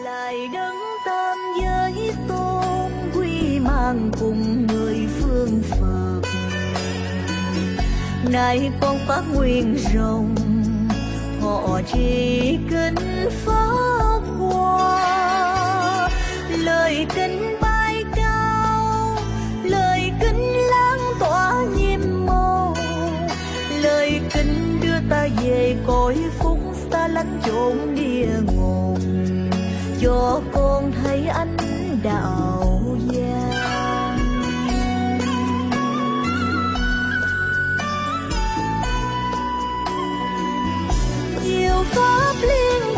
lại đấng tam giới tôn quy mang cùng người phương Phật. Nay con phát nguyện rộng thọ trì kinh pháp hoa, lời kinh bay cao, lời kinh lan tỏa nhiệm màu, lời kinh đưa ta về cõi phúc xa lánh chốn địa ngục, cho con thấy ánh đạo vàng. Diệu pháp liên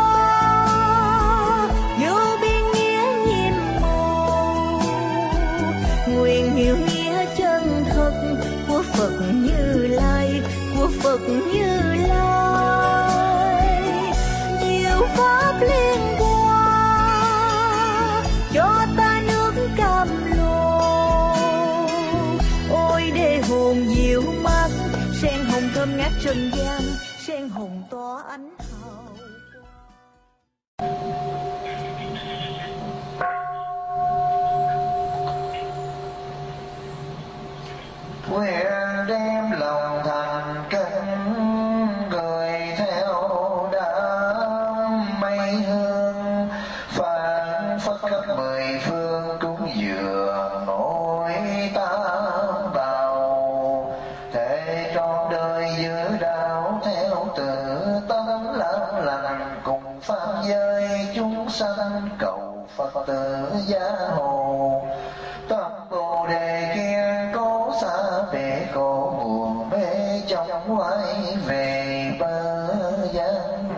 hoa, vô biên nghĩa nhiệm màu, nguyện hiểu nghĩa chân thật của Phật Như Lai, của Phật Như Lai. Diệu pháp liên hoa, cho ta nước cam lồ, ôi để hồn dịu mắt, sen hồng thơm ngát trần gian, sen hồng tỏa ánh hào quang. Nguyện đem lòng thành kính người theo đám mây hương, phản phất khắp mười phương cúng dường nỗi tam bảo, thể trọn đời giữ đạo theo tự tâm lãng lành, cùng pháp giới chúng sanh cầu Phật tử gia hộ. Tâm Bồ Đề kiên cố xa bể khổ buồn mê trong quay về bờ giác.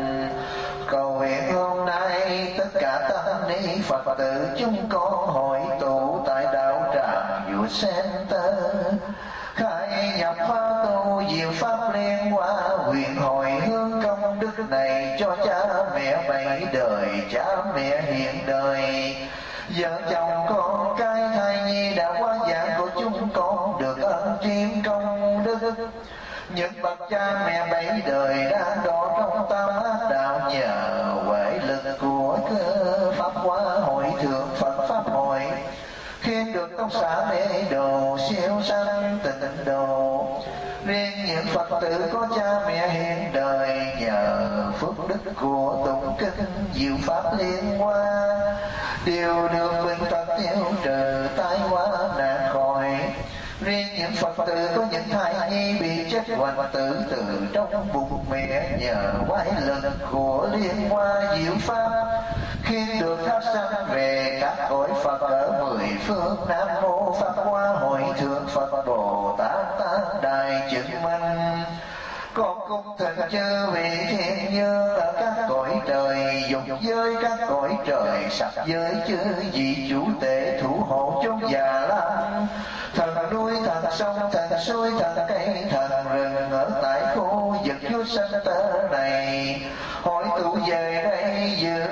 Cầu nguyện hôm nay tất cả tăng ni Phật tử chúng con hội tụ tại đạo tràng vua Center, khai nhập pháp tu diệu pháp liên hoa, nguyện hồi hướng công đức này cho cha mẹ bảy đời, cha mẹ hiện đời, vợ chồng con cái thai nhi đã quá giảng của chúng con được ơn chiêm công đức. Những bậc cha mẹ bảy đời đang đọa trong tam ác đạo, nhờ huệ lực của pháp hóa hội thượng Phật pháp hội, khiến được công xã để đồ siêu sanh tịnh độ. Riêng những Phật tử có cha mẹ hiện đời, nhờ phước đức của tụng kinh diệu pháp liên hoa, đều được bệnh tật tiêu trừ, tai hóa nạn khỏi. Riêng những Phật tử có những thai nhi bị chết hoành tử từ trong bụng mẹ, nhờ quái lực của liên hoa diệu pháp, khiến được thác sanh về các cõi Phật ở mười phương. Nam mô Pháp Hoa Hội Thượng Phật Bồ Tát Tát Đài chứng minh. Con cung thỉnh chư vị thiên như ở các cõi trời, dục giới các cõi trời, sắc giới chư vị chủ tể thủ hộ chốn già lam, thần núi thần sông thần suối thần cây thần rừng ở tại khu vực vua Center này, hội tụ về đây dự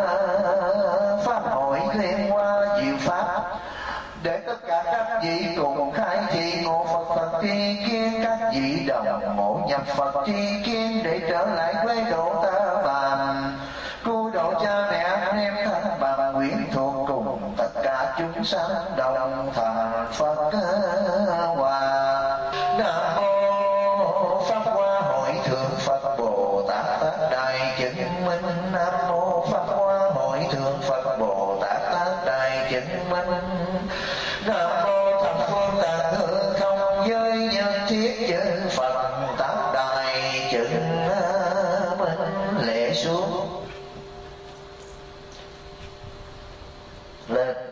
pháp hội liên hoa diệu pháp, để tất cả các vị cùng khai thị ngộ Phật Phật tri kiến, các vị đồng mộ nhập Phật tri kiến để trở lại quê độ ta bàn, cứu độ cha mẹ anh em thân bằng nguyện thuộc cùng tất cả chúng sanh đồng thành Phật hòa. Nam mô Pháp Hoa Hội Thượng Phật Bồ Tát Tát Đài chứng minh. Nam mô Pháp Hoa Hội Thượng Phật Bồ Tát Tát Đài chứng minh. Nam mô thập phương tạng hư không giới nhân thiết chư Phật Tát Đài chứng minh. Lễ xuống lên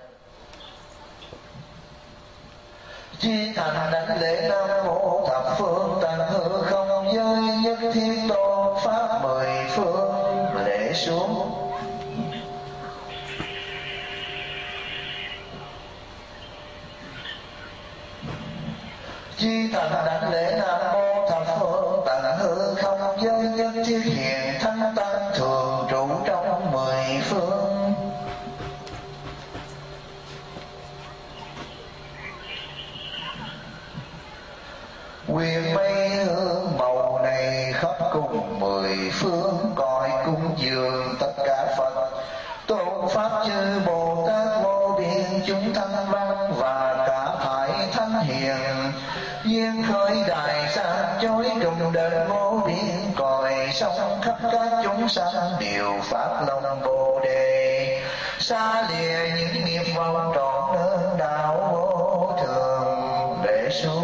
chi thành đảnh lễ. Nam mô thập phương tạng hư không giới nhất thiết tôn pháp mười phương. Lễ xuống chi thành đảnh lễ. Nam mô thập phương tạng hư không giới nhất thiết hiện thánh tăng thường trụ trong mười phương. Quyền mây hương màu này khắp cùng mười phương, cõi cung dường tất cả Phật tôn pháp chư Bồ Tát vô biên chúng thanh văn và cả thải thánh hiền, duyên khởi đại sang chối trùng đến vô biên cõi sông, khắp các chúng sanh đều phát lòng Bồ đề, xa lìa những nghiệp vọng trọn nơi đạo vô thường để số.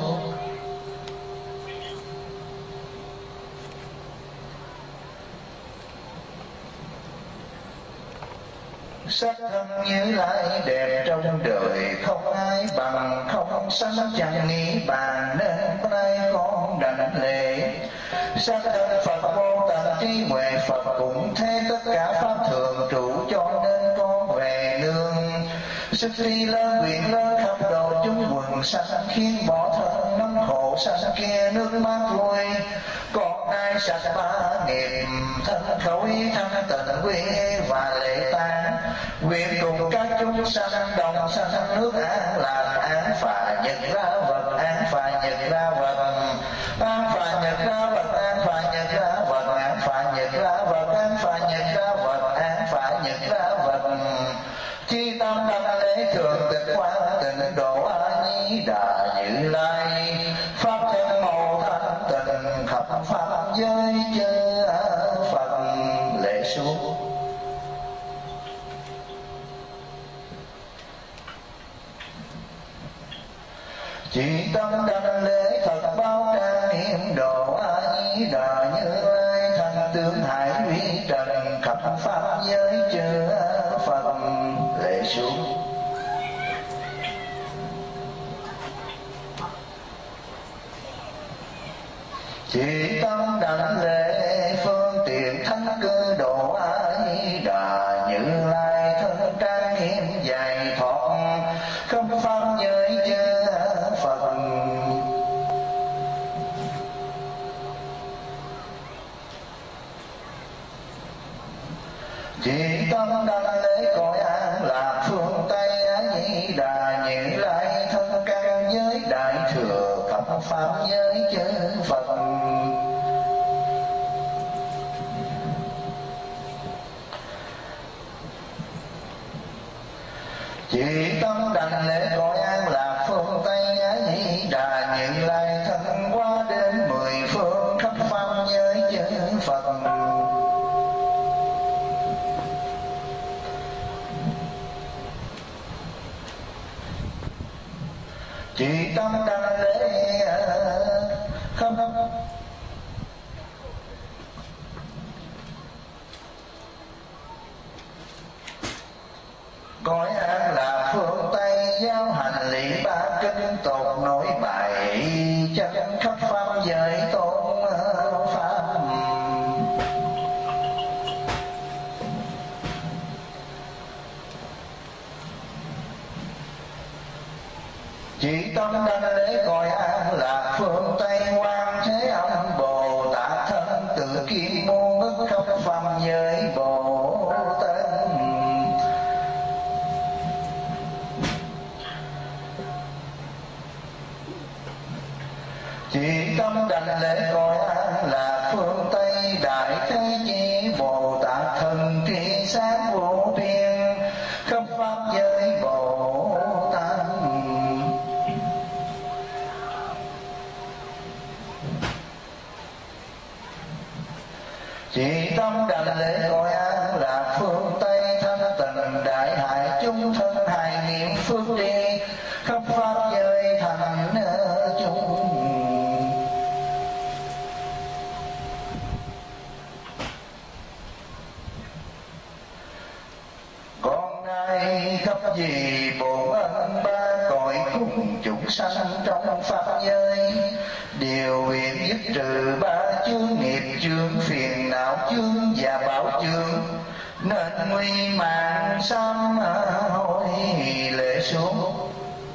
Sắc thân Như Lai đẹp trong đời không ai bằng, không sanh chẳng nghĩ bàn nên nay con đảnh lễ. Sắc thân Phật vô tận trí huệ Phật cũng thế tất cả pháp thường trụ, cho nên con về nương. Sức tri lớn nguyện lớn khắp độ chúng quần sanh, khiến bỏ thân nắm khổ sanh kia nước mắt vui. Còn ai sạch ba nghiệp thân khẩu ý thanh tịnh quy và lễ tán, nguyện cùng các chúng sanh đồng sanh nước an lạc, an phà nhật ra vật, an phà nhật ra vật, an phà nhật ra vật, an phà nhật ra vật, an phà nhật ra vật, an phà nhật ra vật, an phà nhật ra vật. Chi tâm đảnh lễ thường tịch qua tịnh độ A Di Đà Như Lai, pháp thân màu thanh tịnh khắp pháp giới chư Phật lễ xuống. Chỉ tâm đảnh lễ thật bao trang nghiêm độ A Di Đà Như Lai, thành tướng hải vi trần khắp pháp giới chư Phật lễ xuống. Chỉ tâm đảnh lễ phương tiện thánh cư độ A Di Đà Như Lai, thân trang nghiêm dài thoát khắp pháp giới chư Phật. Chỉ tâm đảnh lễ cõi an lạc phương Tây A Di Đà Như Lai, thân căn giới đại thừa khắp pháp giới chư Phật. Chỉ tâm đảnh lễ cõi an lạc phương Tây A Di Đà Như Lai, thân qua đến mười phương khắp pháp giới chư Phật. Chỉ tâm đảnh lễ khắp cõi an lạc phương Tây, giáo hành lý ba kinh tột nổi bài, chân khắp pháp giới tôn pháp. Chỉ tâm đảnh lễ cõi an lạc phương Tây, quan thế âm Bồ Tát thân tự kim môn ức khắp pháp giới Bồ Tát. Chỉ tâm đảnh lễ cõi an lạc phương Tây, đại thế chi Bồ Tát thần tri sáng vô biên khắp pháp giới Bồ Tát. Chỉ tâm đảnh lễ cõi an lạc phương Tây, thanh tịnh đại hại chúng thân hài niệm phước đi khắp pháp giới thành chúng. Con nay khắp vì bổn ân ba cõi cùng chúng sanh trong pháp giới, điều nguyện dứt trừ ba chướng nghiệp chướng phiền não chướng và bảo chướng, nên nguy mạng sám hối lễ xuống.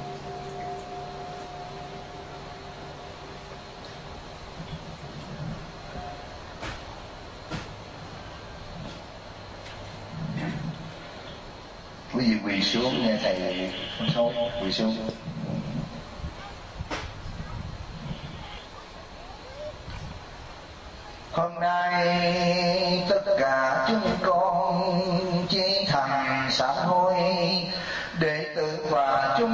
Quý vị quỳ xuống nghe thầy phân số, quỳ xuống. Hôm nay tất cả chúng con chí thành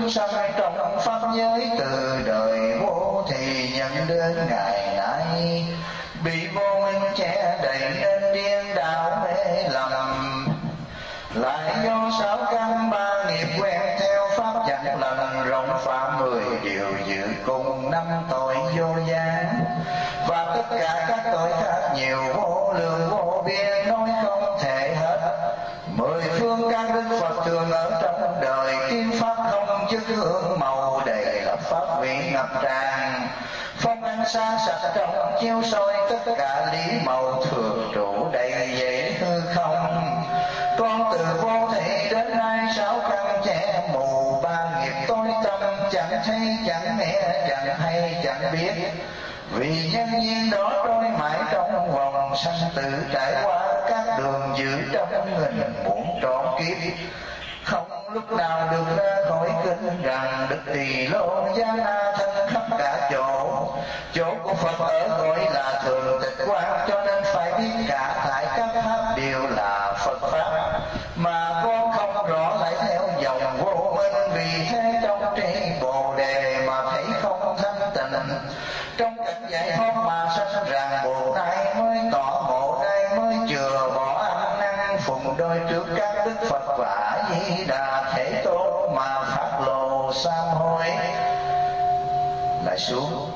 chúng sanh trong pháp giới từ đời vô thì nhận đến ngày nay bị vô minh che đậy nên điên đảo mê lầm, lại do sáu căn ba nghiệp quen theo pháp chẳng lành rộng phạm 10 điều dự cùng 5 tội vô gián và tất cả các tội khác nhiều vô lượng vô biên nói không thể hết. 10 phương các đức Phật thường ở trong đời kim pháp không dứt hương màu đầy lập pháp vị ngập tràn phong ánh sáng sạch trong chiếu soi tất cả lý màu thường trụ đầy dễ hư không. Con từ vô thị đến nay sáu căn che mù ba nghiệp tối tâm chẳng thấy chẳng nghe chẳng hay chẳng biết vì nhân duyên đó trôi mãi trong vòng sanh tử trải qua các đường giữ trong nghìn muôn trọn kiếp không lúc nào được ra khỏi kinh rằng đức tỳ lô gia na thân khắp cả chỗ của Phật ở gọi là thường tịch quan cho nên phải biết cả tại các pháp đều là Phật pháp mà con không rõ lại theo dòng vô minh vì thế trong tri bồ đề mà thấy không thanh tịnh trong cảnh giải thoát mà sanh rằng bồ tát mới tỏ ngộ đây mới chừa bỏ ăn năn phụng đôi trước các đức Phật và Di Đà Thế Tôn mà phát lộ sám hối. Lại xuống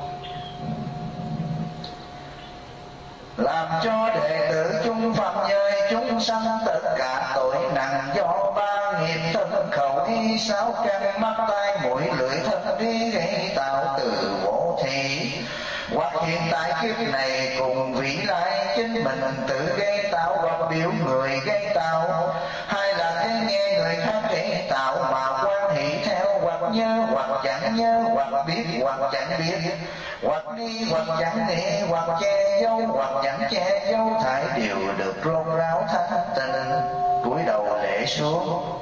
làm cho đệ tử chúng phạm giới chúng sanh tất cả tội nặng do ba nghiệp thân khẩu ý sáu căn mắt tai mũi lưỡi thân ý gây tạo từ vô thị hoặc hiện tại kiếp này cùng vĩ lai chính mình tự gây tạo hoặc biểu người gây tạo hay là thấy nghe người khác gây tạo mà quan hệ theo hoặc nhớ hoặc chẳng nhớ hoặc biết hoặc chẳng biết hoặc đi hoặc chẳng đi hoặc che giấu hoặc chẳng che giấu thải đều được rôn ráo thanh tịnh. Cúi đầu lễ xuống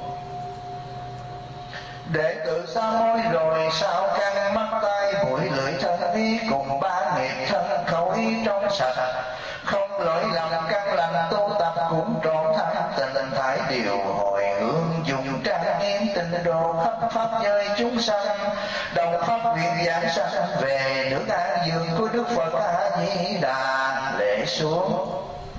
đệ tử sám hối rồi sao căn mắt tai mũi lưỡi thân ý cùng ba nghiệp thân khẩu ý trong sạch không lỗi lầm căn lành tu tập cũng trọn thanh tịnh thải điều hồi hướng dùng trang nghiêm tịnh độ khắp pháp giới chúng sanh đồng pháp nguyện giảng sanh về nước an dương của Đức Phật A Di Đà. Lễ xuống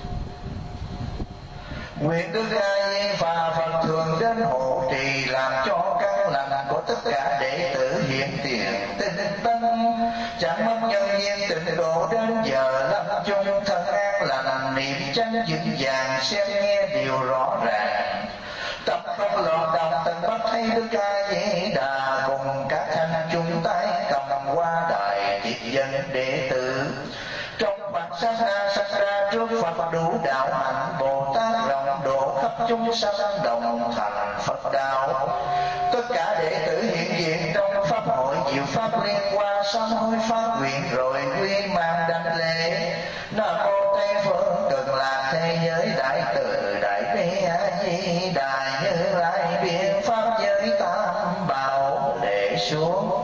nguyện Đức A Di Phà Phật thường đến hộ trì làm cho căn lành của tất cả đệ tử hiện tiền tinh tấn chẳng mất nhân duyên tịnh độ đến giờ lâm chung thân an lành niệm chánh vững vàng xem nghe điều rõ ràng tập không lọt đồng tận bắt thấy Đức A Di Đà cùng các thanh chung tay cầm qua đài tiếp dân đệ tử trong mặt sát ra trước Phật đủ đạo hạnh Bồ Tát rộng độ khắp chúng sanh đồng thành Phật đạo tất cả đệ tử hiện diện trong pháp hội diệu pháp liên qua sám hối phát nguyện rồi quy mang đảnh lễ. Nam mô Tây phương Cực Lạc thế giới đại từ đại bi A Di Đà Như Lai biện pháp giới tam bảo. Lễ xuống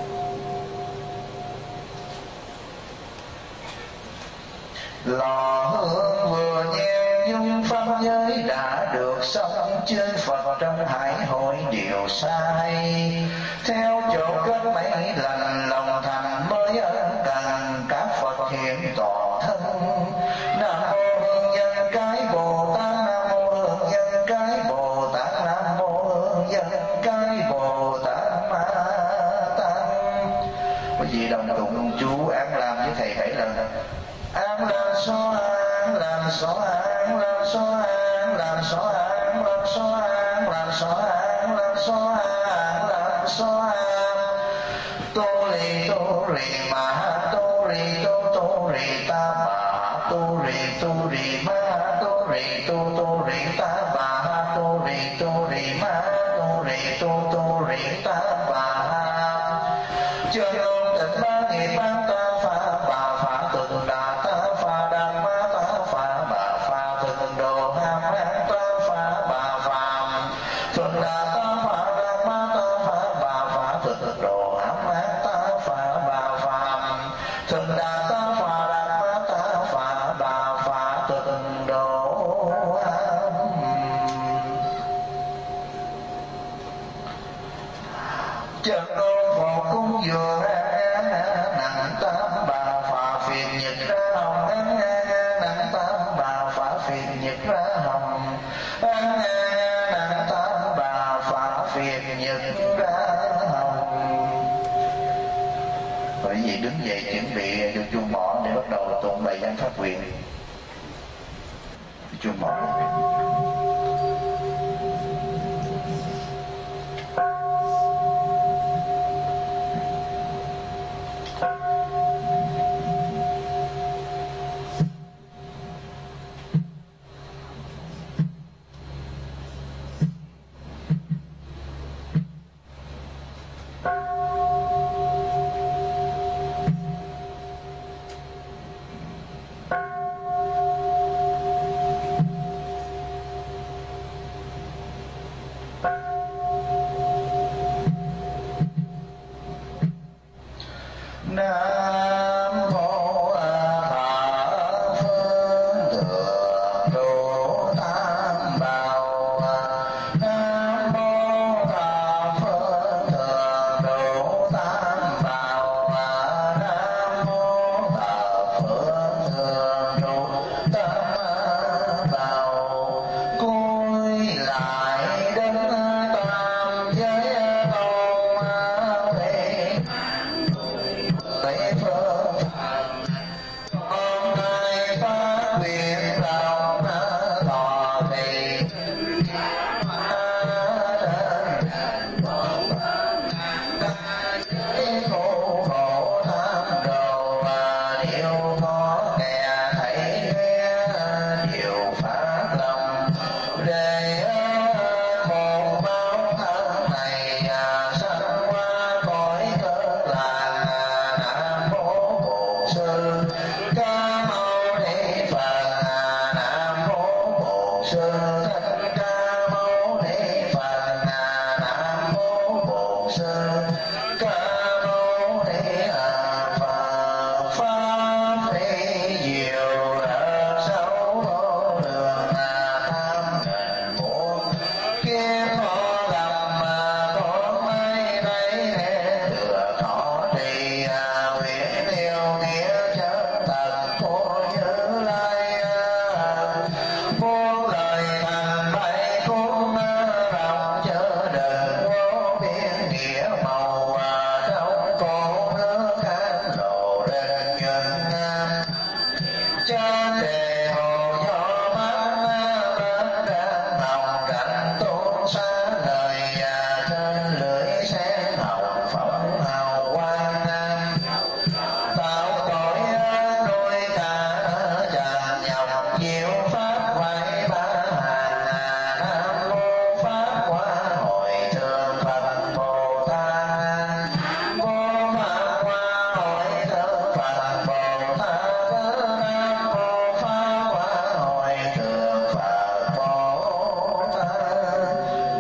lò hương vừa nhang dung pháp giới đã được xong chư Phật trong hải hội điều sai theo chỗ kết mấy lần lòng thành mới ân cần các Phật hiện toàn thân. Nam mô hương nhân cái Bồ Tát Nam mô hương nhân cái Bồ Tát Nam mô hương nhân cái Bồ Tát Ma Tăng. Quý vị đồng tụng chú án làm với thầy 7 lần. An làm so an làm so an làm so an làm so an làm so an làm so an làm so an làm so an tô rì ma tô rì ta bà tô rì ma tô rì ta bà tô rì ma tô rì ta bà chưa luôn tịnh ba nghiệp ban ta phá bà phá từng đà ta phá đàn ma ta phá bà phá từng đồ ham ăn ta phá bà phá từng đà ta phá đàn ma ta phá bà phá từng đồ ham ăn ta phá bà phá từng đà ta phá đàn ma ta phá bà phá từng đồ ham chân đô phò cung dừa nặng tám bà phà phiền nhật ra hồng nặng tám bà phà phiền nhật ra hồng nặng tám bà phà phiền nhật ra hồng. Bởi vì đứng dậy chuẩn bị được chuông mõ để bắt đầu tụng bài văn phát nguyện. Chuông mõ. Nam mô Thập Phương Thượng Trụ Tam Bảo. Nam mô Thập Phương Thượng Trụ Tam Bảo. Nam mô Thập Phương Thượng Trụ Tam Bảo. Cúi lại đứng tam giới tôn Tây phương con nay phát nguyện lòng tỏ thị khổ khổ tham đồ điều có kẻ thấy nghe điều phát lòng để một báo thân này sanh qua cõi cực lạc. Nam mô Bổn Sư Ca Mâu Ni Phật. Nam mô Bổn Sư Thích Ca Mâu Ni Phật. Nam mô Bổn Sư Ca Mâu Ni Phật. Pháp phi diệu sâu vô lượng tham nghìn muôn kiếp khó gặp con mấy đây được khó đi nguyện yêu nghĩa chân thật của Như Lai. Muôn lời thành bày cũng rộng chớ đừng vô biên nghĩa màu trong cổ nước khăn lộ đình nhuận chân đề hồ cho mắt bên trên lòng cảnh tôn xa lời trên lưỡi sen hồng phóng hào quang tạo tội nuôi cả tràn nhọc nhiều pháp quay ba hàng. Nam mô Pháp Hoa Hội Thượng Phật Bồ Tát. Mô Pháp Hoa Hội Thượng Phật Bồ Tát. Nam mô Pháp Hoa Hội Thượng Phật Bồ Tát.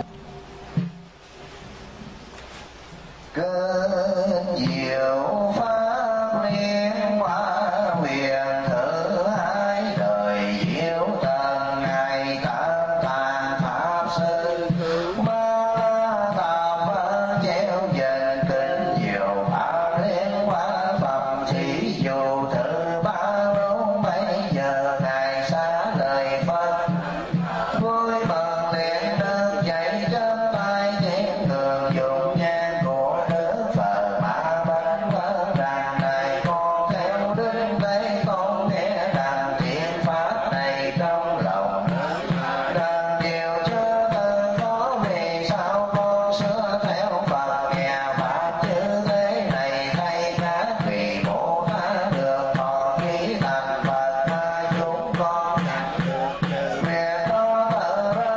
Cơn diệu pháp liên hoa huyền thử hai đời diệu tầng ngày tam tạng pháp sư ma tam treo dần kinh diệu pháp liên hoa phẩm chỉ dù thử ba lúc mấy giờ ngày xa lời Phật vui mừng liền đứng dậy chắp tay thiên đường dùng nhang của Đức Phật mà bánh vâng rằng này con theo Đức Thế Tôn nghe rằng thiện pháp này trong lòng rằng điều chưa từng có vì sao con xưa theo Phật nghe pháp như thế này thay khác vì Bồ Tát được thọ ký thành Phật mà chúng con nguyện đó tự ra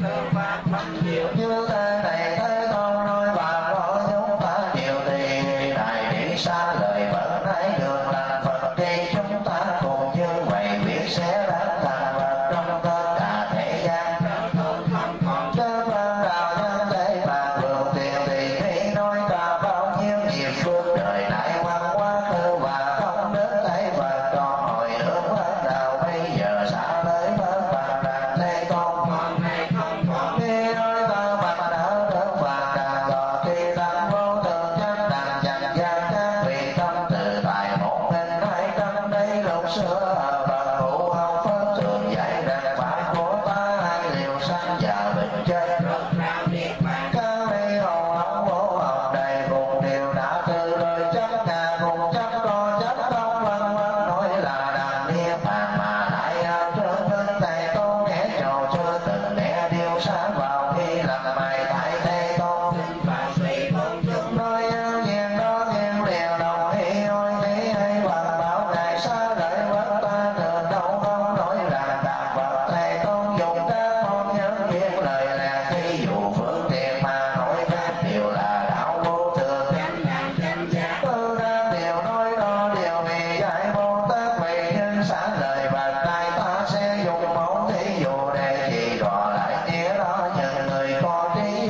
như thế này thế con nói bà nói chúng ta nhiều thì này đi xa lời vẫn thấy được làm Phật đi chúng ta cùng như vậy biết sẽ đánh thành Phật trong tất cả thế gian chớ ban đạo nhân thế bà vượng tiền thì đi nói cả bao nhiêu nghiệp phước đời này quan quá khứ và không đến thấy Phật còn hồi hướng bắt đầu bây giờ xa tới mất bằng rằng thế con đi nói ta bằng đạo đức và càng gò khi tâm vô thường chắc đằng chẳng gian chắc vì tâm tự tại một mình hai trăm đây lúc xưa bằng cụ học phân thường dạy rằng phải của ta hai liều sanh và bình chết các đi hồn học bố học đầy cùng đều đã từ đời chấp ngà cùng chấp con chấp không vân vân nói là đằng niết bàn mà lại trước bên thầy tôn kẻ trò chưa từng nghe điều sáng vào khi làm mày tại thế tôn nói nhiên đó nhiên liền đồng ý ôi tí hay bằng bảo ngài xa đợi bất ta từ đâu không nói rằng đạt Phật thầy tôn dùng các môn nhân viết lời là khi dụ phương tiện mà nói các điều là đạo vô thường tư ra điều nói đó điều vì giải Bồ Tát vì nhân xã lời và tay ta sẽ dùng mẫu thí dụ để chỉ rõ lại nghĩa đó những người có trí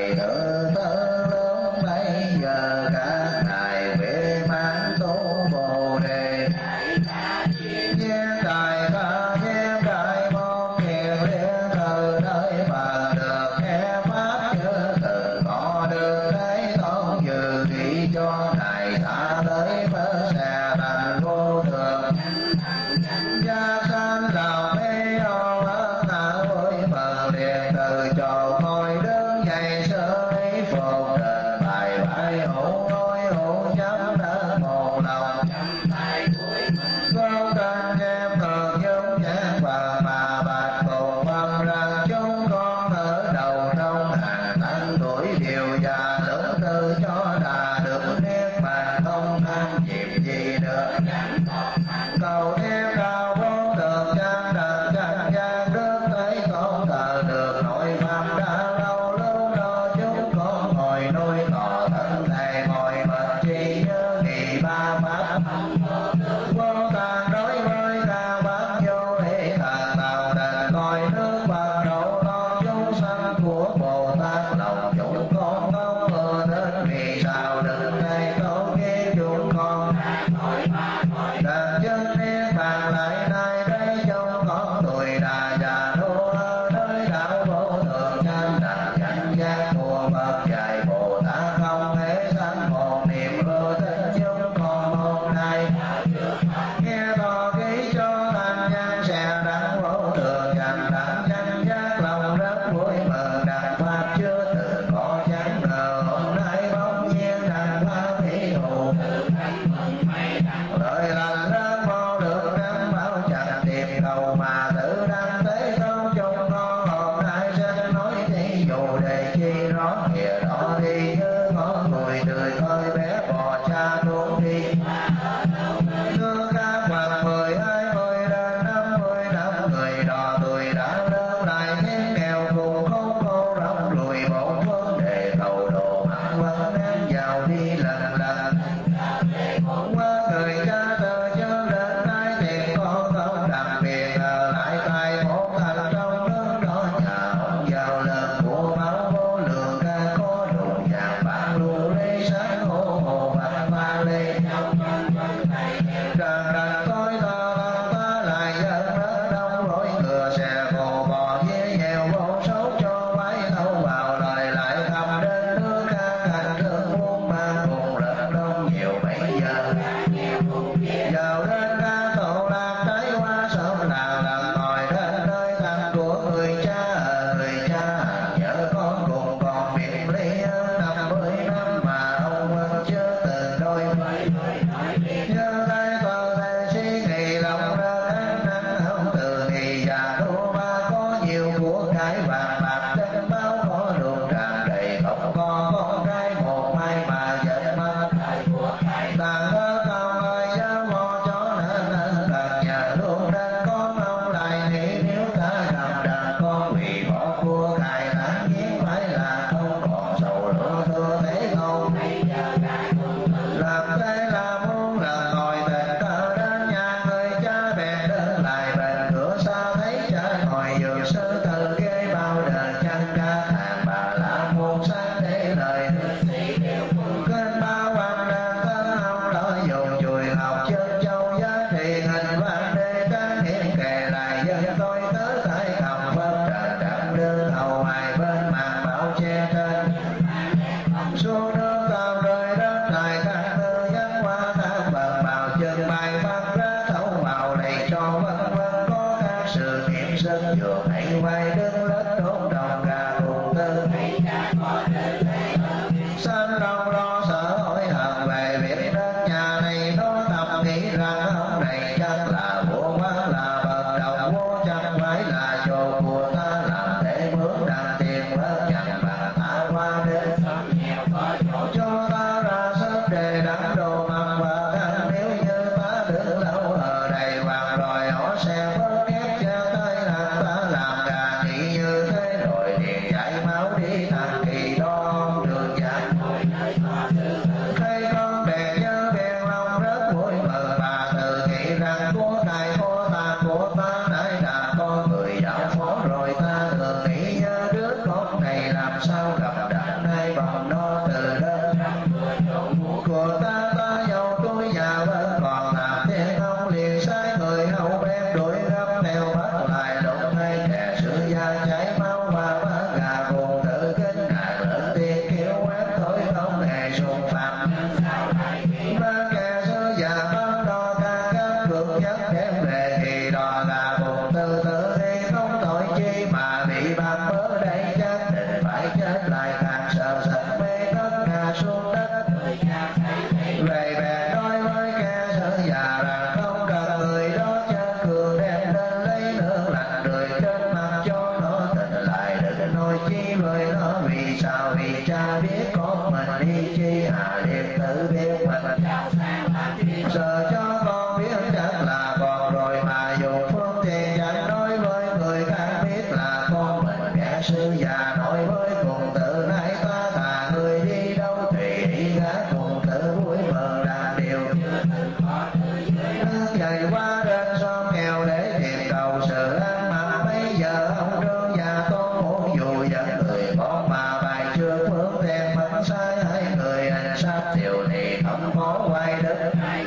thời nữ tớ lớn bây giờ các ngài huệ mãn tu bồ đề. Nhiên đại ca nhiên đại môn thiền liên từ nơi mà được nghe pháp chữ từ có được thấy tôn dự thị cho ngài xa tới bờ xe thành vô thường. Gia sanh lòng mê ô ớt ta vui mừng liền từ chỗ ngồi đứng dậy sới phục đền bài bài hữu ngôi hữu chấm đỡ một lòng. Con tên em thường dung nhãn và mà bạch cùng mong rằng chúng con ở đầu trong hàng tăng tuổi điều già lớn tư cho đã được niết bàn không tham chìm gì nữa. Cầu thêm cao vô được chân đàn chân gian trước thấy con thờ được nội pháp đã lâu lưu đó chúng con ngồi nuôi cỏ thân thầy ngồi mệt chi nhớ kỳ ba pháp. Vô tàn đối với ca pháp vô lý thần tạo đền coi nước bạc độ lo chúng sanh của Bồ Tát lòng chúng con không mưa đến vì sao đừng gây tốn kiếp chúng con. Đàn chân niết bàn lại nay đây trong con tuổi đà già đô nơi đạo vô thường chân đàn chân giác của bậc dạy Bồ Tát không thể sanh một niệm ưa thích chúng con hôm nay. Nghe to ký cho thành nhân sẽ đặng vô thường chân đàn chân giác lòng rất vui mừng đàn pháp chưa từng có chẳng ngờ hôm nay bỗng nhiên đàn pháp hỷ thụ. Đời lành rất vô được đăng báo chẳng tìm cầu mà tự đăng tế công chúng con hôm nay xin nói thí dụ để chi rõ nghĩa đó đi như có người tươi khơi bé bò cha tuôn đi. Đưa các mặt 12 đến 50 người đò tuổi đã lớn lại thiên nghèo cùng không cô rộng lùi một vấn đề cầu đồ ăn vẫn đem vào đi lần lần. Qua người cha từ trước đến nay thì con không đặc biệt ở lại tại một thành trong nước đó nhà ông giàu lớn của máu vô lượng ca có đủ vàng bạc lưu ly sáng hô hồ bạc ba lê. Trần đành tôi ta lại dân rất đông rối cửa xe cổ bò dế nhèo vô số cho máy thâu vào lời lại thăm đến nước ca thành thương muôn mang cùng rất đông nhiều bây giờ. Vào đến ca tổ lạc trái qua sông làng làng ngồi đến nơi thành của người cha nhớ con cùng còn biệt ly 50 năm mà ông vẫn chưa từng đôi. Nhớ đây toàn thể suy nghĩ lòng rất nắng không từ thì già đô ba có nhiều của cái vàng bạc trên bao có luôn tràn đầy không có con trai một mai mà giận mất. Tàn thơ con ơi giáo mô cho nên tàn nhà luôn đang con ông lại nghĩ nếu ta gặp đàn con vì bỏ của cải thản nhiên phải là không còn sầu lửa thưa thế không. Làm thế là muốn là ngồi tình cờ đến nhà người cha bèn đến lại bên cửa xa thấy cha ngồi giường sư từ ghế bao đời chân ca hàng bà la muôn sáng để lời kênh bao quan đàn thân ông lợi dùng chùi ngọc chân châu giá trị hình văn đê tráng hiểm kề lại dân tôi tới tay cầm phân trần đặng đưa hầu hai bên màn bảo che trên. Xuống nước tàu rơi đất lại các tư dân qua thang bờ bào chân bài phát ra thấu vào đầy cho vân vân có các sự kiện sân dược hãy vai đứng lết đốt đồng gà cùng tư. Sanh lòng lo sợ hối hận về việc đến nhà này nó thầm nghĩ rằng ông này chắc là vua quan là bậc đầu vô chẳng phải là chỗ của ta làm để mướn đàn tiền bớt chẳng bằng ta qua đêm. Cho ta ra sớm để đặng đồ mặc và ăn nếu như ta đứng lâu ở đây hoàng rồi họ sẽ bớt ép cha tay làm ta làm gà nghĩ như thế rồi liền chảy máu đi thành kỳ đo đường dài. vì cha biết con mình đi chi, Hà liền tự biết mình sợ cho con biết chắc là con rồi, mà dùng phương tiện chẳng nói với người khác biết là con mình kẻ sư già. Nói với cùng tự nay ta thà người đi đâu tùy đi gã, cùng tự vui mừng đàn điều nước dày qua đến xóm nghèo để tìm cầu sự ăn mặn. Bây giờ ông Trương và Tôn muốn dù dẫn người con mà bài chưa phương tiện vẫn sai, hai người hành sát điều thì không có quay đức.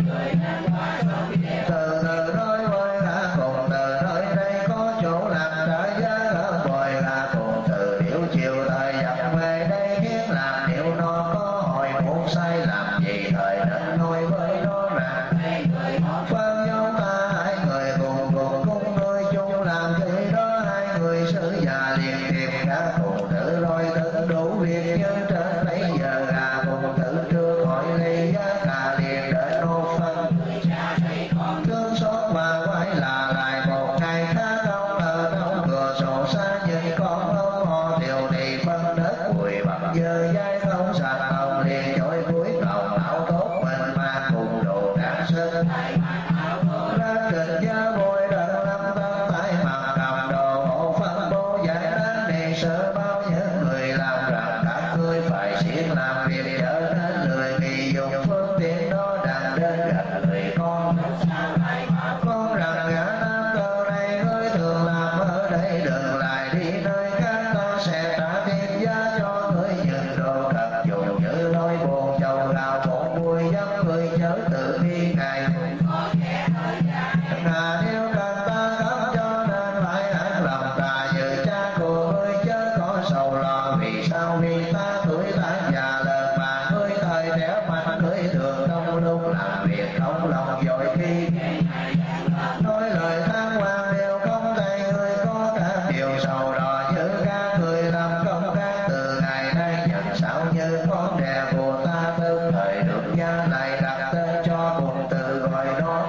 Từ từ nói với gã cùng từ nơi đây có chỗ làm trả giá ở bồi, gã cùng từ điệu chiều thời dặm về đây khiến làm điều nó có hồi muốn sai làm gì thời nên nói với nó rằng phân nhau ta hai người cùng cùng cung đôi chung làm gì đó. Hai người sư già liền tìm gã cùng tự đôi tự đủ việc nhưng trên bây giờ gã cùng tự chưa hỏi ly giá cả liền để nộp phân. Thương xót mà quay là lại một ngày khác, ông ở trong cửa sổ xa nhìn con ông họ điều thì phân đất bụi bặm dơ dai không sạch. Ông liền chối cuối lòng áo tốt mình mang cùng đồ trang sức ra kịch giá bôi đợt năm tân tay mặc cầm đồ hộ phân bố giải đến đi sợ bao những người làm rằng các ngươi phải siết làm việc trở nên lười vì dùng phương tiện đó đặng đến gần người con rằng gã nam cơ này ngươi thường làm ở đây đừng lại đi nơi khác, ta sẽ trả tiền giá cho ngươi những đồ thật dùng như lối buồn chầu gạo bột mùi dâm người chớ tự đi ngày nếu cần ta cấp cho nên phải an lòng ta như cha của ngươi chớ có sầu lo. Vì sao? Vì ta tuổi tác già lớn mà ngươi thời trẻ mạnh, ngươi thường trong lúc làm việc không lòng dội khi nói lời than hoan đều không thấy ngươi có cả điều sầu đỏ như các người làm công các từ ngày nay nhận sao như con đẻ của ta từ thời được gia lại đặt tên cho cùng từ gọi nó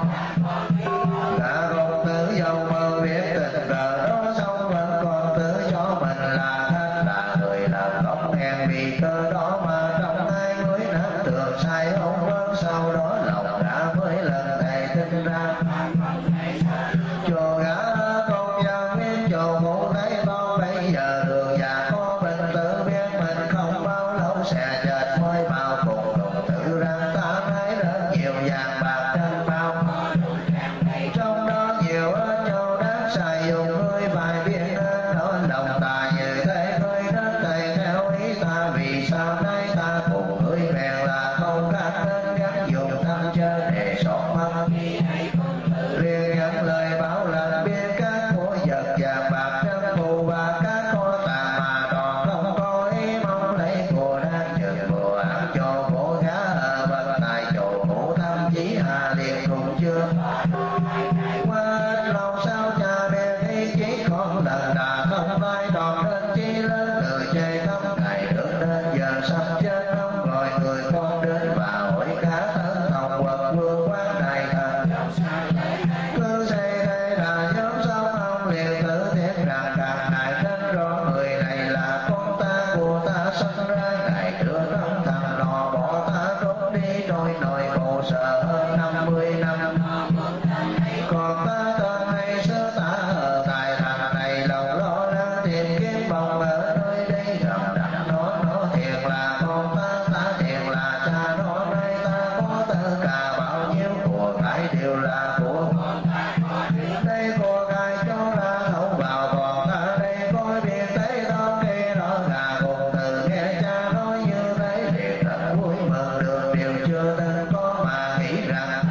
đã cùng tự giàu mơ biết tình cờ đó xong vẫn còn tự cho mình là thân là người làm công hèn vì cơ đó mà trong hai người nắm tường sai ông vâng sau đó lòng đã mới lần thầy tin ra cho gã con gian biết cho ngủ thấy con bây giờ đường già có mình tự biết mình không bao lâu sẽ chết mới bao cùng cùng tự rằng ta thấy rất nhiều vàng bạc trên bao trong đó nhiều ơn châu đáng xài dùng ngươi bài biết nên nói lòng ta như thế ngươi đến thầy theo ý ta. Vì sao nay ta cùng ngươi bèn là không khác nên gắn dùng thăm chơi để xót mắt liền nhận lời bảo lần biết các của vật vàng bạc chân phù và các kho tàng mà còn không có ý mong lấy của đang chừng bùa ăn cho của gã ở bên tại chỗ cũ thăm chí hà liền cùng chưa qua ít lòng sao cha biết ý chí con lần đã không vai đòn lên chi lên từ chơi thăm ngày được đến giờ sắp chết ông gọi người con đến và hỏi cá tấn thòng quật vương quán đại thần cứ xây đây là nhóm sống ông liền tự thiết rằng càng ngày đến rõ người này là con ta của ta sinh ra ngày trước trong thằng nọ bỏ ta trốn đi đôi nồi khổ sở hơn 50 năm còn ta tên hay xưa ta ở tại thằng này lòng lo lắng tìm kiếm bồng ở nơi đây gặp đặt nó thiệt là con ta thiệt là cha nó nay ta có tất cả bao nhiêu của cải đều là của đây của cải cho là không vào còn ta đây coi biết thấy đó kia đó gà cùng từ nghe cha nói như thế liền thật vui mừng được điều chưa từng có mà nghĩ rằng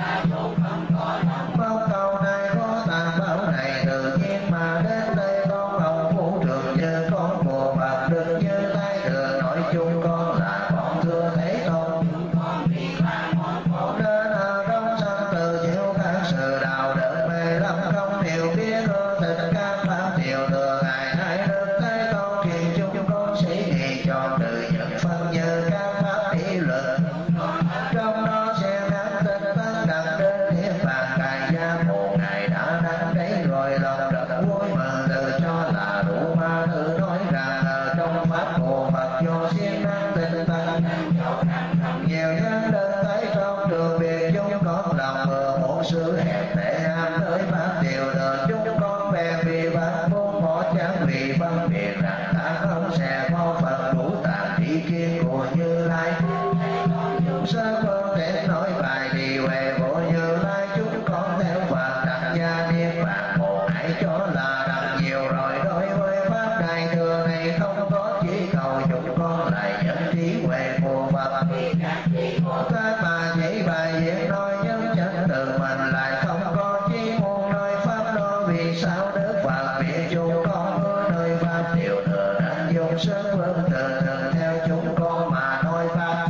bao câu này có tàn bảo này tự nhiên mà đến đây con lòng phụ trường như con của bạc được như tay đường nói chung con là con thưa thế tôn nên ở trong sanh từ chịu các sự đào đợt mê lâm không điều biết cơ tình các pháp điều thừa ngày nay được thế tôn truyền chung con sĩ thì cho trừ những phân như các pháp ý luật trong đó sẽ ngắn tinh tấn đặt đến niết bàn cài gia một ngày đã đến đấy rồi lòng rất vui mừng tự cho là đủ ma tự nói rằng ở trong pháp của Phật do siêng năng nhân tinh tấn nhiều nhân đến thấy trong trường biệt chúng con lòng mơ một sự hẹp tệ ham tới pháp điều đời chúng con bèn vì pháp muốn bỏ chẳng vì phân biệt rằng ta không sẽ có phần đủ tạm ý kiến của Như Lai sơ không thể nói bài đi về của Như Lai chúng con theo Phật đặng gia niết bàn một hãy cho là đặng nhiều rồi đối với pháp đại thừa này không có chỉ cầu chúng con lại dẫn trí huệ của Phật các bà chỉ bài diễn nói nhân chân từ mình lại không có chí muốn nói pháp đó vì sao Đức Phật biết chúng con ở nơi pháp điều thừa đang dùng sức vương thường thường theo chúng con mà nói pháp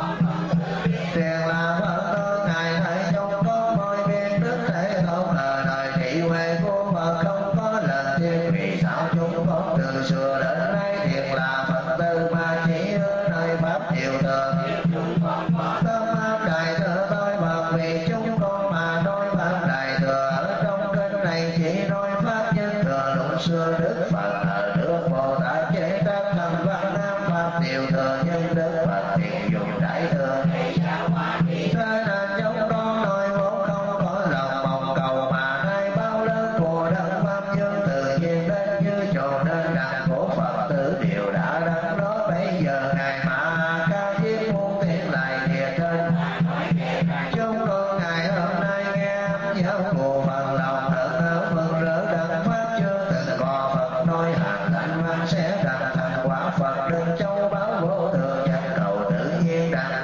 tiền là Phật đó ngài thấy chúng con mọi biết đức thể không ở đời thị huệ của Phật không có lần thiết vì sao chúng con từ xưa đến nay thiệt là Phật tử mà chỉ ở nơi pháp điều thừa tâm pháp đại thừa tôi bậc vì chúng con mà nói pháp đại thừa ở trong kinh này chỉ nói pháp nhân thừa lúc xưa Đức Phật ở nước Bồ Tát chế tác thành văn nam pháp điều thừa nhưng Đức Phật thiện dùng đại thừa thế nên chúng con nói vốn không có lòng mong cầu mà nay bao lớn của đấng pháp nhân tự nhiên đến như chỗ nên đặng của Phật tử đều đã đấng đó bây giờ ngài mà ca diếp muôn tiếng lại địa trên chúng con ngày hôm nay nghe âm giáo của Phật lòng hỡn hở mừng rỡ đặng pháp chưa từng có Phật nói hàng thanh văn sẽ đặng thành quả Phật đừng châu báu vô thường chẳng cầu tự nhiên đặng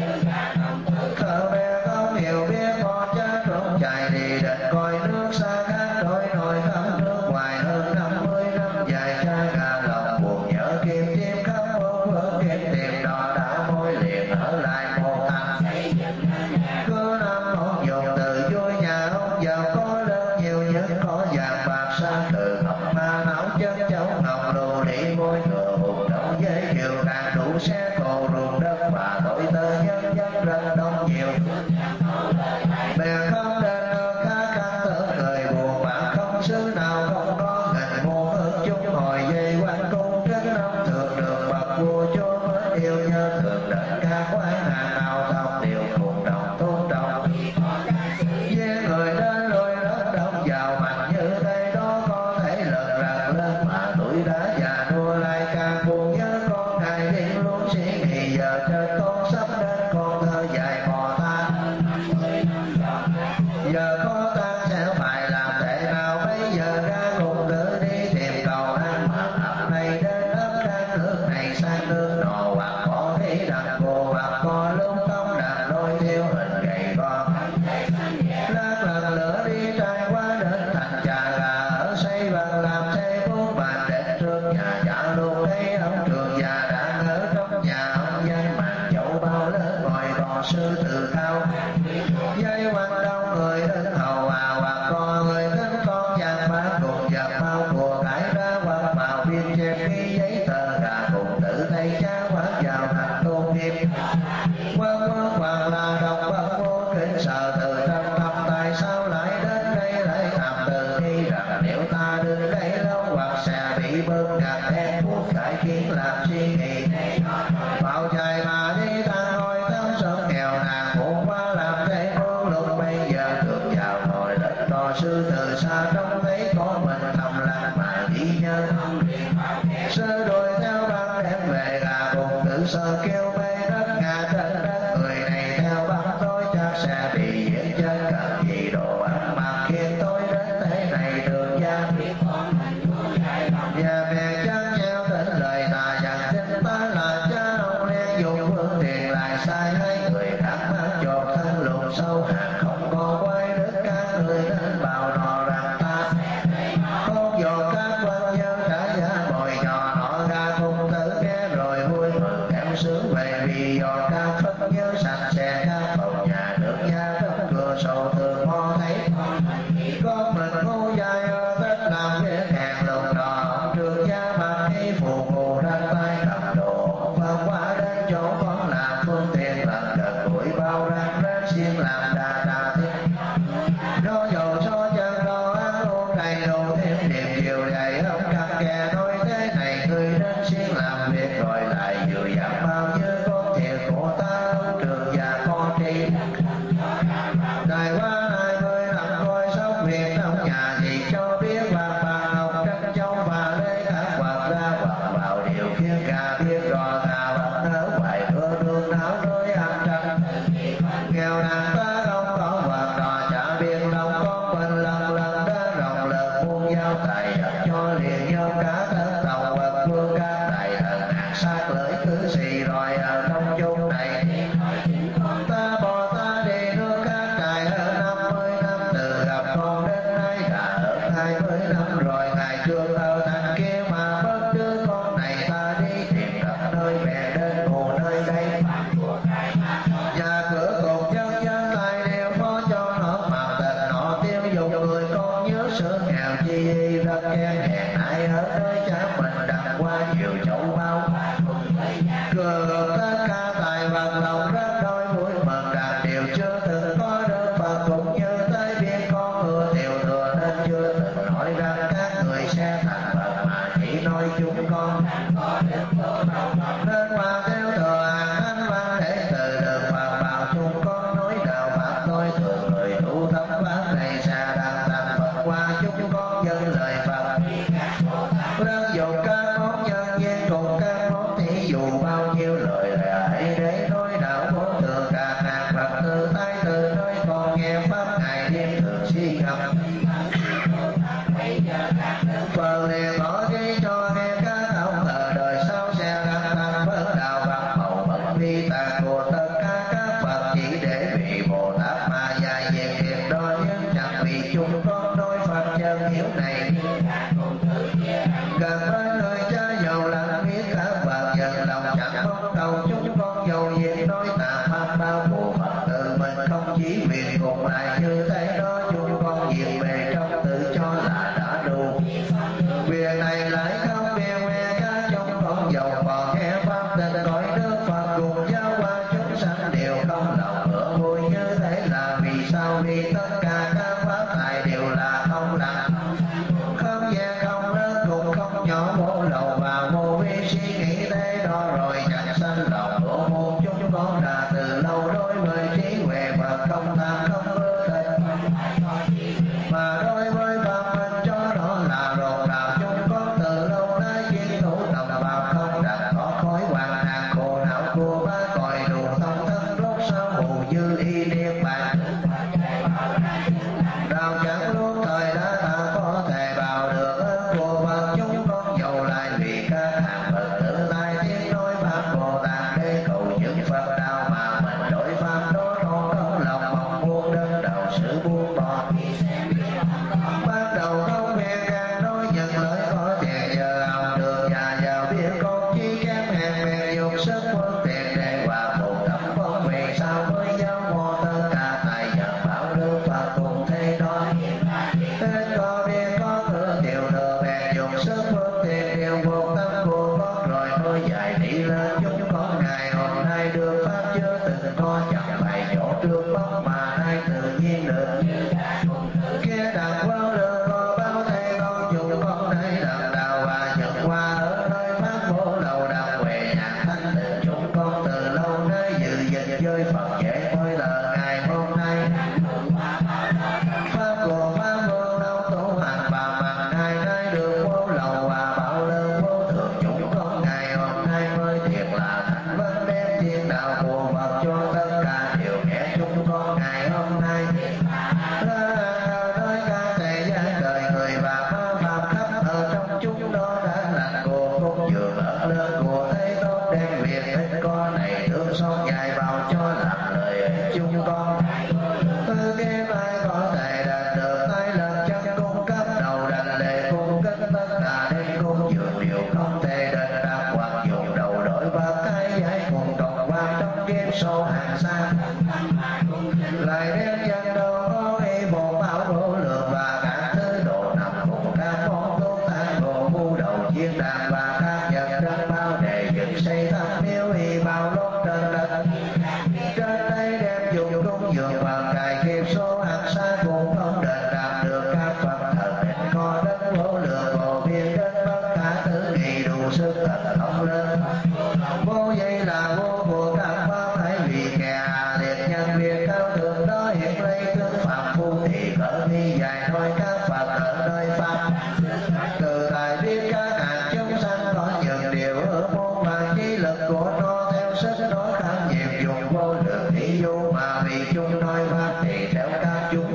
khờ bè không hiểu biết con chết trốn chạy đi định coi nước xa khác đôi nồi khắp nước ngoài hơn 50 năm dài cha gà lòng buồn nhớ kim chim khắp bốn phương kiếm tìm đò đã môi liền ở lại một thằng cứ năm một dùng từ vui nhà ông giàu có lớn nhiều nhất có vàng bạc sang từ ngọc ma não chân cháu ngọc lù đi môi ngựa bụng đông dễ chiều càng đủ xe cộ ruộng đất và tội tơ nhân dân rất đông nhiều bèn không đến nơi khác khăn tưởng cười buồn bã không xứ nào không có gần muôn ước chúng ngồi dây quanh cung kính ông thường được bậc vua chúa mới yêu nhớ thường đến ca quái nàng nào thông đều cùng đồng tôn trọng với người đến lôi rất đông giàu mạnh như thế đó có thể lần rằng lên mà tuổi đã già nua lại càng buồn nhớ con ngài đi luôn suy nghĩ giờ trên con sắp đến con thơ dài mò than giờ có ta sẽ phải làm thế nào bây giờ ra cùng tử đi tìm cầu ăn mà ấp này đến ấp khác nước này sang nước nọ hoặc có đi đặt cô hoặc có lúc không đặt đôi theo hình gầy con lát lần lửa đi trai qua đến thành trà gà ở xây bằng làm xây bốn bàn đến trước nhà chả luôn thấy ông trường già đang ở trong nhà ông dân màn dẫu bao lớn ngồi cò sư từ cao dây quanh đông người đến hầu hoặc có người đến con vàng bạc cùng vật bao của cải ra hoặc vào biên chép ký giấy tờ gà cùng tự tay cha quát vào thành tôn nghiêm quân hoặc là đồng bậc vô kính sợ từ trong tâm tại sao lại đến đây lại làm từ đi rằng nếu ta đứng đây lâu hoặc sẽ bị bơm gạt đen thuốc cải kiến làm suy nghĩ vào trời mà đi ta ngồi tâm sớm nghèo nàng buồn quá làm thế vô lúc bây giờ thường vào ngồi đất đò sư từ xa trông thấy có mình thầm lặng mà ghi nhớ sư đuổi theo băng đem về là cùng tự sơ kêu mê đất ngà trên đất người này theo băng tôi chắc sẽ bị giết chân cần gì đồ ăn mặc khiến tôi đến thế này đường gian và bèn chắc treo đến lời ta dặn tin ta là cha ông đen dùng phương tiện lại sai hay người khác mang cho thân lùn sâu hàng không có quay đức các người nên bảo nọ rằng ta con dồ các quân nhân đã giá bồi nhỏ nọ ra cùng tử nghe rồi vui mừng kéo sướng về vì dò các phất nhớ sạch sẽ các phòng nhà nước nhà trong cửa sổ thường mò thấy con mình ngu dài ở tết làm việc hẹn lùng đỏ ông trường gia mặt khi phù phù ra tay cầm đồ và qua đến chỗ con làm phương tiện lần gần buổi bao răng rác xiên làm đà đà thêm nó dầu cho chân lo ăn uống đầy đủ thêm niềm chiều dày ông cặp kè nói thế này người đến xiên làm việc rồi lại vừa giảm bao nghèo nàn ta không có hoạt trò chả biết lòng con mình lần lần đã rộng lớn muôn giao tài đất cho liền nhau cả thân tàu vật vương ca tài thần hạt sát lưỡi cứ xì rồi ở trong chốn này ta bò ta đi nước cát cài hơn 50 năm từ gặp con đến nay đã hơn 20 năm rồi ngày trước ở thành kia mà mất đứa con này ta đi tìm gặp nơi mẹ đến ngủ nơi đây nhà cửa cùng dân dân tay đều phó cho nó màu tật nó tiêu dùng người con nhớ sự nghèo chi rất kém hèn ai ở nơi cha mình đặt qua nhiều chậu bao cửa tất cả tài bằng lòng rất đôi vui mừng đàn điều chưa từng có đơn Phật cũng như tới biên con ưa điều thừa nên chưa từng nói rằng các người sẽ thành Phật mà chỉ nói chúng con nên mà theo thừa hàng thanh văn để từ đường Phật bảo chúng con nói đạo Pháp tôi thường người tu thâm pháp này xa đang thành Phật qua chúng con dân lời Phật đang dùng các món nhân gian cùng các món thí dụ bao nhiêu lời hãy để nói đạo vô thường cả ngàn Phật từ tay từ nơi còn nghe pháp ngày đêm thường suy gặp Phật liền bỏ đi cho nghe các ông thờ đời sau sẽ đăng thành Phật đạo bằng màu bất vi tàn của tất cả các Phật chỉ để vì Bồ Tát mà dài về việc đó nhưng chẳng vì chúng con đối Phật chân hiếu này gần bên nơi cha giàu lặng biết các Phật dần lòng chẳng mong cầu chúng con giàu việc nói tạm pháp bao của Phật tự mình không chỉ việc cùng lại như thế đó chúng con việc về trong tự cho là đã đủ việc này lại không điều nghe các chúng con giàu còn nghe pháp tình cõi nước Phật cùng giáo qua chúng sanh đều không lòng hưởng vui như thế là vì sao vì tất cả các pháp này đều là không lặng không gian không lớn cũng không nhỏ vô lầu và vô vi suy nghĩ thế đó rồi chẳng sanh lòng của một chúng con đã từ lâu đối với trí huệ và không tham không ưa thích mà đối với pháp mình cho nó là rộn ràng chúng con từ lâu nay chiến thủ tầm vào không đặt có khói hoàng nạn khổ não của ba cõi đủ thông thân rốt sâu mù như y niệm bàn đạo chẳng lúc thời đã ta có thể vào được ơn của Phật chúng con giàu lại vì các hàng Phật tử lai tiếng nói pháp Bồ Tát để cầu những Phật đạo mà mình đổi pháp đó không có lòng mong muốn đến đầu sự buông bỏ ban đầu không nghe càng nói những lời có tiền giờ học được nhà giàu biết con chi kém hèn bèn dùng sức phương tiện để hòa cùng tập phong về sau mới giáo mô tất cả tài vật bảo đức Phật cùng thế đó hết có biết có thừa điều thừa bèn dùng sức phương tiện điều vô tâm của con rồi mới dạy đi lên chúng con ngày hôm nay được pháp chưa từng có chẳng phải chỗ trước bóng mà nay tự nhiên được kia đặt vào đường có bao thế con chúng con đây đằng đạo và nhận qua ở nơi pháp vô đầu đằng về nhạc thanh tịnh chúng con từ lâu nay dự dịch chơi Phật dễ mới là ngày hôm nay pháp của pháp vô đâu tu hành và bằng ngày nay được vô lầu và bảo lương vô thường chúng con ngày hôm nay mới thiệt là thành vấn đem thiên đạo của Phật cho tất cả điều nghe chúng con ngày hôm nay là nơi ca tề gian đời người và pháp khắp ở trong chúng đó đã là của cung dường ở lớn của thế tôn đem việc ít có này thương xót dài vào cho làm lời chúng con từ game ai có thể đạt được tay lần chân cung cấp đầu đành lệ cung cấp tất cả đến cung dường điều không thể đền đáp hoặc dùng đầu đổi và cái giải cùng cộng quan trong game số hàng xa lại đem chân đầu có ý bộ bảo vô lượng và các thứ độ nằm cùng các món tốt tan bộ mu đầu chiên đàn và các vật trên bao để dựng xây thắp miếu y bao lốt trên đất trên đây đem dùng cung dường và cài khiếp số hàng xa cũng không đền đáp được các Phật thần nên có đất vô lượng vô biên đến tất cả thứ kỳ đủ sức thật không lên vô dây là vô của các pháp hãy vì kẻ liệt nhân việc cao thượng đó hiện lấy tướng phạm phu thì cỡ đi dài thôi các Phật ở nơi pháp từ tài biết các hạt chúng sanh có những điều ở môn bằng trí lực của nó theo sức nó kháng nhiệm dùng vô lượng thí dụ mà vì chúng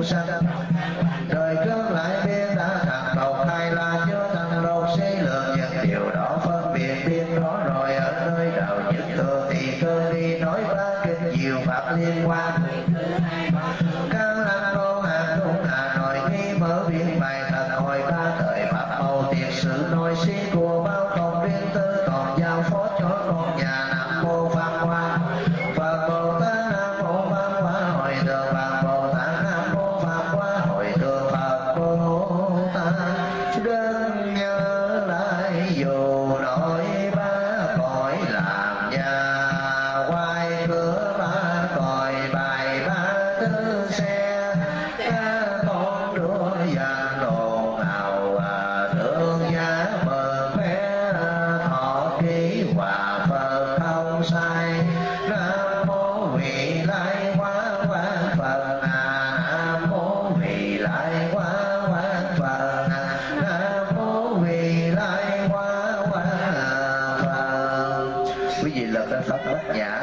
sanh. Đời trước lại biết đã thành độc hay là chưa thành độc, suy lượng những điều đó phân biệt biết rõ rồi. Ở nơi đạo nhất thừa thì cơ đi nói ba kinh diệu pháp liên quan. Các lăng đô hàng trung Hà Nội nghi mở biển bài thật hồi ba thời pháp màu tiệt sự nói sĩ của bao công riêng tư còn giao phó cho con nhà. Nam mô Pháp Hoa Phật Bồ Tát, Nam mô Pháp Hoa Hội Thượng Phật Bồ Tát, Nam mô Pháp Hoa Hội Thượng Phật Bồ Tát. Đức nhớ lại dù nỗi ba cõi làm nhà quay cửa ba cõi bài ba tư xe. Con đua dàn đồn nào thương giá mừng phé thọ ký hòa Phật không sai. Nam mô vị lai quá quán Phật, Nam mô vị lai quá quán Phật, Nam mô vị lai quá quán Phật. Quý vị lật lên Phật Bát Nhã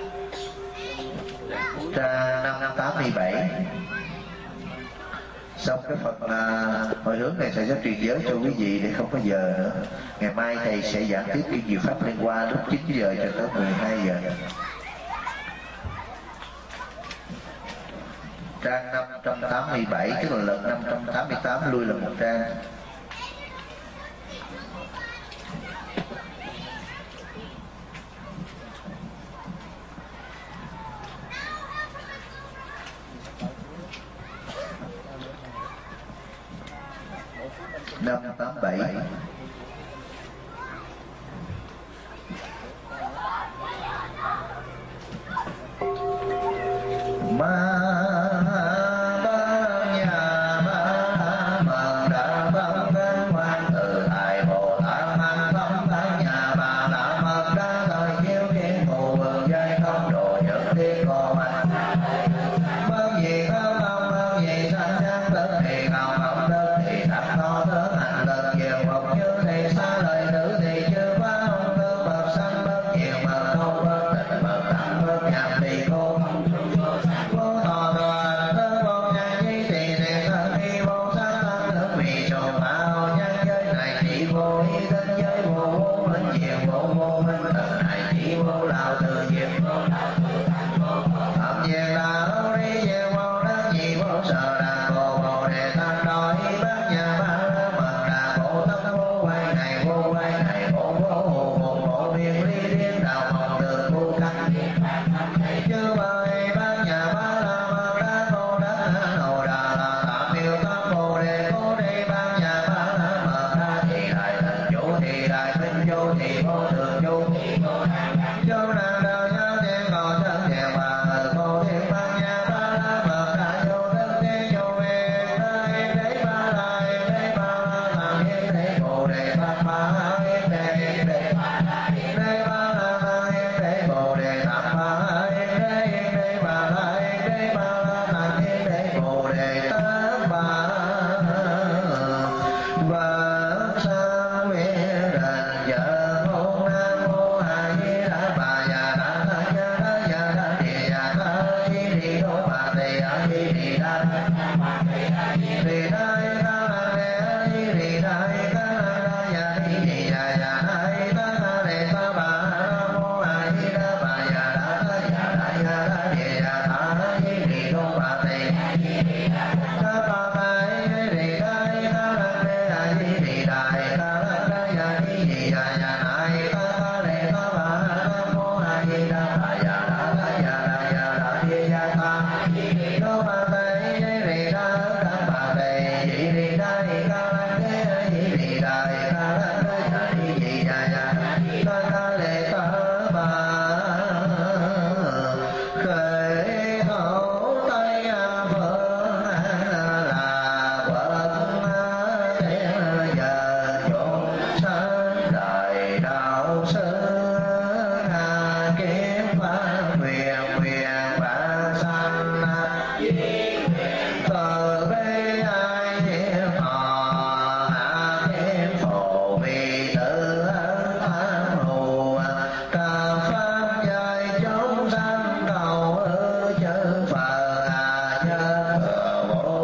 trang 587. Xong cái phần hồi hướng này thầy sẽ truyền giới cho quý vị để không có giờ nữa. Ngày mai thầy sẽ giảng tiếp kinh diệu pháp liên hoa lúc 9 giờ cho tới 12 giờ. Trang 587 tức là lật 588 lui là một trang. Năm 87 ma ba nhà ba mừng đã tâm căn quan từ thầy Bồ Tát mang tâm ba nhà bà đã mật đã thời chiếu kiến thù vườn dây không độ những thiên cô mạnh bất gì cao long bất gì sanh giác tức thì ngọc ngọc đất thì thập to tướng hành lực nhiều một như thì xa lời nữ thì chưa quá không tương bậc sanh bất nhiều bậc không bất tịnh bậc tặng bất nhằm thì cô vô thọ đoàn tơ vô nhân nhi thì thiện thân khi vô sát thân nước vì trồn mạo nhân giới này chỉ vô ý tinh giới vô vô minh diệu vô vô minh tận này chỉ vô lão từ diệt thậm nhiên đạo đi diệu vô đắc nhị vô sở đà cô bồ đề tam đói bát nhà ba mật đà bộ tâm vô quay này vô quay này vô vô hồ hồ bộ biên ly điên đạo mộng đường vô căn như vậy bát nhà ba la mật đà cô đắc hồ đà là tạm biểu tâm bồ đề cô đi bát nhà ba la mật đà thì đại thần chủ thì đại minh chủ thì vô thường chủ châu nàng đạo nhau thiên còn chân thiện và cô thiên bát nhà ba la mật đà vô đức thiên chủ yên đây đấy ba la yên đấy ba la tham yên đấy bồ đề tam ba yên đấy yên đấy đây ba la yên đấy bồ đề tam ba yên đấy yên đấy ba la yên đấy ba la tham yên đấy bồ đề tam ba và sang nguyện đàn giờ mô nam mô a di đà bà già đà đà già đà già đà địa già đà di đi đô bà đề a di đi đà đi đà đà đà đề a di đi đà đà đà già di đi già già đà đà đề ta bà nam mô a di đà bà già đà đà già đà địa già đà di đi đô bà đề ta bà bà đi đà đà đề a di đi đà đà đà già di đi già già đà ta đề ta bà nam mô a di đà bà già đà địa già đà đô bà đề đi đà đà bà đề di đi đà đà đề di đi đà đà đà di đi già già ta đề ta bà khởi hậu tây phương là quận thiên giờ chốn sanh đời đạo sư hà kiếm văn huyền huyền vạn sanh từ bi ai thiên họ hạ thiên phổ vì tự ân tham hù trà pháp giới chúng sanh cầu chư Phật nhân thừa vô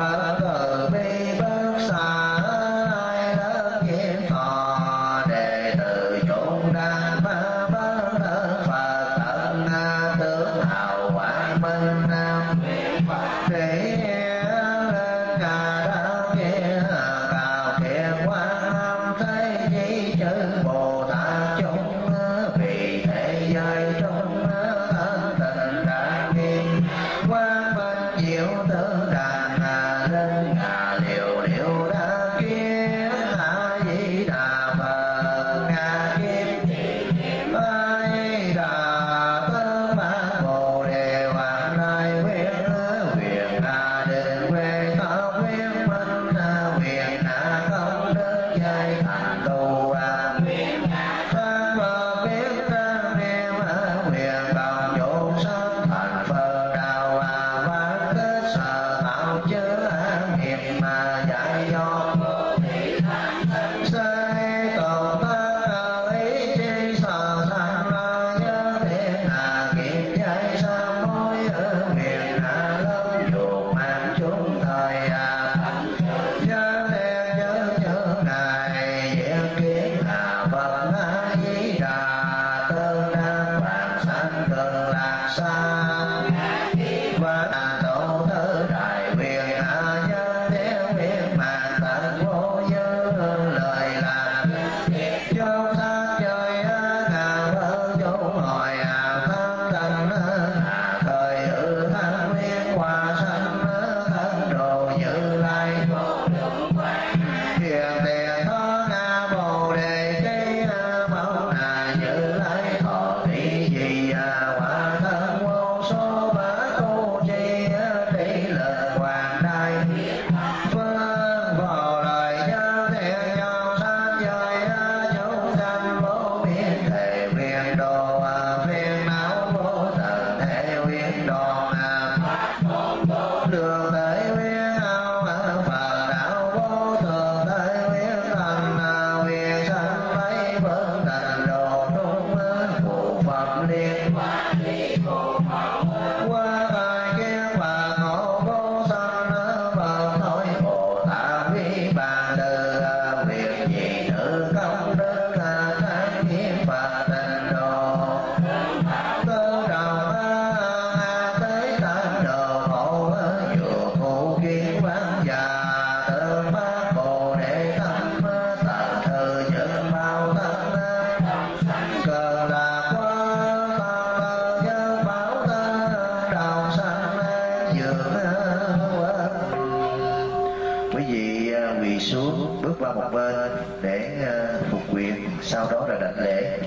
Phật từ bi bất xả, ai lớn nghiệp thọ đệ tử chúng đăng phá bất thân Phật tận tướng hào quang minh nam để lên ngà đăng kia cào thiện quang âm thấy di chư Bồ Tát chúng vì thế giới trong thân tình đại nghiêm quang minh diệu tương đàn lên ngà liều liều đa kiến a di đà Phật ngà kim a di đà tư mã Bồ đề hoàng đại nguyện nguyện định quê thọ nguyện minh nguyện công đức dạy thành tu thân Phật biết tăng niệm nguyện bằng vô sanh thành Phật đạo văn kết sở tạo chứa nghiệp mà dạy do sai tồn ta ý chi sở thành nhớ thiên nghiệp dạy sa mối nguyện lâm dục mạng chúng thời nhớ thiên nhớ ngài diễn kiến Phật a di đà tương đăng vạn sanh cực lạc xa và tổ thứ đại nguyện nhân thiên viên mạng tận vô dư lời lạc châu sát chơi ngà vỡ châu hỏi thân tần thời hư thân nguyên hòa sanh thân đồ như lai hiền tiền thọ na Bồ đề cây mẫu như lai thọ thị gì quả thân vô số bá tu chi tỷ lực hoàng đại phương vào lời nhớ thiện nhau sát giới chúng sanh vô biên thể nguyện độ phiền não vô tận thể nguyện đoạn đường tới nguyện ao Phật đạo vô thường tới nguyện thành nguyện sanh thấy vững thành độ trung phụ Phật liên qua bài kiến và ngộ vô sanh Phật thôi Bồ Tát vi bàn từ việc gì nữ công đức thánh hiến Phật tịnh độ tư đầu tới tam đồ hộ chùa cụ kiến quán già tương phát Bồ đề tâm tận thư những bao thân cần là quan tâm nhớ báo thân đầu sanh dường quý vị quỳ xuống bước qua một bên để phục quyền, sau đó là đảnh lễ.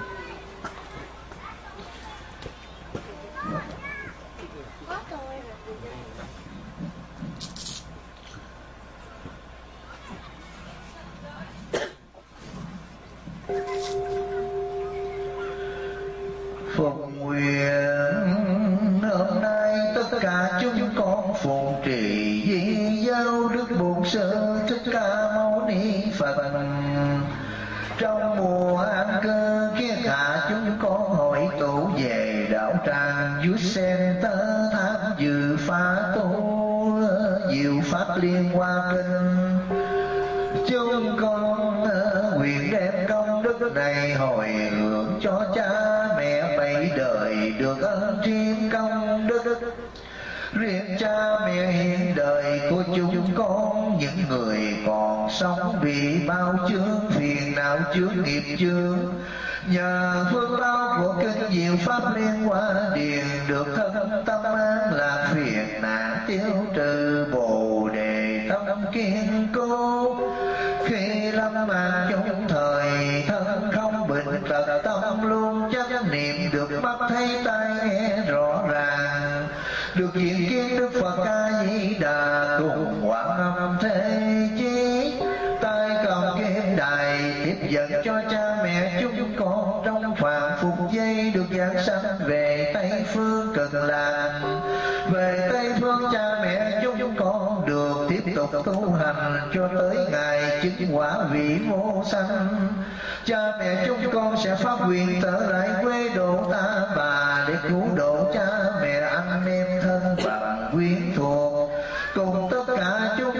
Phục nguyện hôm nay tất cả chúng con phụng trì di giáo đức bổn sư Thích Ca Mâu Ni Phật. Trong mùa an cư kiết hạ chúng con hội tụ về đạo tràng dưới sen tơ tham dự phá tu diệu pháp liên hoa kinh. Chúng con nguyện đem công đức này hồi hướng cho cha mẹ bảy đời được ơn riêng công đức. Riêng cha mẹ hiện đời của chúng con, những người còn sống bị bao chướng phiền não chướng nghiệp chướng, nhờ phước báo của kinh diệu pháp liên hoa điền được thân tâm an lạc phiền não tiêu trừ Bồ đề tâm kiên cố. Khi lâm màn chung thời thân không bệnh tật tâm luôn chắc niệm được mắt thấy tai nghe rõ ràng, được diện kiến Đức Phật A Di Đà cùng Quảng Âm Thế Chí. tay cầm kim đài tiếp dẫn cho cha mẹ chúng con trong phàm phục dây được giảng sanh về Tây Phương Cực Lạc. Về Tây Phương cha mẹ chúng con được tiếp tục tu hành cho tới ngày chứng quả vị vô sanh. Cha mẹ chúng con sẽ phát nguyện trở lại quê độ Ta Bà để cứu độ cha mẹ anh em thân bằng quyến thuộc cùng tất cả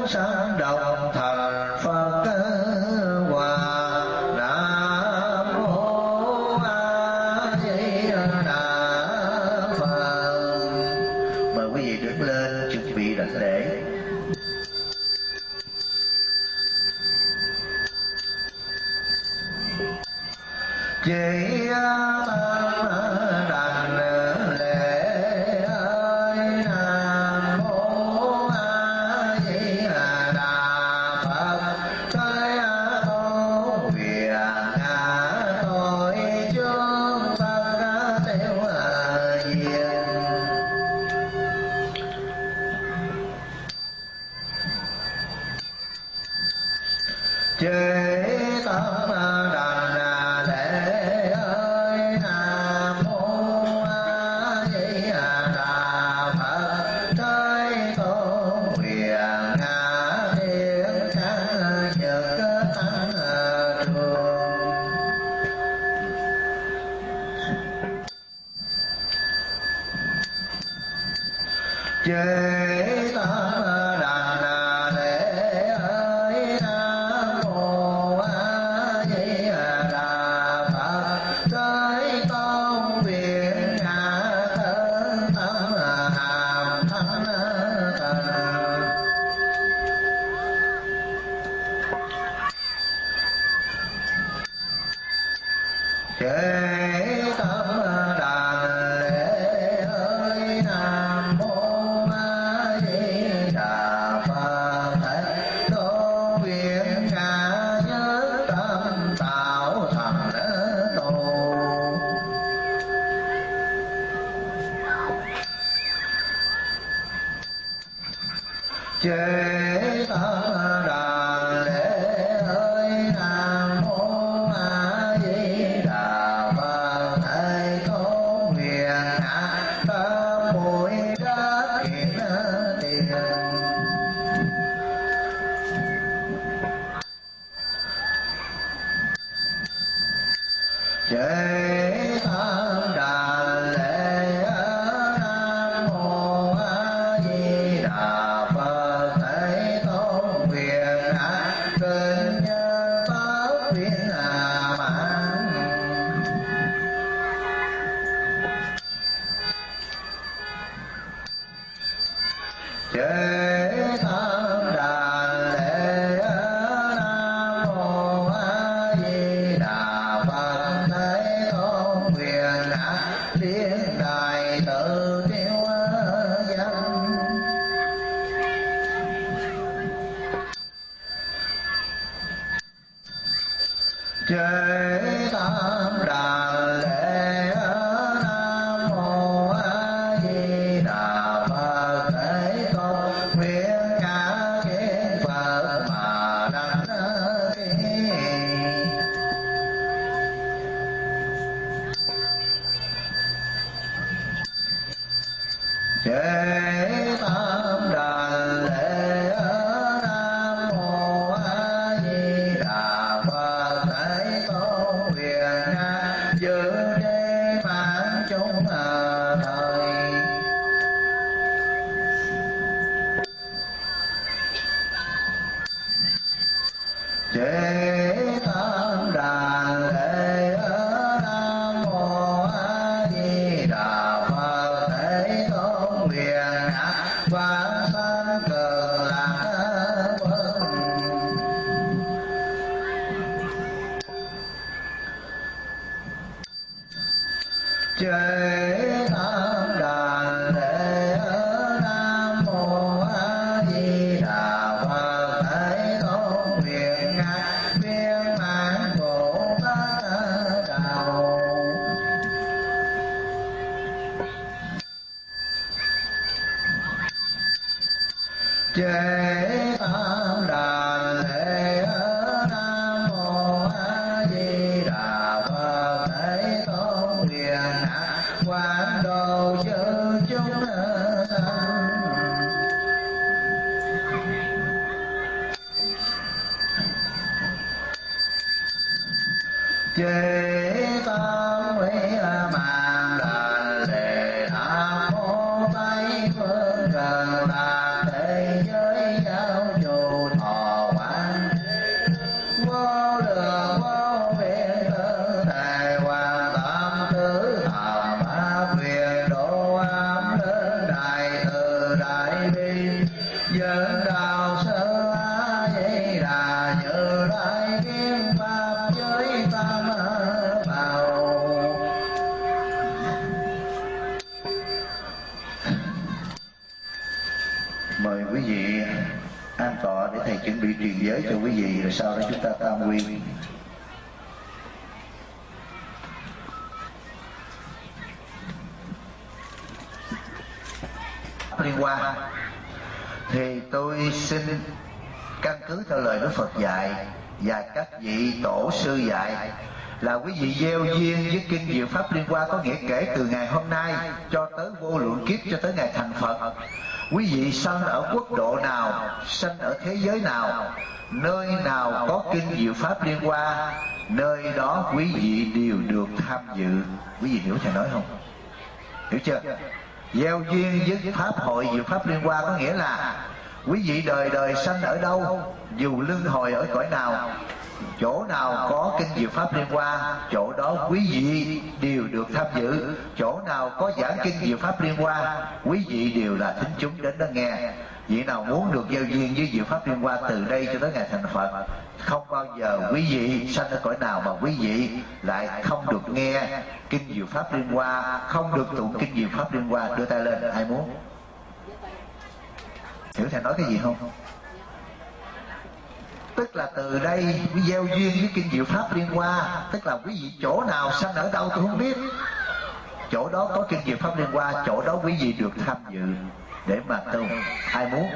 sanh đồng thành Phật Hòa. Nam mô A Di Đà Phật. Mời quý vị đứng lên chuẩn bị đảnh lễ. Chỉ tam đảnh lễ ơi. Nam mô A Di Đà Phật. Tới tôn quyền tội chúng Phật theo duyên. Chế tâm đảnh lễ ơi. Nam mô A Di Đà Phật. Tới tôn quyền thiên kháng nhật tăng trường. Chế tâm đảnh lễ ơi. Nam mô A Di Đà Phật. Tới tôn quyền thân tâm hàm thánh thần. Chế tâm đảnh lễ ơi. Nam mô A Di Đà Phật. Thế tôn quyền nhất tâm tạo thành tổ. Chế tâm đảnh lễ ơi. Nam mô A Di Đà Phật. Thế tôn quyền tâm bụi đất hiện tiền. Chế tâm đảnh lễ Nam mô A Di Đà Phật. Thế tôn quyền kinh nhân pháp viên mạng. Chế tâm đảnh lễ Nam mô A Di Đà Phật. Thế tôn quyền liên đài tự tiêu danh. Chế tâm đảnh lễ Nam mô A Di Đà Phật. Thế tôn nguyện cả kiến Phật mà đảnh ký. Chế tâm đảnh lễ Nam mô A Di Đà Phật. Thế tôn quyền giữ đế mạng chúng thời. Chế tâm đảnh lễ Nam mô A Di Đà Phật. Thế tôn quyền quán sanh cực lạc quân. Chế tâm đảnh lễ Nam mô A Di Đà Phật. Thế tôn quyền viên mãn Bồ Tát đạo. Chế tâm đảnh lễ Nam mô A Di Đà Phật. Thế tôn quyền quán độ chư chúng sanh. Chế tâm quý mạng đảnh lễ Nam mô Tây phương Cực Lạc thế giới giáo chủ. an tọa để thầy chuẩn bị truyền giới cho quý vị, rồi sau đó chúng ta tam quy. Liên quan thì tôi xin căn cứ theo lời Đức Phật dạy và các vị tổ sư dạy là quý vị gieo duyên với kinh diệu pháp Liên Hoa, có nghĩa kể từ ngày hôm nay cho tới vô lượng kiếp, cho tới ngày thành Phật. Quý vị sanh ở quốc độ nào, sanh ở thế giới nào, nơi nào có kinh diệu pháp Liên Hoa, nơi đó quý vị đều được tham dự. Quý vị hiểu thầy nói không? Hiểu chưa? Gieo duyên với pháp hội diệu pháp Liên Hoa có nghĩa là quý vị đời đời sanh ở đâu, dù luân hồi ở cõi nào, chỗ nào có kinh diệu pháp Liên Hoa, chỗ đó quý vị đều được tham dự. Chỗ nào có giảng kinh diệu pháp Liên Hoa, quý vị đều là thính chúng đến đó nghe. Vị nào muốn được gieo duyên với diệu pháp Liên Hoa từ đây cho tới ngày thành Phật, không bao giờ quý vị sanh ở cõi nào mà quý vị lại không được nghe kinh diệu pháp Liên Hoa, không được tụng kinh diệu pháp Liên Hoa. Đưa tay lên, ai muốn? Hiểu thầy nói cái gì không? Tức là từ đây quý gieo duyên với kinh diệu pháp Liên Hoa, tức là quý vị chỗ nào sanh ở đâu tôi không biết, chỗ đó có kinh diệu pháp Liên Hoa, chỗ đó quý vị được tham dự để mà tu. Ai muốn?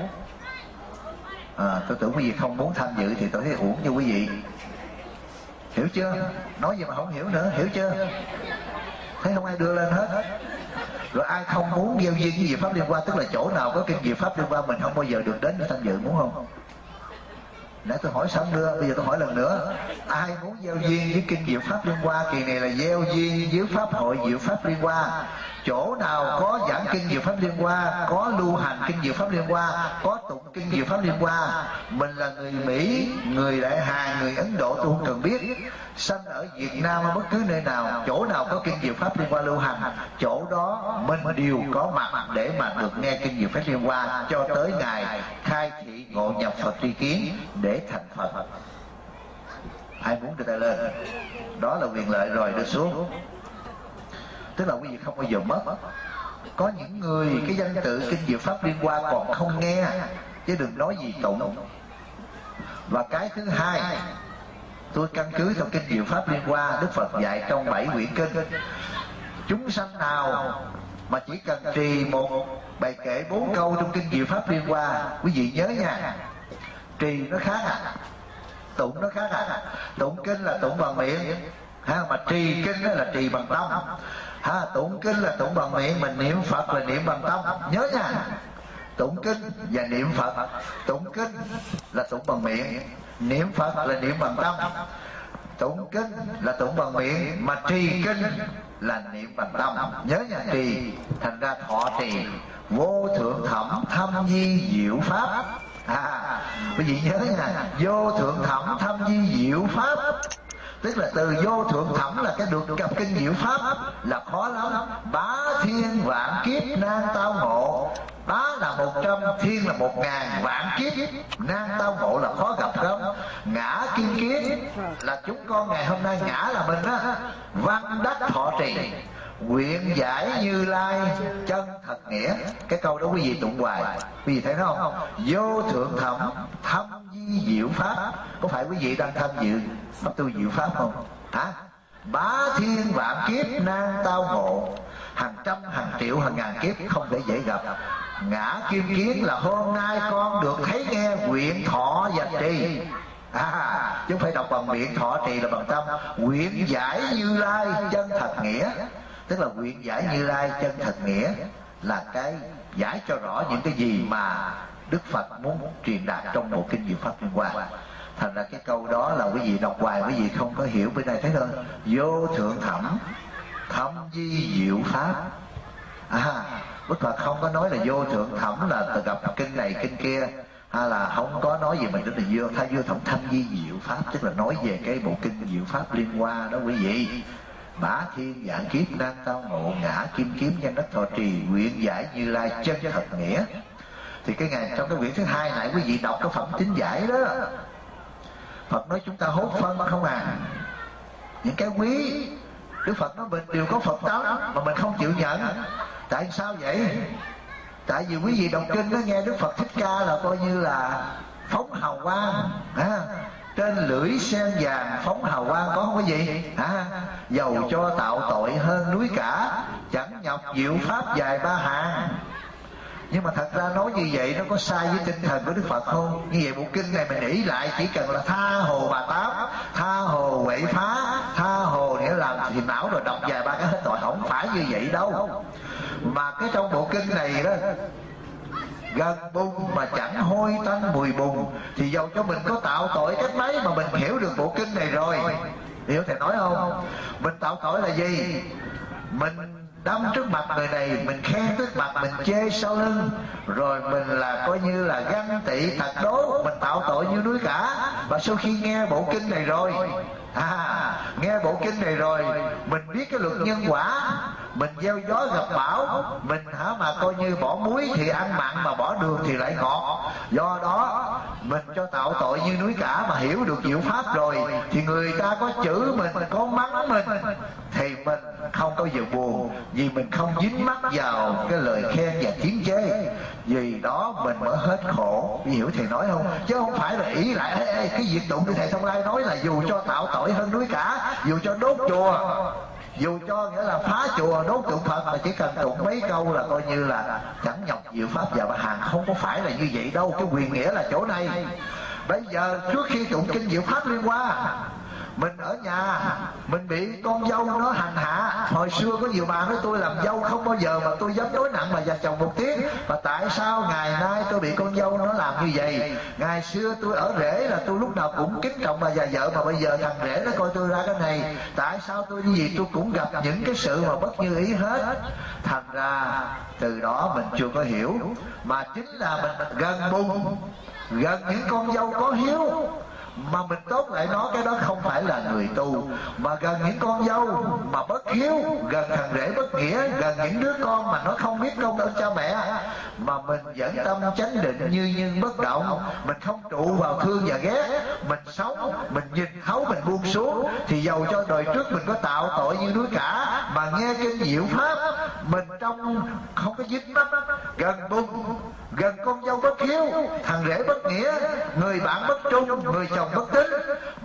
Tôi tưởng quý vị không muốn tham dự thì tôi thấy uổng cho quý vị. Hiểu chưa? Nói gì mà không hiểu nữa, hiểu chưa? Thấy không ai đưa lên hết. Rồi ai không muốn gieo duyên với diệu pháp Liên Hoa, tức là chỗ nào có kinh diệu pháp Liên Hoa mình không bao giờ được đến để tham dự, muốn không? Nãy tôi hỏi xong đưa, bây giờ tôi hỏi lần nữa. Ai muốn gieo duyên với kinh diệu pháp Liên Hoa? Kỳ này là gieo duyên với pháp hội diệu pháp Liên Hoa. Chỗ nào có giảng kinh diệu pháp Liên Hoa, có lưu hành kinh diệu pháp Liên Hoa, có tụng kinh diệu pháp Liên Hoa. Mình là người Mỹ, người Đại Hàn, người Ấn Độ tôi không cần biết, sanh ở Việt Nam hay bất cứ nơi nào, chỗ nào có kinh diệu pháp Liên Hoa lưu hành, chỗ đó mình đều có mặt để mà được nghe kinh diệu pháp Liên Hoa cho tới ngày khai thị ngộ nhập Phật tri kiến để thành Phật. Ai muốn đưa tay lên? Đó là quyền lợi rồi, đưa xuống. Tức là quý vị không bao giờ mất. Có những người cái danh tự kinh diệu pháp Liên Hoa còn không nghe, chứ đừng nói gì tụng. Và cái thứ hai, tôi căn cứ theo kinh diệu pháp Liên Hoa, Đức Phật dạy trong 7 quyển kinh, chúng sanh nào mà chỉ cần trì một bài kệ 4 câu trong kinh diệu pháp Liên Hoa, quý vị nhớ nha, trì nó khác tụng nó khác tụng kinh là tụng bằng miệng mà trì kinh là trì bằng tâm tụng kinh là tụng bằng miệng, mình niệm Phật là niệm bằng tâm, nhớ nha. Tụng kinh và niệm Phật, tụng kinh là tụng bằng miệng, niệm Phật là niệm bằng tâm. Tụng kinh là tụng bằng miệng, mà trì kinh là niệm bằng tâm, nhớ nha. Trì thành ra thọ trì vô thượng thẩm thâm nhi diệu pháp. Quý vị nhớ nha, vô thượng thẩm thâm nhi diệu pháp, tức là từ vô thượng thẩm là cái được gặp kinh diệu pháp là khó lắm. Bá thiên vạn kiếp nan tao ngộ, bá là 100, thiên là 1000, vạn kiếp nan tao ngộ là khó gặp lắm. Ngã kim kiến là chúng con ngày hôm nay, ngã là mình á. Văn đắc thọ trì, nguyện giải Như Lai chân thật nghĩa. Cái câu đó quý vị tụng hoài, quý vị thấy nó không? Vô thượng thẩm thâm di diệu pháp. Có phải quý vị đang tham dự pháp tu diệu pháp không? Bá thiên vạn kiếp nan tao ngộ, hàng trăm hàng triệu hàng ngàn kiếp không thể dễ gặp. Ngã kim kiến là hôm nay con được thấy nghe, nguyện thọ và trì. Chứ không phải đọc bằng miệng, thọ trì là bằng tâm. Nguyện giải Như Lai chân thật nghĩa, tức là nguyện giải Như Lai chân thật nghĩa là cái giải cho rõ những cái gì mà Đức Phật muốn truyền đạt trong một kinh diệu pháp Liên Hoa. Thành ra cái câu đó là quý vị đọc hoài quý vị không có hiểu. Bên này thấy không? Vô thượng thẩm thâm di diệu pháp. Đức Phật không có nói là vô thượng thẩm là gặp kinh này kinh kia, hay là không có nói gì mình rất là vô thẩm thâm di diệu pháp, tức là nói về cái bộ kinh diệu pháp Liên Hoa đó quý vị. Bá thiên vạn kiếp nan tao ngộ, ngã kim kiếm danh đất thọ trì, nguyện giải Như Lai chân thật nghĩa. Thì cái ngày trong cái quyển thứ hai này quý vị đọc cái phẩm tính giải đó, Phật nói chúng ta hốt phân không những cái quý. Đức Phật nói mình đều có Phật tánh mà mình không chịu nhận. Tại sao vậy? Tại vì quý vị đọc kinh nó nghe Đức Phật Thích Ca là coi như là phóng hào quang, trên lưỡi sen vàng phóng hào quang có không có gì? Dầu cho tạo tội hơn núi cả, chẳng nhọc diệu pháp dài ba hàng. Nhưng mà thật ra nói như vậy nó có sai với tinh thần của Đức Phật không? Như vậy bộ kinh này mình nghĩ lại chỉ cần là tha hồ Bà Táp, tha hồ Huệ Phá, tha hồ nghĩa làm thì não rồi đọc vài ba cái hết tội. Không phải như vậy đâu. Mà cái trong bộ kinh này đó, gần bùn mà chẳng hôi tanh mùi bùn, thì dầu cho mình có tạo tội cách mấy mà mình hiểu được bộ kinh này rồi. Hiểu thầy nói không? Mình tạo tội là gì? Mình đâm trước mặt người này, mình khen trước mặt, mình chê sau lưng, rồi mình là coi như là ganh tị tật đố, mình tạo tội như núi cả. Và sau khi nghe bộ kinh này rồi, nghe bộ kinh này rồi, mình biết cái luật nhân quả, mình gieo gió gặp bão, mình mà coi như bỏ muối thì ăn mặn, mà bỏ đường thì lại ngọt. Do đó mình cho tạo tội như núi cả, mà hiểu được diệu pháp rồi thì người ta có chửi mình, có mắng mình thì mình không có giờ buồn, vì mình không dính mắc vào cái lời khen và tiếng chê. Vì đó mình mới hết khổ. Hiểu thầy nói không? Chứ không phải là ý lại cái việc tụng như thầy Thông Lai nói là dù cho tạo tội hơn núi cả, dù cho đốt chùa, dù cho nghĩa là phá chùa đốt tượng Phật, mà chỉ cần tụng mấy câu là coi như là chẳng nhọc diệu pháp và ba hàng. Không có phải là như vậy đâu. Cái quyền nghĩa là chỗ này. Bây giờ trước khi tụng kinh diệu pháp Liên Hoa, mình ở nhà mình bị con dâu nó hành hạ. Hồi xưa có nhiều bà nói tôi làm dâu không bao giờ mà tôi dám nói nặng mà già chồng một tiếng. Và tại sao ngày nay tôi bị con dâu nó làm như vậy? Ngày xưa tôi ở rể là tôi lúc nào cũng kính trọng bà già vợ, mà bây giờ thằng rể nó coi tôi ra cái này. Tại sao tôi như vậy? Tôi cũng gặp những cái sự mà bất như ý hết. Thành ra từ đó mình chưa có hiểu, mà chính là mình gần bùn, gần những con dâu có hiếu mà mình tốt lại nó, cái đó không phải là người tu. Mà gần những con dâu mà bất hiếu, gần thằng rể bất nghĩa, gần những đứa con mà nó không biết công ơn cha mẹ, mà mình vẫn tâm chánh định như nhân bất động, mình không trụ vào thương và ghét, mình sống, mình nhìn thấu, mình buông xuống, thì dầu cho đời trước mình có tạo tội như núi cả, mà nghe kinh diệu pháp mình trong không có dính mắc. Gần bùn, gần con dâu bất hiếu, thằng rể bất nghĩa, người bạn bất trung, người chồng bất tín,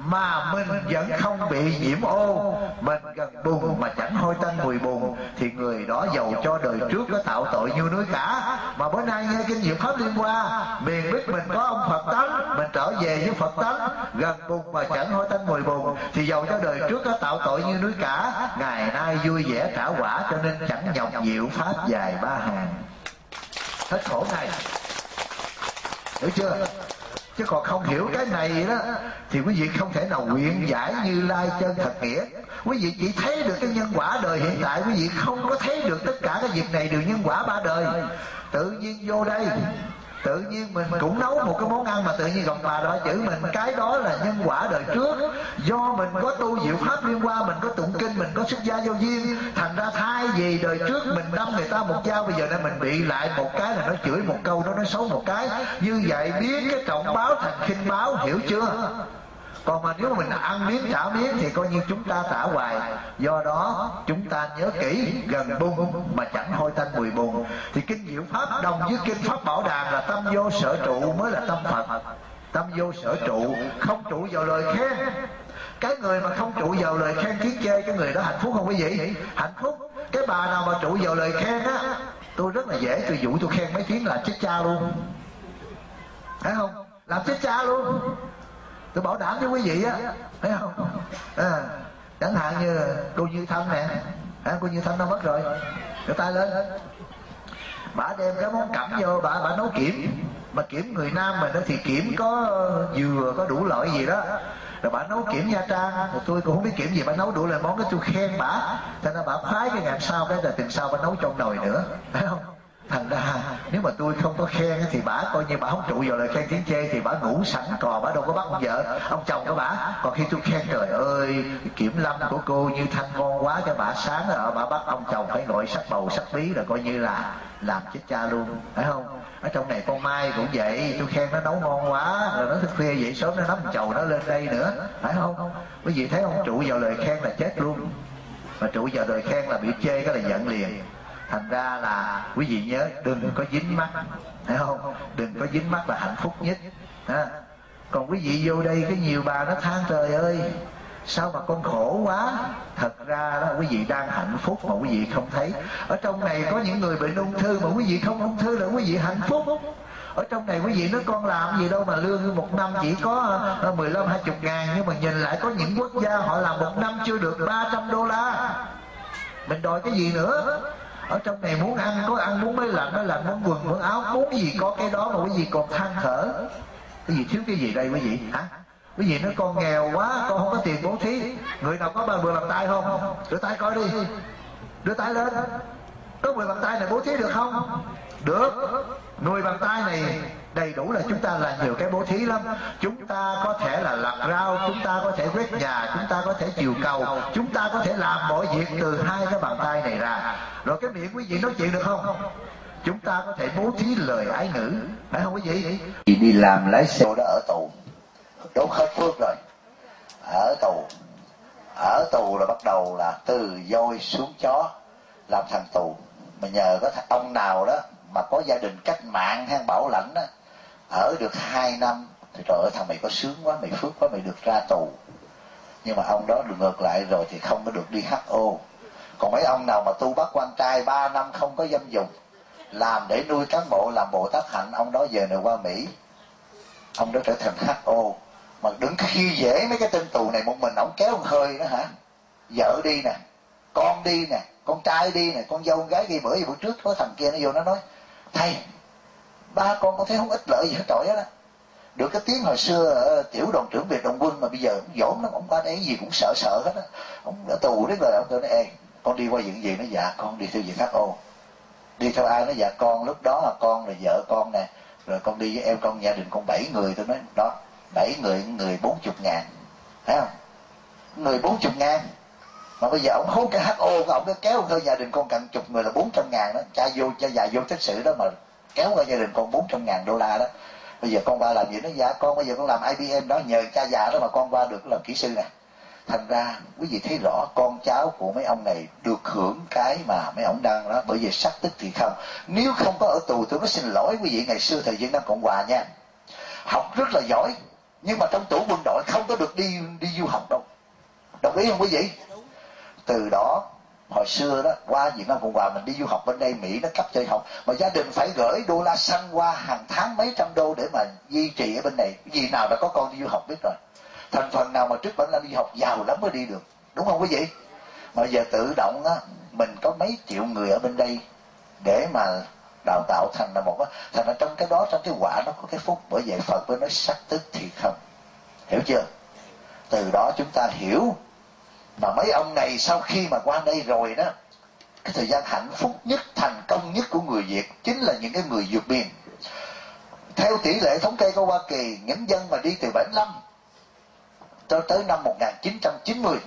mà mình vẫn không bị nhiễm ô, mình gần bùn mà chẳng hôi tanh mùi bùn, thì người đó dầu cho đời trước có tạo tội như núi cả, mà bữa nay nghe kinh diệu pháp Liên Hoa, miền biết mình có ông Phật tánh, mình trở về với Phật tánh, gần bùn mà chẳng hôi tanh mùi bùn, thì dầu cho đời trước có tạo tội như núi cả, ngày nay vui vẻ trả quả, cho nên chẳng nhọc diệu pháp dài ba hàng. Hết khổ này. Hiểu chưa? Chứ còn không hiểu cái này đó thì quý vị không thể nào nguyện giải Như Lai chân thật nghĩa. Quý vị chỉ thấy được cái nhân quả đời hiện tại, quý vị không có thấy được tất cả cái việc này đều nhân quả ba đời. Tự nhiên vô đây, tự nhiên mình cũng nấu một cái món ăn mà tự nhiên gặp bà đó chữ mình, cái đó là nhân quả đời trước. Do mình có tu diệu pháp Liên Hoa, mình có tụng kinh, mình có xuất gia vô duyên, thành ra thay vì đời trước mình đâm người ta một dao, bây giờ này mình bị lại một cái là nó chửi một câu, nó nói xấu một cái. Như vậy biến cái trọng báo thành khinh báo. Hiểu chưa? Còn mà nếu mà mình ăn miếng trả miếng thì coi như chúng ta trả hoài. Do đó chúng ta nhớ kỹ, gần bùn mà chẳng hôi tanh mùi bùn. Thì kinh diệu pháp đồng với kinh pháp Bảo Đàn là tâm vô sở trụ mới là tâm Phật. Tâm vô sở trụ, không trụ vào lời khen. Cái người mà không trụ vào lời khen tiếng chê, cái người đó hạnh phúc không quý vị? Hạnh phúc. Cái bà nào mà trụ vào lời khen á, tôi rất là dễ, tôi dụ tôi khen mấy tiếng là chết cha luôn. Thấy không? Làm chết cha luôn. Tôi bảo đảm với quý vị á, thấy không? Chẳng hạn như cô Như Thanh nè, cô Như Thanh đâu mất rồi, đưa tay lên. Bả đem cái món cẩm vô, bả nấu kiểm. Mà kiểm người Nam mình đó thì kiểm có dừa, có đủ loại gì đó. Rồi bả nấu kiểm Nha Trang, rồi tôi cũng không biết kiểm gì, bả nấu đủ loại món đó, tôi khen bả. Thành ra bả khoái cái ngày sau, cái là tuần sau bả nấu trong nồi nữa, thấy không? Thành ra nếu mà tôi không có khen thì bả coi như bả không trụ vào lời khen tiếng chê, thì bả ngủ sẵn cò, bả đâu có bắt ông vợ ông chồng của bả. Còn khi tôi khen trời ơi kiểm lâm của cô Như Thanh ngon quá, cái bả sáng ở bả bắt ông chồng phải gọi sắc bầu sắc bí, là coi như là làm chết cha luôn, phải không? Ở trong này con Mai cũng vậy, tôi khen nó nấu ngon quá, rồi nó thức khuya dậy sớm nó nắm chầu nó lên đây nữa, phải không? Quý vị thấy không? Trụ vào lời khen là chết luôn, mà trụ vào lời khen là bị chê cái là giận liền. Thành ra là quý vị nhớ đừng có dính mắt, thấy không? Đừng có dính mắt là hạnh phúc nhất. Còn quý vị vô đây cái nhiều bà nó than trời ơi sao mà con khổ quá. Thật ra đó quý vị đang hạnh phúc mà quý vị không thấy. Ở trong này có những người bệnh ung thư mà quý vị không ung thư là quý vị hạnh phúc. Ở trong này quý vị nói con làm gì đâu mà lương một năm chỉ có 15-20 ngàn, nhưng mà nhìn lại có những quốc gia họ làm một năm chưa được $300. Mình đòi cái gì nữa? Ở trong này muốn ăn có ăn, muốn mới lạnh, muốn quần muốn áo, muốn gì có cái đó mà quý vị còn than thở. Quý vị thiếu cái gì đây quý vị hả? Quý vị nói con nghèo quá, con không có tiền bố thí. Người nào có 10 bàn tay không? Đưa tay coi đi. Đưa tay lên. Có 10 bàn tay này bố thí được không? Được. 10 bàn tay này đầy đủ là chúng ta là nhiều cái bố thí lắm. Chúng ta có thể là lặt rau, chúng ta có thể quét nhà, chúng ta có thể chịu cầu, chúng ta có thể làm mọi việc từ 2 cái bàn tay này ra. Rồi cái miệng quý vị nói chuyện được không? Chúng ta có thể bố thí lời ái ngữ, phải không quý vị? Đi làm lái xe đó ở tù, đốt hết phước rồi. Ở tù là bắt đầu là từ voi xuống chó, làm thằng tù. Mà nhờ có ông nào đó mà có gia đình cách mạng hay bảo lãnh đó, ở được 2 năm thì trời ơi thằng mày có sướng quá, mày phước quá, mày được ra tù. Nhưng mà ông đó được ngược lại rồi thì không có được đi HO. Còn mấy ông nào mà tu bắt quan trai 3 năm không có dâm dục, làm để nuôi cán bộ, làm Bồ Tát hạnh, ông đó giờ này qua Mỹ, ông đó trở thành HO. Mà đừng khi dễ mấy cái tên tù này một mình ổng kéo một hơi đó hả? Vợ đi nè, con đi nè, con trai đi nè, con dâu con gái đi. Bữa trước có thằng kia nó vô nó nói thầy, ba con thấy không ích lợi gì hết trọi á. Được cái tiếng hồi xưa tiểu đoàn trưởng Việt Đồng Quân mà bây giờ ông dỗm lắm, ông qua đây gì cũng sợ hết á. Ông ở tù đấy rồi, ông kêu nói ê con đi qua viện gì? Nó dạ con đi theo viện HO. Đi theo ai? Nó dạ con lúc đó là con rồi vợ con nè, rồi con đi với em con, gia đình con 7 người. Tôi nói đó 7 người 40 ngàn, thấy không? Người 40 ngàn mà bây giờ ông hốt cái HO, ông cứ kéo thôi gia đình con cần chục người là 400 ngàn đó. Cha già vô tích sự đó mà kéo qua gia đình con 400 ngàn đô la đó. Bây giờ con qua làm gì? Nó dạ con bây giờ con làm IBM đó, nhờ cha già đó mà con qua được làm kỹ sư nè. Thành ra quý vị thấy rõ con cháu của mấy ông này được hưởng cái mà mấy ông đang đó, bởi vì sắc tức thì không. Nếu không có ở tù, tôi có xin lỗi quý vị, ngày xưa thời Việt Nam Cộng Hòa nha, học rất là giỏi nhưng mà trong tủ quân đội không có được đi du học đâu. Đồng ý không quý vị? Từ đó hồi xưa đó qua Việt Nam Cộng Hòa mình đi du học bên đây, Mỹ nó cấp cho học mà gia đình phải gửi đô la xăng qua hàng tháng mấy trăm đô để mà duy trì ở bên này. Vì nào đã có con đi du học biết rồi. Thành phần nào mà trước bản là đi học giàu lắm mới đi được, đúng không quý vị? Mà giờ tự động á, mình có mấy triệu người ở bên đây để mà đào tạo thành là một á. Thành ra trong cái đó, trong cái quả nó có cái phúc. Bởi vậy Phật mới nói sắc tức thì không, hiểu chưa? Từ đó chúng ta hiểu. Mà mấy ông này sau khi mà qua đây rồi đó, cái thời gian hạnh phúc nhất, thành công nhất của người Việt chính là những cái người vượt biên. Theo tỷ lệ thống kê của Hoa Kỳ, những dân mà đi từ 75 cho tới năm 1990,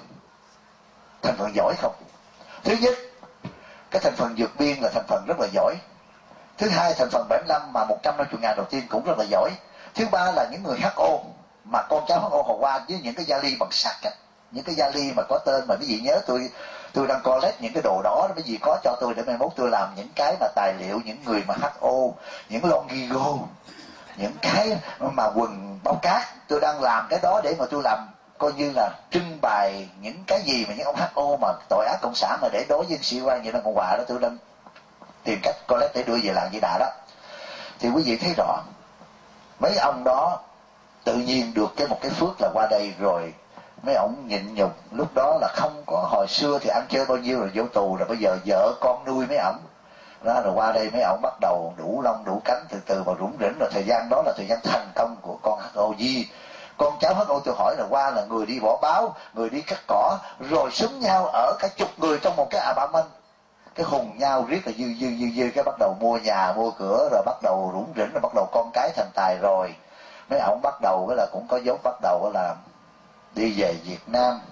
thành phần giỏi không? Thứ nhất, cái thành phần vượt biên là thành phần rất là giỏi. Thứ hai, thành phần 75 mà 150 ngàn đầu tiên cũng rất là giỏi. Thứ ba là những người HO mà con cháu HO họ qua với những cái vali bằng sắt, những cái vali mà có tên mà quý vị nhớ tôi đang collect những cái đồ đó, quý vị có cho tôi để mai mốt tôi làm những cái mà tài liệu những người mà HO, những longigo, những cái mà quần bao cát, tôi đang làm cái đó để mà tôi làm coi như là trưng bày những cái gì mà những ông HO mà tội ác cộng sản mà để đối với sĩ quan Việt Nam Cộng Hòa đó, tôi đang tìm cách collect để đưa về làng Di Đà đó. Thì quý vị thấy rõ mấy ông đó tự nhiên được một cái phước là qua đây rồi mấy ông nhịn nhục. Lúc đó là không có, hồi xưa thì ăn chơi bao nhiêu rồi vô tù rồi, bây giờ vợ con nuôi mấy ổng đó, rồi qua đây mấy ổng bắt đầu đủ lông đủ cánh, từ từ mà rủng rỉnh. Rồi thời gian đó là thời gian thành công của con HO. Gì con cháu HO tôi hỏi là qua là người đi bỏ báo, người đi cắt cỏ, rồi súng nhau ở cả chục người trong một cái apartment, cái hùng nhau riết là dư cái bắt đầu mua nhà mua cửa, rồi bắt đầu rủng rỉnh, rồi bắt đầu con cái thành tài. Rồi mấy ổng bắt đầu cái là cũng có dấu bắt đầu cái là đi về Việt Nam,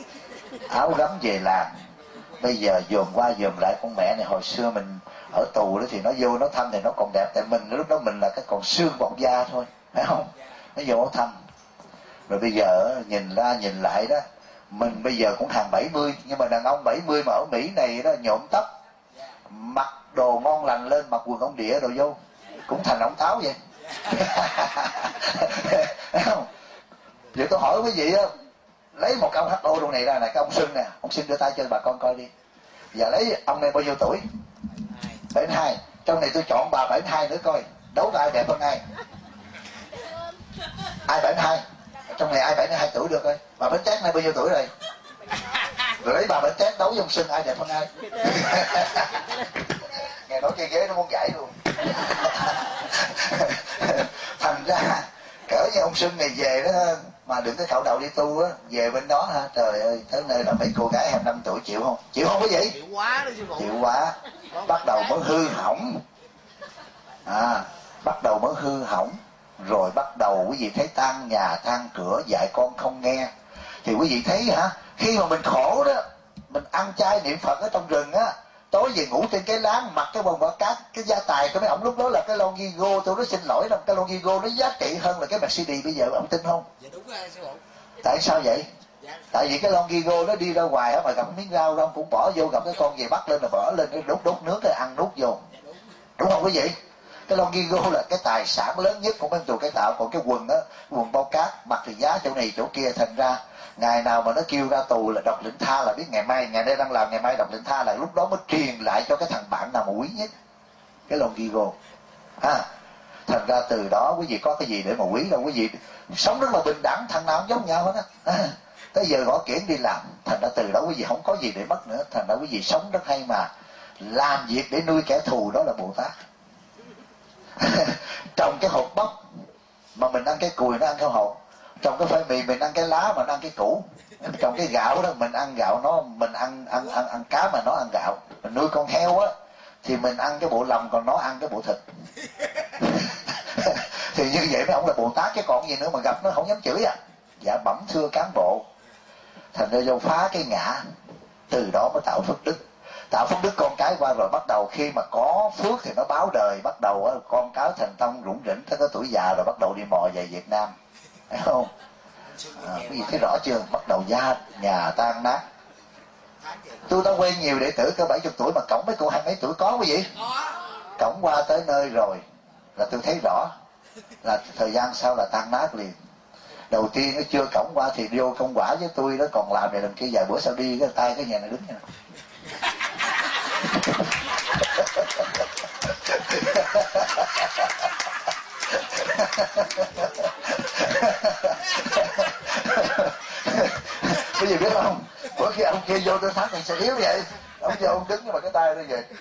áo gấm về làng. Bây giờ dồn qua dồn lại, con mẹ này hồi xưa mình ở tù đó thì nó vô nó thăm thì nó còn đẹp, tại mình lúc đó mình là cái còn xương bọc da thôi, phải không? Nó vô nó thăm. Rồi bây giờ nhìn ra nhìn lại đó, mình bây giờ cũng hàng 70, nhưng mà đàn ông 70 mà ở Mỹ này đó nhộn tóc, mặc đồ ngon lành lên, mặc quần ông Địa đồ vô cũng thành ông Táo vậy. Thấy không? Vậy tôi hỏi quý vị á, lấy một ông HO đồ này ra này, cái ông Xuân nè, ông Xuân đưa tay cho bà con coi đi. Giờ lấy ông này bao nhiêu tuổi? 72. Trong này tôi chọn bà 72 nữa coi, đấu ai đẹp hơn ai? Ai 72? Trong này ai 72 tuổi được coi. Bà Bến Tét này bao nhiêu tuổi rồi? Rồi lấy bà Bến Tét đấu với ông Xuân ai đẹp hơn ai? Nghe nói cái ghế nó muốn gãy luôn. Thành ra cỡ như ông Xuân này về đó, mà đừng có cạo đầu đi tu á, về bên đó ha, trời ơi, tới nơi là mấy cô gái 25 tuổi chịu không? Chịu không quý vị? Chịu quá đó sư phụ. Chịu quá. Bắt đầu mới hư hỏng. Bắt đầu mới hư hỏng. Rồi bắt đầu quý vị thấy tan nhà tan cửa, dạy con không nghe. Thì quý vị thấy hả, khi mà mình khổ đó, mình ăn chay niệm Phật ở trong rừng á, tối về ngủ trên cái láng, mặc cái quần bò cát, cái gia tài của mấy ông lúc đó là cái lon Gigo. Tôi nói xin lỗi là cái lon Gigo nó giá trị hơn là cái Mercedes bây giờ, ông tin không? Dạ đúng rồi sư phụ. Tại sao vậy? Dạ. Tại vì cái lon Gigo nó đi ra ngoài á, mà gặp miếng rau đâu cũng bỏ vô, gặp cái con gì bắt lên là bỏ lên, cái đốt nước cái ăn nuốt vô. Đúng không quý vị? Cái lon Gigo là cái tài sản lớn nhất của mấy tụi cái tạo. Còn cái quần á, quần bao cát mặc thì giá chỗ này chỗ kia, thành ra ngày nào mà nó kêu ra tù là đọc lệnh tha là biết ngày mai, ngày nay đang làm ngày mai đọc lệnh tha, là lúc đó mới truyền lại cho cái thằng bạn nào mà quý nhất cái lon Gigo. Thành ra từ đó quý vị có cái gì để mà quý đâu, quý vị sống rất là bình đẳng, thằng nào cũng giống nhau hết á. Tới giờ gõ kiển đi làm, thành ra từ đó quý vị không có gì để mất nữa. Thành ra quý vị sống rất hay mà làm việc để nuôi kẻ thù, đó là Bồ Tát. Trồng cái hột bắp mà mình ăn cái cùi nó ăn cái hột, trồng cái khoai mì mình ăn cái lá mà nó ăn cái củ, trồng cái gạo đó mình ăn gạo, nó mình ăn cá mà nó ăn gạo. Mình nuôi con heo á thì mình ăn cái bộ lòng, còn nó ăn cái bộ thịt. Thì như vậy mấy ông là Bồ Tát chứ còn gì nữa, mà gặp nó không dám chửi à. Dạ bẩm thưa cán bộ. Thành ra vô phá cái ngã, từ đó mới tạo phước đức. Tạo phước đức con cái qua rồi bắt đầu khi mà có phước thì nó báo đời, bắt đầu con cái thành tông rủng rỉnh tới cái tuổi già rồi bắt đầu đi mò về Việt Nam, thấy không? Quý vị thấy rõ chưa? Bắt đầu gia nhà tan nát. Tôi đã quen nhiều đệ tử cỡ 70 tuổi mà cổng mấy cô 20 mấy tuổi, có quý vị? Cổng qua tới nơi rồi là tôi thấy rõ là thời gian sau là tan nát liền. Đầu tiên nó chưa cổng qua thì vô công quả với tôi đó, còn làm này làm kia, vài bữa sau đi cái tay cái nhà này đứng nha. Bây giờ biết không, bữa khi ông kia vô tôi thắng thì sẽ yếu vậy, ông vô ông đứng nhưng mà cái tay nó vậy.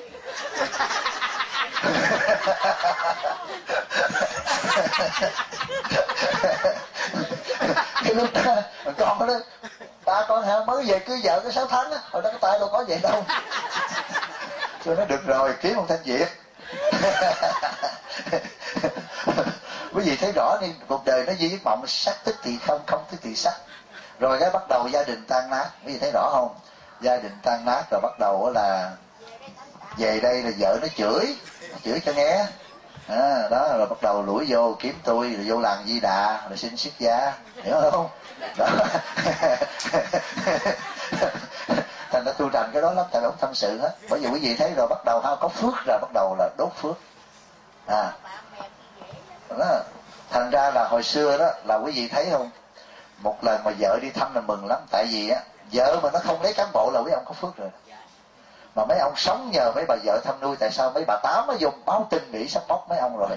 Cái lúc con đó, ta con hả mới về cưới vợ có 6 tháng á, hồi đó cái tay đâu có vậy đâu. Tôi nói được rồi, kiếm ông Thanh Việt. Quý vị thấy rõ đi, cuộc đời nó duy nhất mộng, sắc tức thì không, không tức thì sắc. Rồi cái bắt đầu gia đình tan nát, quý vị thấy rõ không? Gia đình tan nát rồi bắt đầu là về đây là vợ nó chửi cho nghe. Đó rồi bắt đầu lủi vô kiếm tôi, rồi vô làng Di Đà, rồi xin xuất gia, hiểu không? Đó. Thành ra tu trành cái đó lắm, tại ông tâm sự hết. Bởi vì quý vị thấy rồi bắt đầu có phước rồi bắt đầu là đốt phước. Đó. Thành ra là hồi xưa đó là quý vị thấy không, một lần mà vợ đi thăm là mừng lắm. Tại vì á, vợ mà nó không lấy cán bộ là quý ông có phước rồi. Mà mấy ông sống nhờ mấy bà vợ thăm nuôi. Tại sao mấy bà tám nó dùng báo tin Mỹ sắp bóc mấy ông rồi.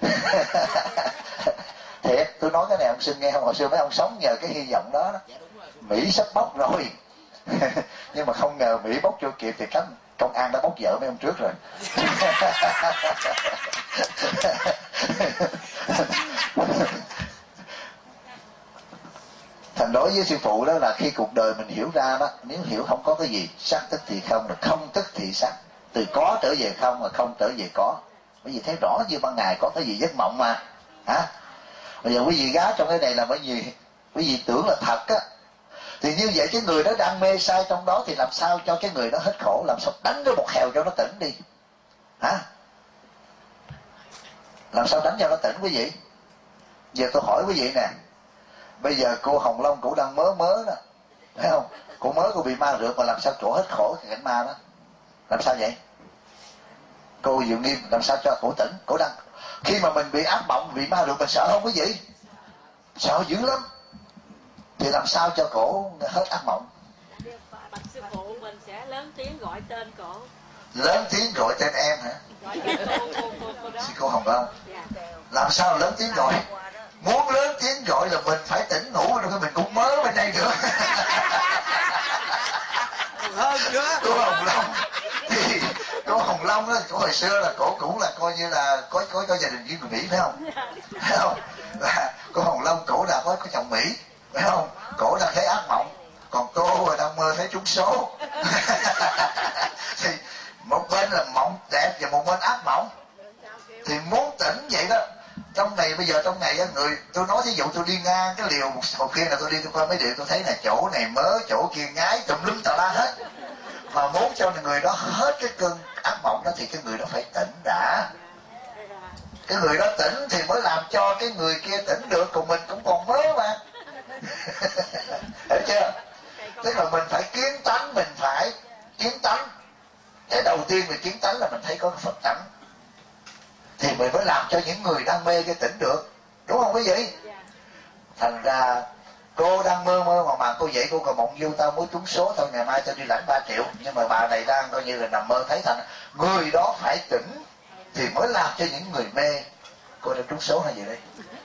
Thiệt, tôi nói cái này ông xin nghe không? Hồi xưa mấy ông sống nhờ cái hy vọng đó, Mỹ sắp bóc rồi. Nhưng mà không ngờ Mỹ bóc chưa kịp thì các công an đã bóc vợ mấy ông trước rồi. Thành đối với sư phụ đó là khi cuộc đời mình hiểu ra đó, nếu hiểu không có cái gì, sắc tức thì không, rồi không tức thì sắc, từ có trở về không, mà không trở về có. Bởi vì thấy rõ như ban ngày có cái gì giấc mộng mà. Bây giờ quý vị gá trong cái này là bởi vì quý vị tưởng là thật á, thì như vậy cái người đó đang mê say trong đó thì làm sao cho cái người đó hết khổ, làm sao đánh cái một hèo cho nó tỉnh đi. Làm sao đánh cho nó tỉnh quý vị? Giờ tôi hỏi quý vị nè, bây giờ cô Hồng Long cổ đang mớ đó, thấy không? Cô mới cô bị ma rượt mà làm sao chỗ hết khổ cái cảnh ma đó? Làm sao vậy? Cô Diệu Nghiêm làm sao cho cổ tỉnh. Cổ đang khi mà mình bị ác mộng, bị ma rượt, mình sợ không quý vị? Sợ dữ lắm. Thì làm sao cho cổ hết ác mộng? Bạch sư phụ mình sẽ lớn tiếng gọi tên cổ. Lớn tiếng gọi tên em hả? Gọi tên cô đó. Cô Hồng Long. Làm sao lớn tiếng gọi? Muốn lớn tiếng gọi là mình phải tỉnh ngủ rồi mình cũng mớ bên đây nữa. Hơn nữa. Cô Hồng Long thì cô Hồng Long đó, cổ hồi xưa là cổ cũng là coi như là có gia đình với người Mỹ phải không? Phải không? Là cô Hồng Long cổ đã có chồng Mỹ phải không? Cổ đang thấy ác mộng, còn cô đang mơ thấy trúng số. Thì một bên là mộng đẹp và một bên ác mộng. Thì muốn tỉnh vậy đó. Trong này bây giờ trong ngày người tôi nói thí dụ tôi đi ngang cái liều hồi kia là tôi đi tôi qua mấy điều tôi thấy là chỗ này mớ chỗ kia ngái tùm lum tà la hết. Mà muốn cho người đó hết cái cơn ác mộng đó thì cái người đó phải tỉnh đã. Cái người đó tỉnh thì mới làm cho cái người kia tỉnh được, còn mình cũng còn mớ mà. Hiểu chưa? Tức là mình phải kiến tánh, mình phải kiến tánh. Cái đầu tiên mình kiến tánh là mình thấy có cái Phật tánh, thì mình mới làm cho những người đang mê cái tỉnh được, đúng không quý vị? Thành ra cô đang mơ màng cô dậy cô còn mộng vô tao mới trúng số, tao ngày mai tao đi lãnh 3 triệu, nhưng mà bà này đang coi như là nằm mơ thấy. Thành người đó phải tỉnh thì mới làm cho những người mê cô đã trúng số hay gì đây.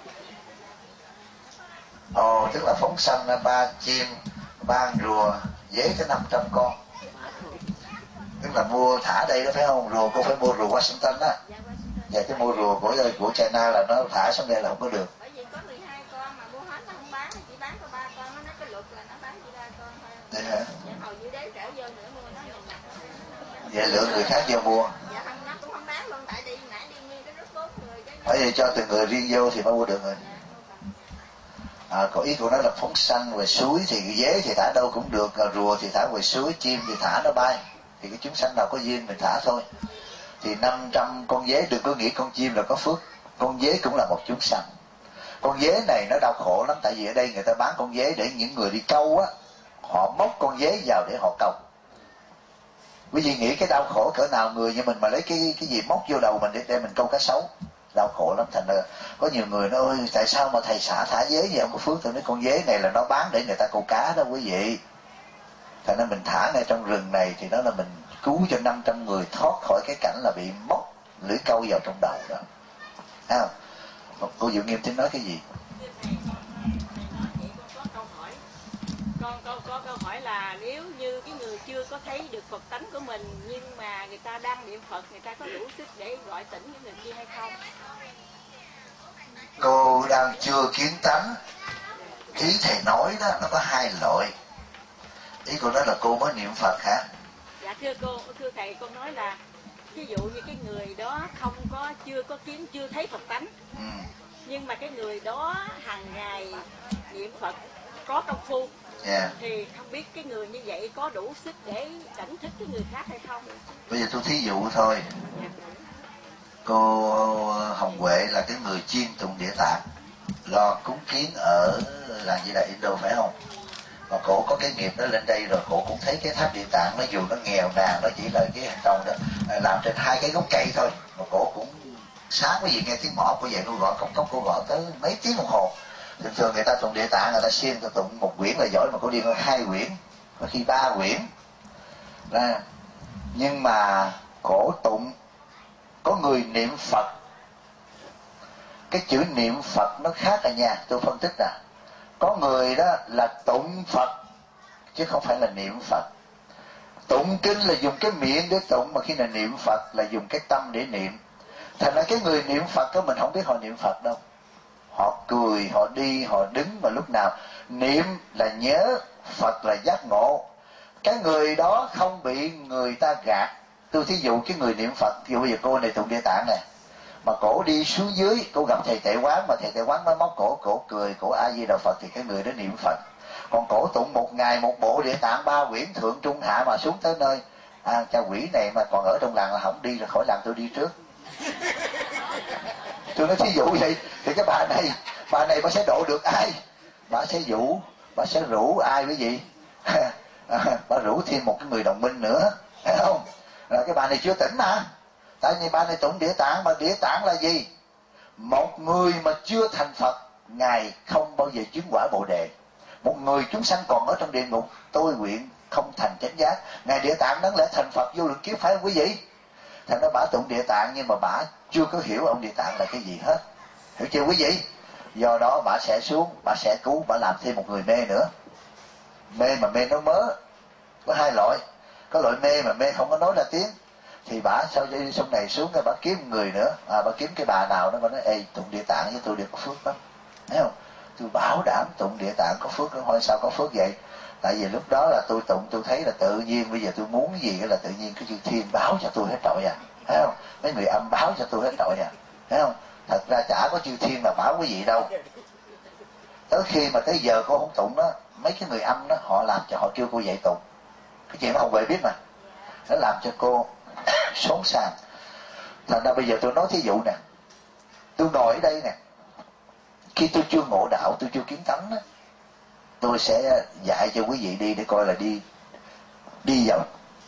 Tức là phóng sanh ra 3 chim 3 rùa dế tới 500 con, tức là mua thả đây đó phải không? Rùa cô phải mua rùa Washington đó. Và cái mua rùa của China là nó thả xuống đây là không có được. Bởi vì có 12 con mà mua hết nó không bán, chỉ bán có 3 con, nó nói cái luật là nó bán chỉ 3 con thôi. Đấy hả? Dạ hồi dưới đấy trở vô nữa mua nó nhìn mặt. Vậy lựa người khác vô mua. Dạ không, nó cũng không bán luôn, tại đi nãy đi nguyên cái rất tốt người chứ. Bởi vì cho từng người riêng vô thì mới mua được rồi. Có ý của nó là phóng sanh về suối thì dế thì thả đâu cũng được, rùa thì thả về suối, chim thì thả nó bay. Thì cái chúng sanh nào có duyên mình thả thôi. Thì 500 con dế đừng có nghĩ con chim là có phước. Con dế cũng là một chúng sanh. Con dế này nó đau khổ lắm, tại vì ở đây người ta bán con dế để những người đi câu á, họ móc con dế vào để họ câu. Quý vị nghĩ cái đau khổ cỡ nào, người như mình mà lấy cái gì móc vô đầu mình để mình câu cá sấu, đau khổ lắm. Thành ra có nhiều người nói ơi tại sao mà thầy xả thả dế vậy không có phước. Tôi nói con dế này là nó bán để người ta câu cá đó quý vị. Thành ra mình thả ngay trong rừng này thì đó là mình cứu cho 500 người thoát khỏi cái cảnh là bị móc lưỡi câu vào trong đầu đó. Thấy không? Cô Diệu Nghiêm tính nói cái gì? Con có câu hỏi là nếu như cái người chưa có thấy được Phật tánh của mình nhưng mà người ta đang niệm Phật, người ta có đủ sức để gọi tỉnh những người kia hay không? Cô đang chưa kiến tánh. Ý thầy nói đó nó có 2 loại. Ý cô nói là cô mới niệm Phật hả? Dạ thưa thầy, con nói là ví dụ như cái người đó chưa có kiến, chưa thấy Phật tánh, nhưng mà cái người đó hàng ngày niệm Phật có công phu, thì không biết cái người như vậy có đủ sức để đánh thức cái người khác hay không? Bây giờ tôi thí dụ thôi. Cô Hồng Huệ là cái người chuyên tụng Địa Tạng, lo cúng kiến ở làng Di Đà Indo phải không? Mà cổ có cái nghiệp đó lên đây rồi, cổ cũng thấy cái tháp Địa Tạng nó dù nó nghèo nàn, nó chỉ là cái hàng rồng đó làm trên 2 cái gốc cây thôi, mà cổ cũng sáng cái gì nghe tiếng mõ cô về cô gọi cốc cốc, cô gọi tới mấy tiếng đồng hồ. Thường thường người ta tụng Địa Tạng người ta siêng, người ta tụng 1 quyển là giỏi, mà cô đi 2 quyển, có khi 3 quyển. Nhưng mà cổ tụng, có người niệm Phật, cái chữ niệm Phật nó khác à nha, tôi phân tích nè. Có người đó là tụng Phật chứ không phải là niệm Phật. Tụng kinh là dùng cái miệng để tụng, mà khi nào niệm Phật là dùng cái tâm để niệm. Thành ra cái người niệm Phật đó mình không biết họ niệm Phật đâu. Họ cười, họ đi, họ đứng, mà lúc nào niệm là nhớ, Phật là giác ngộ. Cái người đó không bị người ta gạt. Tôi thí dụ cái người niệm Phật, ví dụ bây giờ cô này tụng Địa Tạng này, mà cổ đi xuống dưới, cô gặp thầy Tệ Quán, mà thầy Tệ Quán mới móc cổ cười, cổ A Di Đà Phật, thì cái người đó niệm Phật. Còn cổ tụng 1 ngày 1 bộ Địa Tạng 3 quyển thượng trung hạ mà xuống tới nơi, cha quỷ này mà còn ở trong làng là không đi, là khỏi làng tôi đi trước. Tôi nói thí dụ vậy thì cái bà này bà sẽ độ được ai? Bà sẽ rủ ai quý vị? Bà rủ thêm một cái người đồng minh nữa, phải không? Rồi cái bà này chưa tỉnh mà, Tại vì bà này tụng Địa Tạng, mà Địa Tạng là gì? Một người mà chưa thành Phật, Ngài không bao giờ chứng quả Bồ Đề. Một người chúng sanh còn ở trong địa ngục, tôi nguyện không thành chánh giác. Ngài Địa Tạng đáng lẽ thành Phật vô lượng kiếp, phải không quý vị? Thành ra bả tụng Địa Tạng nhưng mà bả chưa có hiểu ông Địa Tạng là cái gì hết. Hiểu chưa quý vị? Do đó bả sẽ xuống, bả sẽ cứu, bả làm thêm một người mê nữa. Mê mà mê nó mớ, có hai loại. Có loại mê mà mê không có nói ra tiếng, thì bả sau đi sông này xuống cái bả kiếm người nữa, bả kiếm cái bà nào đó, bả nói ê tụng Địa Tạng với tôi đều có phước lắm, thấy không? Tôi bảo đảm tụng Địa Tạng có phước. Nó hỏi sao có phước vậy? Tại vì lúc đó là tôi tụng, tôi thấy là tự nhiên, bây giờ tôi muốn cái gì là tự nhiên cái chư thiên báo cho tôi hết trọi à, thấy không? Mấy người âm báo cho tôi hết trọi à, thấy không? Thật ra chả có chư thiên nào báo quý vị đâu. Tới khi mà tới giờ cô không tụng đó, mấy cái người âm đó họ làm cho, họ kêu cô dậy tụng. Cái chuyện đó Hồng Huệ biết mà, nó làm cho cô xốn sang. Thành ra bây giờ tôi nói thí dụ nè, tôi ngồi ở đây nè, khi tôi chưa ngộ đạo, tôi chưa kiến tánh đó, tôi sẽ dạy cho quý vị đi để coi là đi vào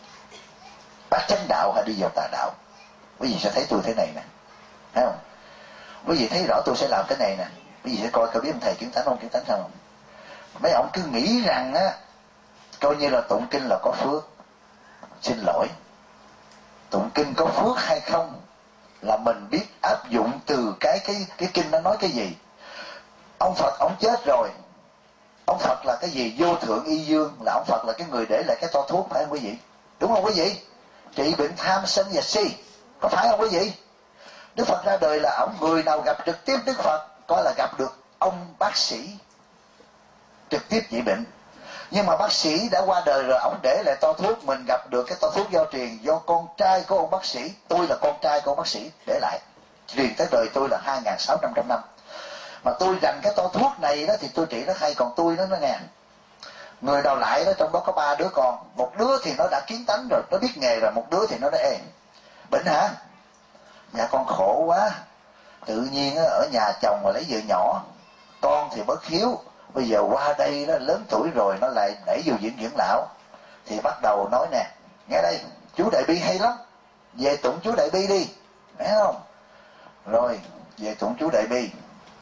bát chánh đạo hay đi vào tà đạo. Quý vị sẽ thấy tôi thế này nè, thấy không? Quý vị thấy rõ tôi sẽ làm cái này nè. Quý vị sẽ coi có biết ông thầy kiến tánh không? Mấy ông cứ nghĩ rằng á, coi như là tụng kinh là có phước. Xin lỗi, tụng kinh có phước hay không là mình biết áp dụng từ cái kinh nó nói cái gì. Ông Phật ông chết rồi, ông Phật là cái gì? Vô thượng y dương, là ông Phật là cái người để lại cái toa thuốc, phải không quý vị? Đúng không quý vị? Trị bệnh tham sân và si, có phải không quý vị? Đức Phật ra đời là ông, người nào gặp trực tiếp Đức Phật coi là gặp được ông bác sĩ trực tiếp trị bệnh. Nhưng mà bác sĩ đã qua đời rồi, ông để lại toa thuốc, mình gặp được cái toa thuốc do truyền do con trai của ông bác sĩ. Tôi là con trai của ông bác sĩ để lại, truyền tới đời tôi là 2.600 năm. Mà tôi dành cái toa thuốc này đó thì tôi trị nó hay, còn tôi nó nghe. Người nào lại đó, trong đó có 3 đứa con. Một đứa thì nó đã kiến tánh rồi, nó biết nghề rồi. Một đứa thì nó nói bệnh hả? Dạ con khổ quá, tự nhiên ở nhà chồng mà lấy vợ nhỏ, con thì bất hiếu, bây giờ qua đây nó lớn tuổi rồi nó lại đẩy vô viện dưỡng lão. Thì bắt đầu nói nè, nghe đây, chú Đại Bi hay lắm, về tụng chú Đại Bi đi, thấy không? Rồi về tụng chú Đại Bi,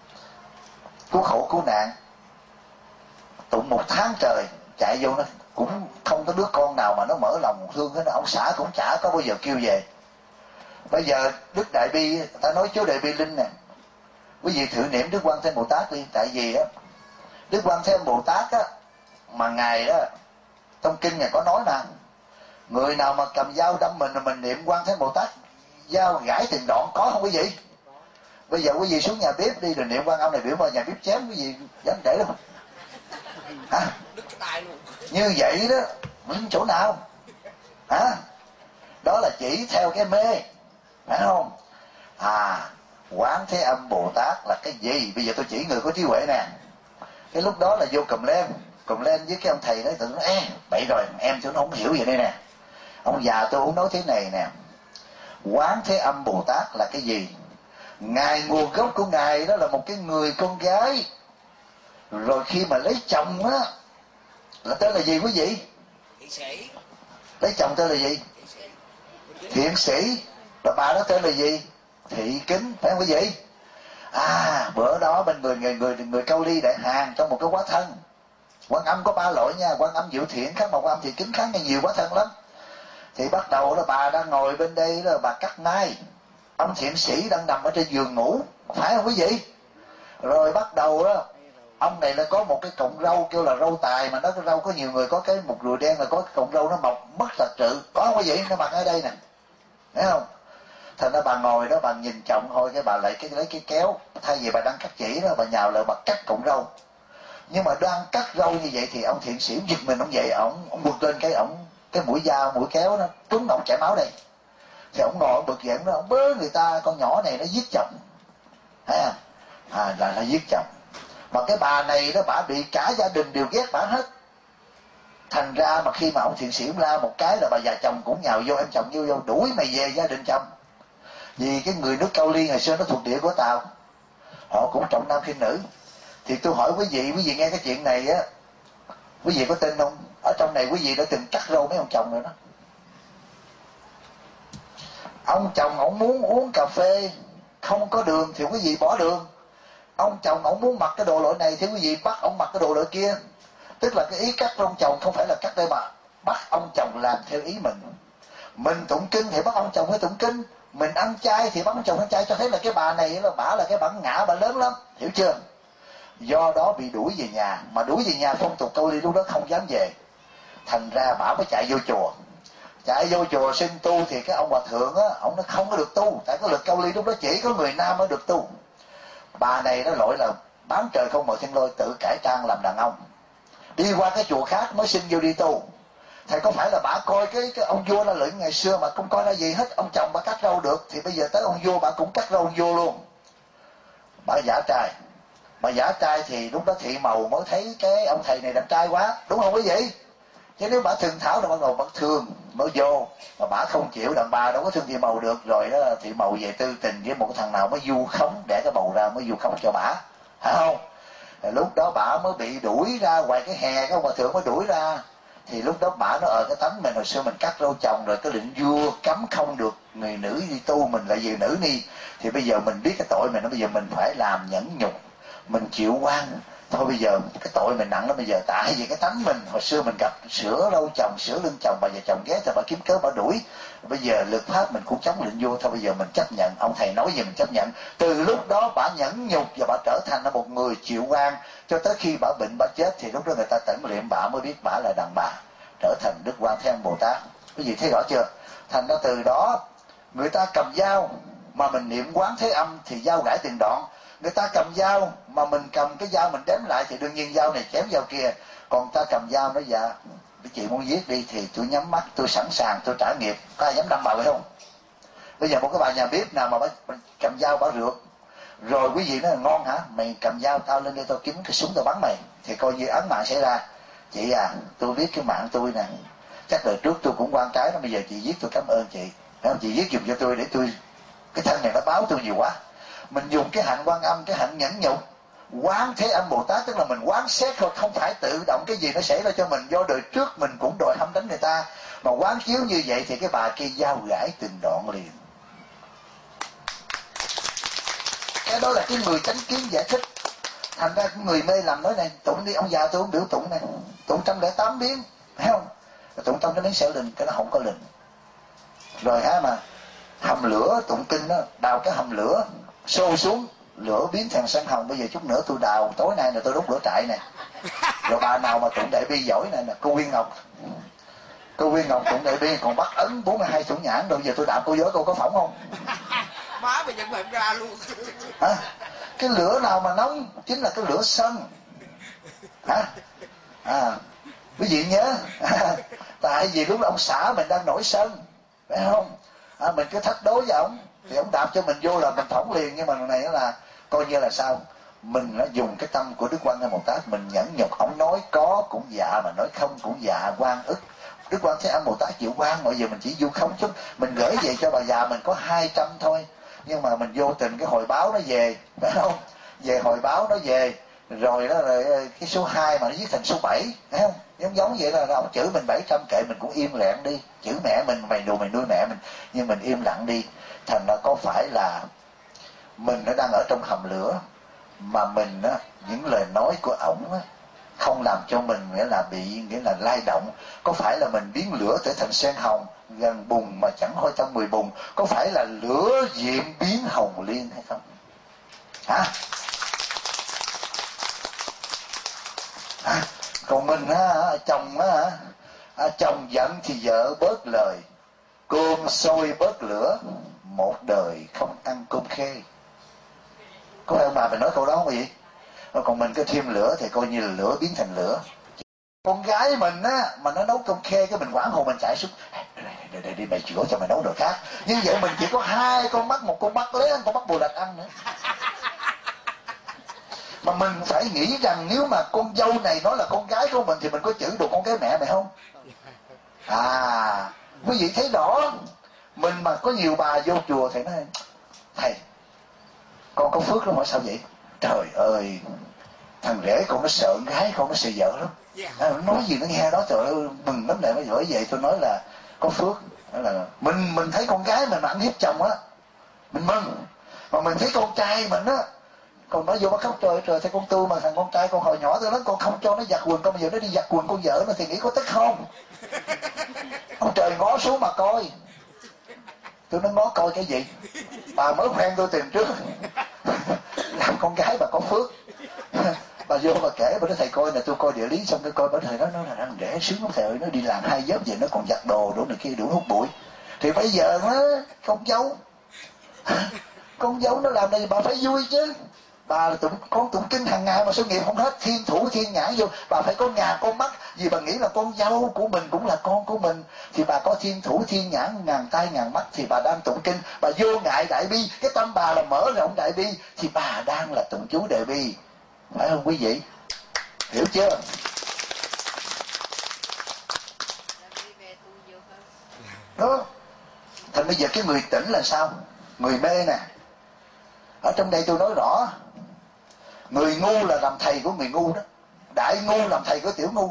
cứu khổ cứu nạn, tụng 1 tháng trời, chạy vô nó cũng không có đứa con nào mà nó mở lòng thương hết. Ông xã cũng chả có bao giờ kêu về. Bây giờ Đức Đại Bi, ta nói chú Đại Bi Linh nè, quý vị thử niệm Đức Quan Thế Bồ Tát đi. Tại vì á, Đức Quan Thế Bồ Tát á, mà Ngài đó trong kinh Ngài có nói nè, người nào mà cầm dao đâm mình, mình niệm Quan Thế Bồ Tát, dao gãy từng đoạn, có không quý vị? Bây giờ quý vị xuống nhà bếp đi, rồi niệm Quan Âm này biểu mà nhà bếp chém, quý vị dám để đâu hả? Như vậy đó, chỗ nào hả? Đó là chỉ theo cái mê, phải không? Quán Thế Âm Bồ Tát là cái gì? Bây giờ tôi chỉ người có trí huệ nè. Cái lúc đó là vô cầm lên với cái ông thầy đó, tự nói bậy rồi, em tôi nó không hiểu vậy đây nè. Ông già tôi cũng nói thế này nè, Quán Thế Âm Bồ Tát là cái gì? Ngài, nguồn gốc của Ngài đó là một cái người con gái, rồi khi mà lấy chồng á là tên là gì quý vị? Lấy chồng tên là gì? Thiện sĩ. Và bà đó tên là gì? Thị Kính, phải không quý vị? Bữa đó bên người Cao Ly Đại Hàn trong một cái quá thân. Quan Âm có 3 loại nha, Quan Âm Diệu Thiện khác, mà Quan Âm Thị Kính khác, nghe nhiều quá thân lắm. Thì bắt đầu đó bà đang ngồi bên đây đó, bà cắt nai, ông thiện sĩ đang nằm ở trên giường ngủ, phải không quý vị? Rồi bắt đầu đó, ông này là có một cái cọng râu kêu là râu tài, mà nó cái râu có nhiều người có cái một rùi đen, là có cái cọng râu nó mọc mất thật sự, có không quý vị? Nó mặc ở đây nè, thấy không? Thành ra bà ngồi đó, bà nhìn chồng thôi, cái bà lấy cái kéo, thay vì bà đang cắt chỉ đó, bà nhào lại bà cắt cọng râu. Nhưng mà đang cắt râu như vậy thì ông thiện sĩ giật mình, ông dậy, ông bực lên cái mũi dao, mũi kéo nó trúng ông chảy máu đây. Thì ông ngồi ông bực giận đó, ông bớ người ta, con nhỏ này nó giết chồng, thấy không? Là giết chồng. Mà cái bà này đó, bà bị cả gia đình đều ghét bà hết. Thành ra mà khi mà ông thiện sĩ la một cái là bà già chồng cũng nhào vô, em chồng vô đuổi mày về gia đình chồng. Vì cái người nước Cao Ly ngày xưa nó thuộc địa của Tàu, họ cũng trọng nam khinh nữ. Thì tôi hỏi quý vị nghe cái chuyện này á, quý vị có tin không? Ở trong này quý vị đã từng cắt râu mấy ông chồng rồi đó. Ông chồng ông muốn uống cà phê không có đường thì quý vị bỏ đường. Ông chồng ông muốn mặc cái đồ loại này thì quý vị bắt ông mặc cái đồ loại kia. Tức là cái ý cắt của ông chồng không phải là cắt để mà bắt ông chồng làm theo ý mình. Mình tụng kinh thì bắt ông chồng phải tụng kinh, mình ăn chay thì bắt ông chồng ăn chay. Cho thấy là cái bà này là bả là cái bản ngã bà lớn lắm, hiểu chưa? Do đó bị đuổi về nhà, mà đuổi về nhà phong tục Câu Ly lúc đó không dám về. Thành ra bả mới chạy vô chùa. Chạy vô chùa xin tu thì cái ông hòa thượng á, ông nó không có được tu. Tại cái luật Câu Ly lúc đó chỉ có người nam mới được tu. Bà này nó lỗi là bán trời không mời thiên lôi, tự cải trang làm đàn ông, đi qua cái chùa khác mới xin vô đi tu. Thầy có phải là bà coi cái ông vua La Luyện ngày xưa mà không coi ra gì hết, ông chồng bà cắt râu được, thì bây giờ tới ông vua bà cũng cắt râu ông vua luôn. Bà giả trai. Bà giả trai thì lúc đó thị màu mới thấy cái ông thầy này đẹp trai quá, đúng không quý vị? Chứ nếu bà thường thảo là ban đầu bà thương mới vô, mà bà không chịu, đàn bà đâu có thương thị màu được. Rồi đó thị màu về tư tình với một thằng nào mới vu khống, để cái bầu ra mới vu khống cho bà, phải không? Lúc đó bà mới bị đuổi ra ngoài cái hè, cái ông hòa thượng mới đuổi ra. Thì lúc đó bà nó cái tánh mình hồi xưa mình cắt râu chồng rồi, cái lệnh vua cấm không được người nữ đi tu, mình là vì nữ đi. Thì bây giờ mình biết cái tội mình, bây giờ mình phải làm nhẫn nhục, mình chịu quan. Thôi bây giờ cái tội mình nặng lắm bây giờ, tại vì cái tánh mình hồi xưa mình gặp sửa râu chồng, sửa lưng chồng, bà vợ chồng ghét thì bà kiếm cớ bà đuổi. Bây giờ luật pháp mình cũng chống lệnh vua, thôi bây giờ mình chấp nhận, ông thầy nói gì mình chấp nhận. Từ lúc đó bà nhẫn nhục và bà trở thành một người chịu quan, cho tới khi bà bệnh bà chết thì lúc đó người ta tẩn liệm bà mới biết bà là đàn bà, trở thành Đức Quan Thế Âm Bồ Tát. Quý vị thấy rõ chưa? Thành ra từ đó người ta cầm dao mà mình niệm Quán Thế Âm thì dao gãy từng đoạn. Người ta cầm dao mà mình cầm cái dao mình đếm lại thì đương nhiên dao này chém dao kia. Còn ta cầm dao nói dạ chị muốn giết đi thì tôi nhắm mắt, tôi sẵn sàng, tôi trả nghiệp. Có ai dám đâm bà phải không? Bây giờ một cái bà nhà bếp nào mà cầm dao bà rượt, rồi quý vị nói là ngon hả, mày cầm dao tao lên đây tao kiếm cái súng tao bắn mày, thì coi như án mạng xảy ra. Chị à, tôi biết cái mạng tôi nè, chắc đời trước tôi cũng quan trái đó, bây giờ chị giết tôi cảm ơn chị. Phải không? Chị giết dùng cho tôi để tôi, cái thân này nó báo tôi nhiều quá. Mình dùng cái hạnh Quan Âm, cái hạnh nhẫn nhục, Quán Thế Âm Bồ Tát, tức là mình quán xét thôi, không phải tự động cái gì nó xảy ra cho mình. Do đời trước mình cũng đòi hăm đánh người ta, mà quán chiếu như vậy thì cái bà kia dao gãy từng đoạn liền. Cái đó là cái người chánh kiến giải thích. Thành ra người mê lầm nói này, tụng đi, ông già tôi không biểu tụng này, tụng 108 biến, thấy không? Tụng trong cái miếng xẻo lình, cái nó không có lình. Rồi hả mà hầm lửa, tụng kinh đó, đào cái hầm lửa sôi xuống, lửa biến thành xanh hồng. Bây giờ chút nữa tôi đào, tối nay là tôi đốt lửa trại này. Rồi bà nào mà tụng Đại Bi giỏi này là cô Nguyên Ngọc. Cô Nguyên Ngọc tụng Đại Bi còn bắt ấn 42 thủ nhãn. Rồi giờ tôi đạp cô giỏi cô có phỏng không? Má mày nhận mềm ra luôn. Hả? Cái lửa nào mà nóng chính là cái lửa sân. Hả? Quý vị nhớ. Tại vì lúc đó ông xã mình đang nổi sân, phải không? Mình cứ thách đố với ông thì ông đạp cho mình vô là mình phỏng liền. Nhưng mà lần này là coi như là sao, mình đã dùng cái tâm của Đức Quan Thế Bồ Tát, mình nhẫn nhục. Ông nói có cũng dạ, mà nói không cũng dạ, quan ức. Đức Quan Thế Âm Bồ Tát chịu quan. Mọi giờ mình chỉ du không chút, mình gửi về cho bà già mình có 200 thôi, nhưng mà mình vô tình cái hồi báo nó về, phải không? Về hồi báo nó về rồi đó, rồi cái số 2 mà nó viết thành số 7, phải không? Giống vậy là ông chửi mình 700 kệ mình cũng im lặng đi. Chửi mẹ mình, mày đùa mày nuôi mẹ mình, nhưng mình im lặng đi. Thành ra có phải là mình nó đang ở trong hầm lửa, mà mình á, những lời nói của ổng á, không làm cho mình nghĩa là lay động. Có phải là mình biến lửa trở thành sen hồng, gần bùng mà chẳng hôi trong 10 bùng? Có phải là lửa diệm biến hồng liên hay không? Hả? Còn mình á, chồng á, chồng giận thì vợ bớt lời, cơm sôi bớt lửa, một đời không ăn cơm khê. Có phải ông bà mình nói câu đó không vậy? Còn mình cứ thêm lửa thì coi như là lửa biến thành lửa. Con gái mình á mà nó nấu cơm khê, cái mình quảng hồn mình chạy xuống, để đi mày chữa cho mày nấu đồ khác. Nhưng vậy mình chỉ có 2 con mắt, một con mắt lấy con mắt bù lạch ăn nữa. Mà mình phải nghĩ rằng nếu mà con dâu này nói là con gái của mình thì mình có chửi được con gái mẹ mày không? Quý vị thấy rõ. Mình mà có nhiều bà vô chùa thì nói, thầy con có phước lắm, hỏi sao vậy? Trời ơi, thằng rể con nó sợ gái, con nó sợ vợ lắm. Nói gì nó nghe đó, trời ơi mừng lắm. Này mới gửi về tôi nói là có phước. Đó là mình thấy con gái mình ăn hiếp chồng á, mình mừng. Mà mình thấy con trai mình á, còn nó vô bắt khóc, trời trời, thấy con Tư mà thằng con trai con hồi nhỏ tới lớn con không cho nó giặt quần con, bây giờ nó đi giặt quần con vợ nó thì nghĩ có tức không? Ông trời ngó xuống mà coi. Tôi nói ngó coi cái gì? Bà mới khoen tôi tiền trước. Làm con gái bà có phước. Bà vô bà kể, bà nói thầy coi nè, tôi coi địa lý xong tôi coi bà thầy nó là đang rẻ sướng lắm thầy ơi, nó đi làm 2 giấc về nó còn giặt đồ đủ này kia đủ hút bụi. Thì bây giờ nó con dâu nó làm này bà phải vui chứ. Bà là con tụng kinh hàng ngày mà sự nghiệp không hết, thiên thủ thiên nhãn vô, bà phải có ngàn con mắt, vì bà nghĩ là con dâu của mình cũng là con của mình, thì bà có thiên thủ thiên nhãn, ngàn tay ngàn mắt, thì bà đang tụng kinh, bà vô ngại đại bi, cái tâm bà là mở rộng đại bi, thì bà đang là tụng chú đại bi, phải không quý vị? Hiểu chưa? Đó. Thành bây giờ cái người tỉnh là sao? Người mê nè. Ở trong đây tôi nói rõ, người ngu là làm thầy của người ngu đó, đại ngu làm thầy của tiểu ngu.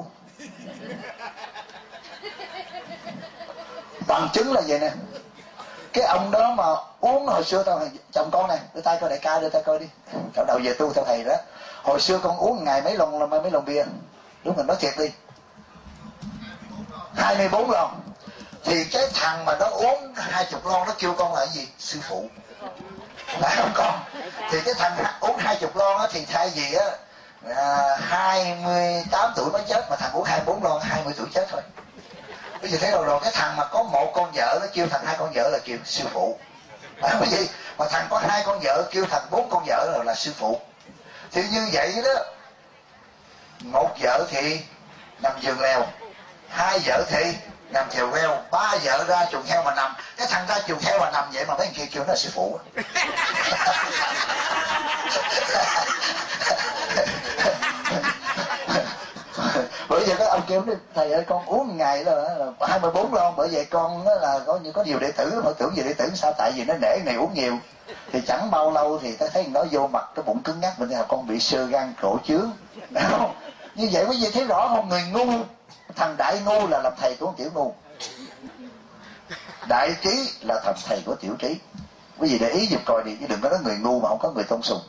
Bằng chứng là vậy nè. Cái ông đó mà uống hồi xưa tao chồng con nè, đưa tay coi đại ca, đưa tay coi đi. Cậu đầu về tu theo thầy đó. Hồi xưa con uống ngày mấy lon bia, đúng rồi, nói thiệt đi, 24 lon. Thì cái thằng mà nó uống 20 lon nó kêu con là cái gì? Sư phụ. Phải không con? Thì cái thằng uống 20 lon á, thì thay vì á 28 tuổi mới chết, mà thằng uống 24 lon 20 tuổi chết thôi. Bây giờ thấy rồi, cái thằng mà có một con vợ nó kêu thằng 2 con vợ là kêu sư phụ. Phải không gì? Mà thằng có 2 con vợ kêu thằng 4 con vợ là sư phụ. Thì như vậy đó, một vợ thì nằm giường lèo, 2 vợ thì nằm chèo reo, 3 vợ ra chuồng heo mà nằm. Cái thằng ra chuồng heo mà nằm vậy mà mấy người kia kêu nó là sư phụ. Bởi vậy các ông kêu thầy ơi con uống ngày là 24 lon, bởi vậy con là có nhiều đệ tử, họ tưởng gì đệ tử sao? Tại vì nó nể này uống nhiều. Thì chẳng bao lâu thì ta thấy nó vô mặt cái bụng cứng ngắc, mình là con bị xơ gan cổ chướng. Như vậy quý vị thấy rõ không? Người ngu, thằng đại ngu là làm thầy của tiểu ngu, đại trí là thành thầy của tiểu trí. Quý vị để ý giùm coi đi, chứ đừng có nói người ngu mà không có người tôn sùng.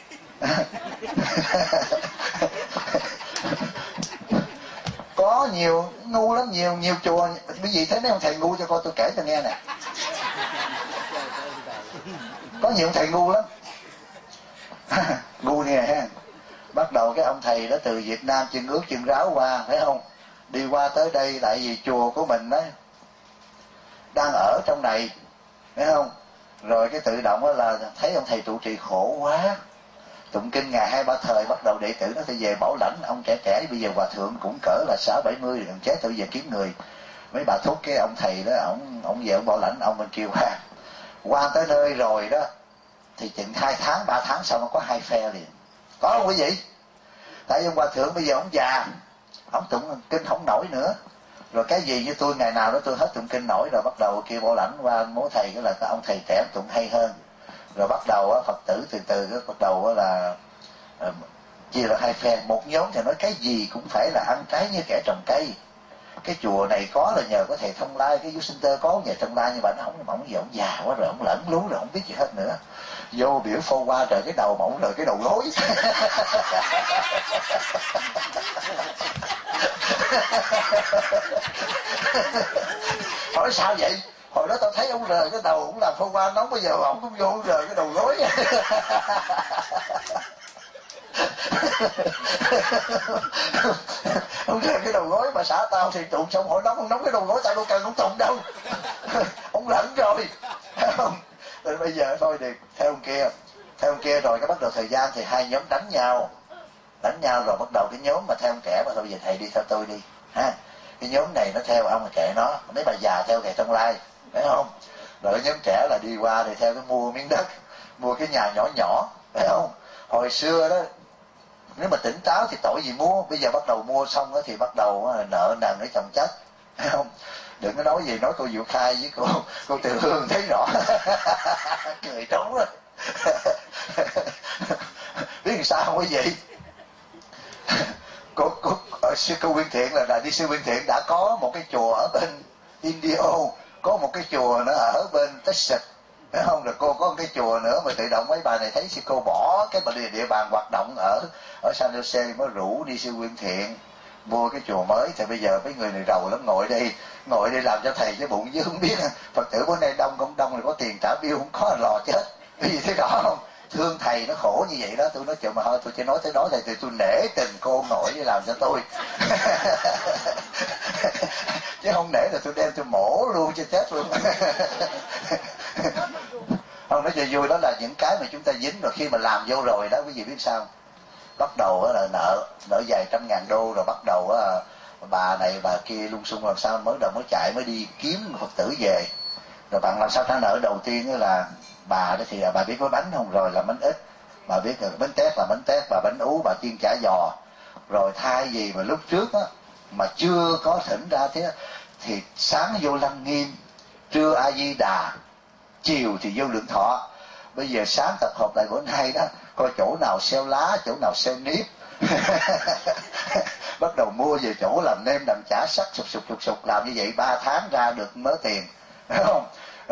Có nhiều ngu lắm, nhiều chùa. Quý vị thấy mấy ông thầy ngu cho coi, tôi kể cho nghe nè. Có nhiều ông thầy ngu lắm. Ngu nè ha. Bắt đầu cái ông thầy đó từ Việt Nam chân ướt chân ráo qua, phải không? Đi qua tới đây, tại vì chùa của mình đó đang ở trong này, phải không? Rồi cái tự động đó là thấy ông thầy trụ trì khổ quá, tụng kinh ngày 2-3 thời, bắt đầu đệ tử nó phải về bảo lãnh. Ông trẻ bây giờ hòa thượng cũng cỡ là 60-70 rồi, chết tự về kiếm người. Mấy bà thúc cái ông thầy đó, ông về ông bảo lãnh, ông mình kêu ha. Qua tới nơi rồi đó thì chừng 2 tháng 3 tháng sau nó có 2 phe liền. Có không quý vị? Tại ông hòa thượng bây giờ ông già, ông tụng kinh không nổi nữa. Rồi cái gì như tôi ngày nào đó tôi hết tụng kinh nổi rồi, bắt đầu kêu bảo lãnh qua mố thầy, cái là ông thầy trẻ tụng hay hơn. Rồi bắt đầu Phật tử từ từ bắt đầu là chia ra 2 phe. Một nhóm thì nói cái gì cũng phải là ăn trái như kẻ trồng cây. Cái chùa này có là nhờ có thầy Thông Lai, cái vú sinh tơ có nhờ Thông Lai, nhưng mà nó không giờ ông già quá rồi, ông lẫn lú rồi, không biết gì hết nữa. Vô biểu phô qua trời cái đầu mỏng rồi cái đầu gối. Hỏi sao vậy? Hồi đó tao thấy ông rời cái đầu, ông làm phô qua nóng, bây giờ ông cũng vô ông rời cái đầu gối. Ông rời cái đầu gối mà xả tao thì tụng xong hỏi nóng cái đầu gối, tao đâu cần ông tụng đâu. Ông lẫn rồi. Rồi bây giờ thôi thì theo ông kia rồi cái bắt đầu thời gian thì 2 nhóm đánh nhau rồi bắt đầu cái nhóm mà theo ông trẻ mà thôi bây giờ thầy đi theo tôi đi ha. Cái nhóm này nó theo ông là kệ nó, mấy bà già theo thầy Thông Lai, phải không? Rồi cái nhóm trẻ là đi qua thì theo cái mua miếng đất, mua cái nhà nhỏ, phải không? Hồi xưa đó nếu mà tỉnh táo thì tội gì mua, bây giờ bắt đầu mua xong đó thì bắt đầu nợ nần để chồng chất, phải không? Đừng có nói gì, nói cô Diệu Khai với cô Từ Hương thấy rõ. Cười trống rồi. Biết làm sao không quý vị? Cô Nguyên Thiện là đi sư Nguyên Thiện đã có một cái chùa ở bên Indio, Có một cái chùa nữa ở bên Texas, phải không? Rồi cô có một cái chùa nữa mà tự động mấy bà này thấy thì cô bỏ cái địa bàn hoạt động ở San Jose mới rủ đi siêu nguyên thiện mua cái chùa mới. Thì bây giờ mấy người này giàu lắm, ngồi đây làm cho thầy cái bụng chứ không biết Phật tử bữa nay đông không đông, rồi có tiền trả bill không có lò chết. Cái gì thế đó không? Thương thầy nó khổ như vậy đó. Tôi nói chuyện mà thôi tôi chỉ nói tới đó thầy, thì tôi nể tình cô nội để làm cho tôi chứ không nể là tôi đem tôi mổ luôn cho chết luôn không. Nói chuyện vui đó là những cái mà chúng ta dính rồi, khi mà làm vô rồi đó quý vị biết sao, bắt đầu là nợ vài trăm ngàn đô, rồi bắt đầu bà này bà kia lung xung làm sao mới chạy mới đi kiếm Phật tử về. Rồi bạn làm sao trả nợ đầu tiên là bà đó, thì bà biết gói bánh không? Rồi làm bánh ít, bà biết rồi bánh tét là bánh tét, bà bánh ú bà chiên chả giò. Rồi thay vì mà lúc trước á mà chưa có thỉnh ra thế thì sáng vô Lăng Nghiêm, trưa A Di Đà, chiều thì vô Lượng Thọ. Bây giờ sáng tập hợp lại bữa nay đó, coi chỗ nào xeo lá, chỗ nào xeo nếp bắt đầu mua về chỗ làm nêm làm chả sắc sục làm như vậy 3 tháng ra được mớ tiền, phải không?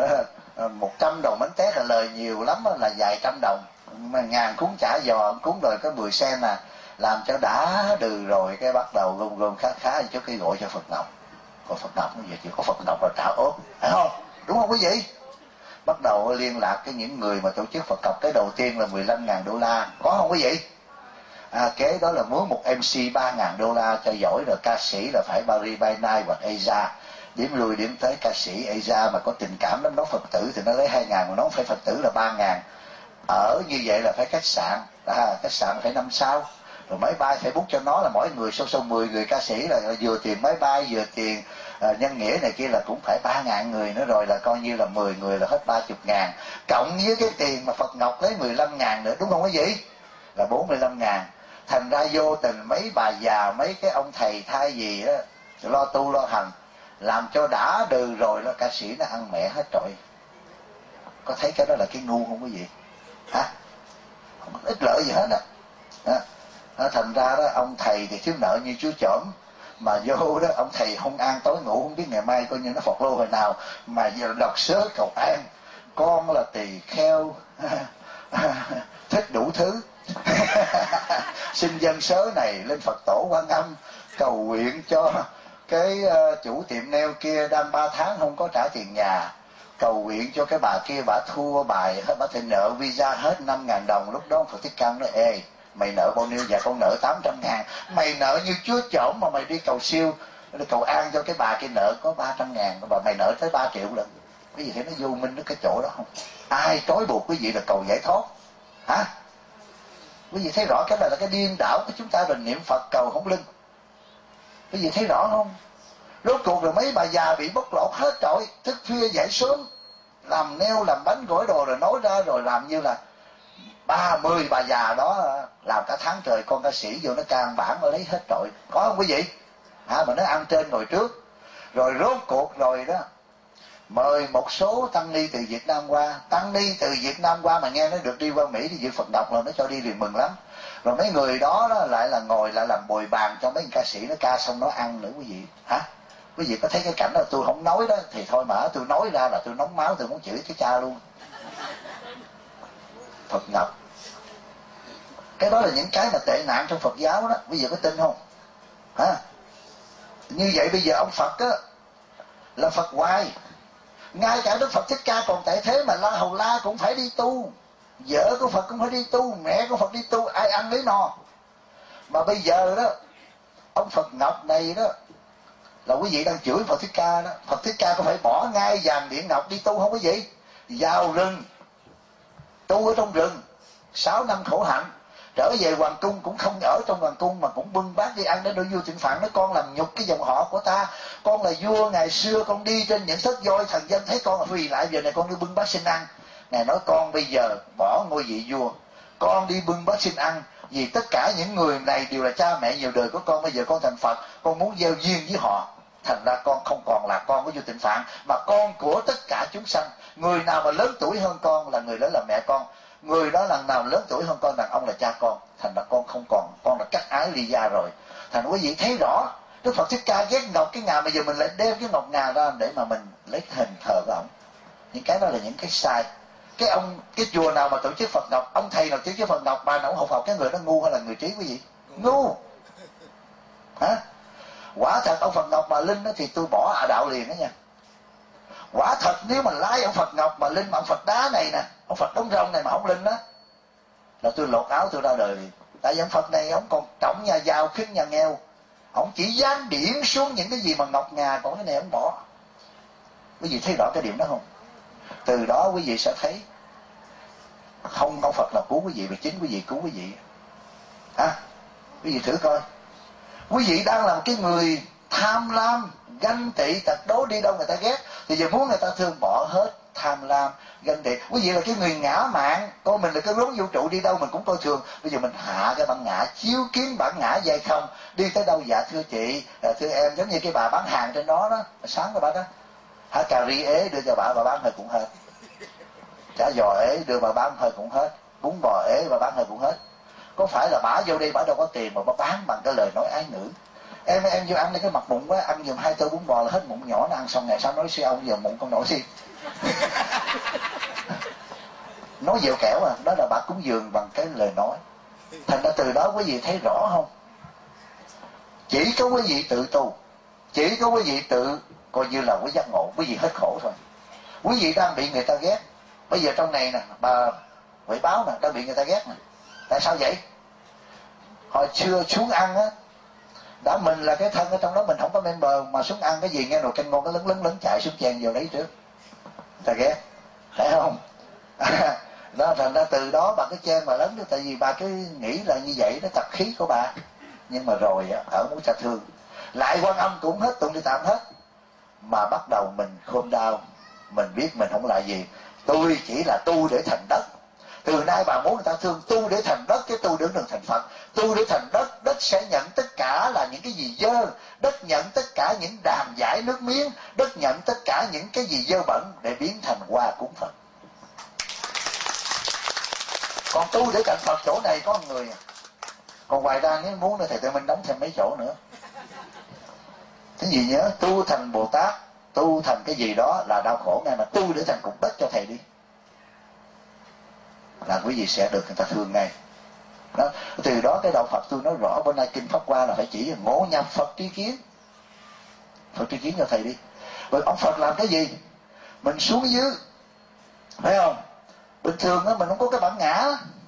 100 đồng bánh tét là lời nhiều lắm, là vài trăm đồng, mà ngàn cuốn chả giò cuốn rồi có 10 sen nè, làm cho đã đừ rồi cái bắt đầu gom khá cho cái gọi cho Phật Ngọc. Còn Phật Ngọc bây giờ chỉ có Phật Ngọc là trả ốp, phải không? Đúng không quý vị? Bắt đầu liên lạc cái những người mà tổ chức Phật Ngọc, cái đầu tiên là 15.000 đô la, có không quý vị? Kế đó là mướn một MC 3.000 đô la cho giỏi, rồi ca sĩ là phải Barry by Night hoặc Asia. Điểm lui điểm tới ca sĩ Asia mà có tình cảm lắm, nó Phật tử thì nó lấy 2.000, mà nó phải Phật tử là 3.000. Ở như vậy là phải khách sạn phải 5 sao. Rồi máy bay phải book cho nó là mỗi người sâu 10 người ca sĩ là vừa tiền máy bay vừa tiền nhân nghĩa này kia là cũng phải 3.000 người nữa, rồi là coi như là 10 người là hết 30.000, cộng với cái tiền mà Phật Ngọc lấy 15.000 nữa, đúng không quý vị? Là 45.000. Thành ra vô tình mấy bà già mấy cái ông thầy thay gì đó lo tu lo hành, làm cho đã đừ rồi đó ca sĩ nó ăn mẹ hết trọi. Có thấy cái đó là cái ngu không quý vị? Không có ích lợi gì hết á. Thành ra đó ông thầy thì thiếu nợ như chúa chổm, mà vô đó ông thầy không an tối ngủ, không biết ngày mai coi như nó Phật lô hồi nào, mà giờ đọc sớ cầu an, con là tỳ kheo thích đủ thứ xin dân sớ này lên Phật tổ Quan Âm cầu nguyện cho cái chủ tiệm nail kia đang 3 tháng không có trả tiền nhà, cầu nguyện cho cái bà kia bà thua bài, bà thì nợ visa hết 5.000 đồng. Lúc đó Phật Thích Ca nói: ê, mày nợ bao nhiêu? Dạ con nợ 800.000. Mày nợ như chúa trổm mà mày đi cầu siêu, đi cầu an cho cái bà kia nợ có 300.000, và mày nợ tới 3 triệu lần. Quý vị thấy nó vô minh ở cái chỗ đó không? Ai trói buộc quý vị là cầu giải thoát? Hả? Quý vị thấy rõ cái này là cái điên đảo của chúng ta, là niệm Phật cầu không lưng. Quý vị thấy rõ không? Rốt cuộc rồi mấy bà già bị bóc lột hết trọi, thức khuya dậy sớm làm neo làm bánh gỏi đồ, rồi nói ra rồi làm như là 30 bà già đó làm cả tháng trời, con ca sĩ vô nó can bản nó lấy hết trọi. Có không quý vị? Mà nó ăn trên ngồi trước. Rồi rốt cuộc rồi đó mời một số tăng ni từ Việt Nam qua. Tăng ni từ Việt Nam qua mà nghe nó được đi qua Mỹ đi dự Phật Ngọc là nó cho đi liền mừng lắm. Rồi mấy người đó lại là ngồi lại làm bồi bàn cho mấy ca sĩ nó ca xong nó ăn nữa quý vị. Quý vị có thấy cái cảnh đó? Tôi không nói đó thì thôi, mà tôi nói ra là tôi nóng máu, tôi muốn chửi cái cha luôn. Phật Ngọc, cái đó là những cái mà tệ nạn trong Phật giáo đó, quý vị có tin không? Như vậy bây giờ ông Phật á là Phật hoài, ngay cả Đức Phật Thích Ca còn tại thế mà La Hầu La cũng phải đi tu, vợ của Phật cũng phải đi tu, mẹ của Phật đi tu, ai ăn lấy no. Mà bây giờ đó ông Phật Ngọc này đó là quý vị đang chửi Phật Thích Ca đó. Phật Thích Ca có phải bỏ ngay vàng điện ngọc đi tu không quý vị? Vào rừng tu ở trong rừng 6 năm khổ hạnh, trở về hoàng cung cũng không ở trong hoàng cung mà cũng bưng bát đi ăn để đối vua Trịnh Phạn nói: con làm nhục cái dòng họ của ta, con là vua ngày xưa, con đi trên những thất voi thần dân thấy con là quỳ lại, giờ này con đi bưng bát xin ăn. Ngài nói: con bây giờ bỏ ngôi vị vua, con đi bưng bát xin ăn, vì tất cả những người này đều là cha mẹ nhiều đời của con, bây giờ con thành Phật, con muốn gieo duyên với họ, thành ra con không còn là con của vua Tịnh Phạn mà con của tất cả chúng sanh. Người nào mà lớn tuổi hơn con là người đó là mẹ con, người đó lần nào lớn tuổi hơn con đàn ông là cha con, thành ra con không còn, con là cắt ái ly gia rồi. Thành quý vị thấy rõ Đức Phật Thích Ca ghét ngọc cái ngà, bây giờ mình lại đem cái ngọc ngà ra để mà mình lấy hình thờ của ông. Những cái đó là những cái sai. Cái chùa nào mà tổ chức Phật ngọc, ông thầy nào tổ chức Phật ngọc mà nó không học, cái người đó ngu hay là người trí quý vị? Ngu. Hả? Quả thật ông Phật ngọc mà linh đó thì tôi bỏ đạo liền đó nha. Quả thật nếu mà lái ông Phật ngọc mà linh mà ông Phật đá này nè, ông Phật đống rông này mà không linh đó, là tôi lột áo tôi ra đời liền. Tại vì ông Phật này ông còn trọng nhà giàu khinh nhà nghèo, ông chỉ dám điểm xuống những cái gì mà ngọc ngà, còn cái này ông bỏ. Quý vị thấy rõ cái điểm đó không? Từ đó quý vị sẽ thấy không ông Phật nào cứu quý vị mà chính quý vị cứu quý vị. Quý vị thử coi, quý vị đang làm cái người tham lam, ganh tị, tật đố, đi đâu người ta ghét, thì giờ muốn người ta thương bỏ hết tham lam, ganh tị. Quý vị là cái người ngã mạn, coi mình là cái rốn vũ trụ, đi đâu mình cũng coi thường. Bây giờ mình hạ cái bản ngã, chiếu kiến bản ngã dây không, đi tới đâu dạ thưa chị, thưa em, giống như cái bà bán hàng trên đó đó, sáng cái bà đó, cà ri ế đưa cho bà bán hơi cũng hết, chả giò ế đưa bà bán hơi cũng hết, bún bò ế bà bán hơi cũng hết. Có phải là bà vô đây bà đâu có tiền mà bà bán bằng cái lời nói ái ngữ. Em vô ăn cái mặt bụng quá, ăn giùm 2 tô bún bò là hết mụn nhỏ, nó ăn xong ngày sau nói siêu ông giờ mụn con nổi gì. Nói dẻo kẽo à, đó là bà cúng dường bằng cái lời nói. Thành ra từ đó quý vị thấy rõ không? Chỉ có quý vị tự tu, chỉ có quý vị tự coi như là quý giác ngộ, quý vị hết khổ thôi. Quý vị đang bị người ta ghét. Bây giờ trong này nè, bà Huệ Báo nè, đang bị người ta ghét nè. Tại sao vậy? Hồi xưa xuống ăn á, đã mình là cái thân ở trong đó, mình không có member mà xuống ăn cái gì nghe nồi canh ngon cái lấn chạy xuống chèn vào đấy trước, ta ghét, phải không? Đó, thành ra từ đó bà cái chen mà lớn đó, tại vì bà cứ nghĩ là như vậy nó tập khí của bà. Nhưng mà rồi ở muốn ta thương, lại Quan Âm cũng hết, tụng đi tạm hết, mà bắt đầu mình khôn đau, mình biết mình không là gì, tôi chỉ là tu để thành đất. Từ nay bà muốn người ta thương, tu để thành đất chứ tu để đừng thành Phật. Tu để thành đất, đất sẽ nhận tất cả là những cái gì dơ, đất nhận tất cả những đàm giải nước miếng, đất nhận tất cả những cái gì dơ bẩn để biến thành hoa cúng Phật. Còn tu để thành Phật chỗ này có một người, còn ngoài ra nếu muốn nữa thầy tự mình đóng thêm mấy chỗ nữa. Cái gì nhớ, tu thành Bồ Tát, tu thành cái gì đó là đau khổ, ngay mà tu để thành cục đất cho thầy đi, là quý vị sẽ được người ta thương ngay. Đó. Từ đó cái đạo Phật tôi nói rõ bữa nay kinh Pháp Hoa là phải chỉ ngộ nhập Phật tri kiến. Phật tri kiến cho thầy đi. Rồi ông Phật làm cái gì? Mình xuống dưới, phải không? Bình thường đó, mình không có cái bản ngã.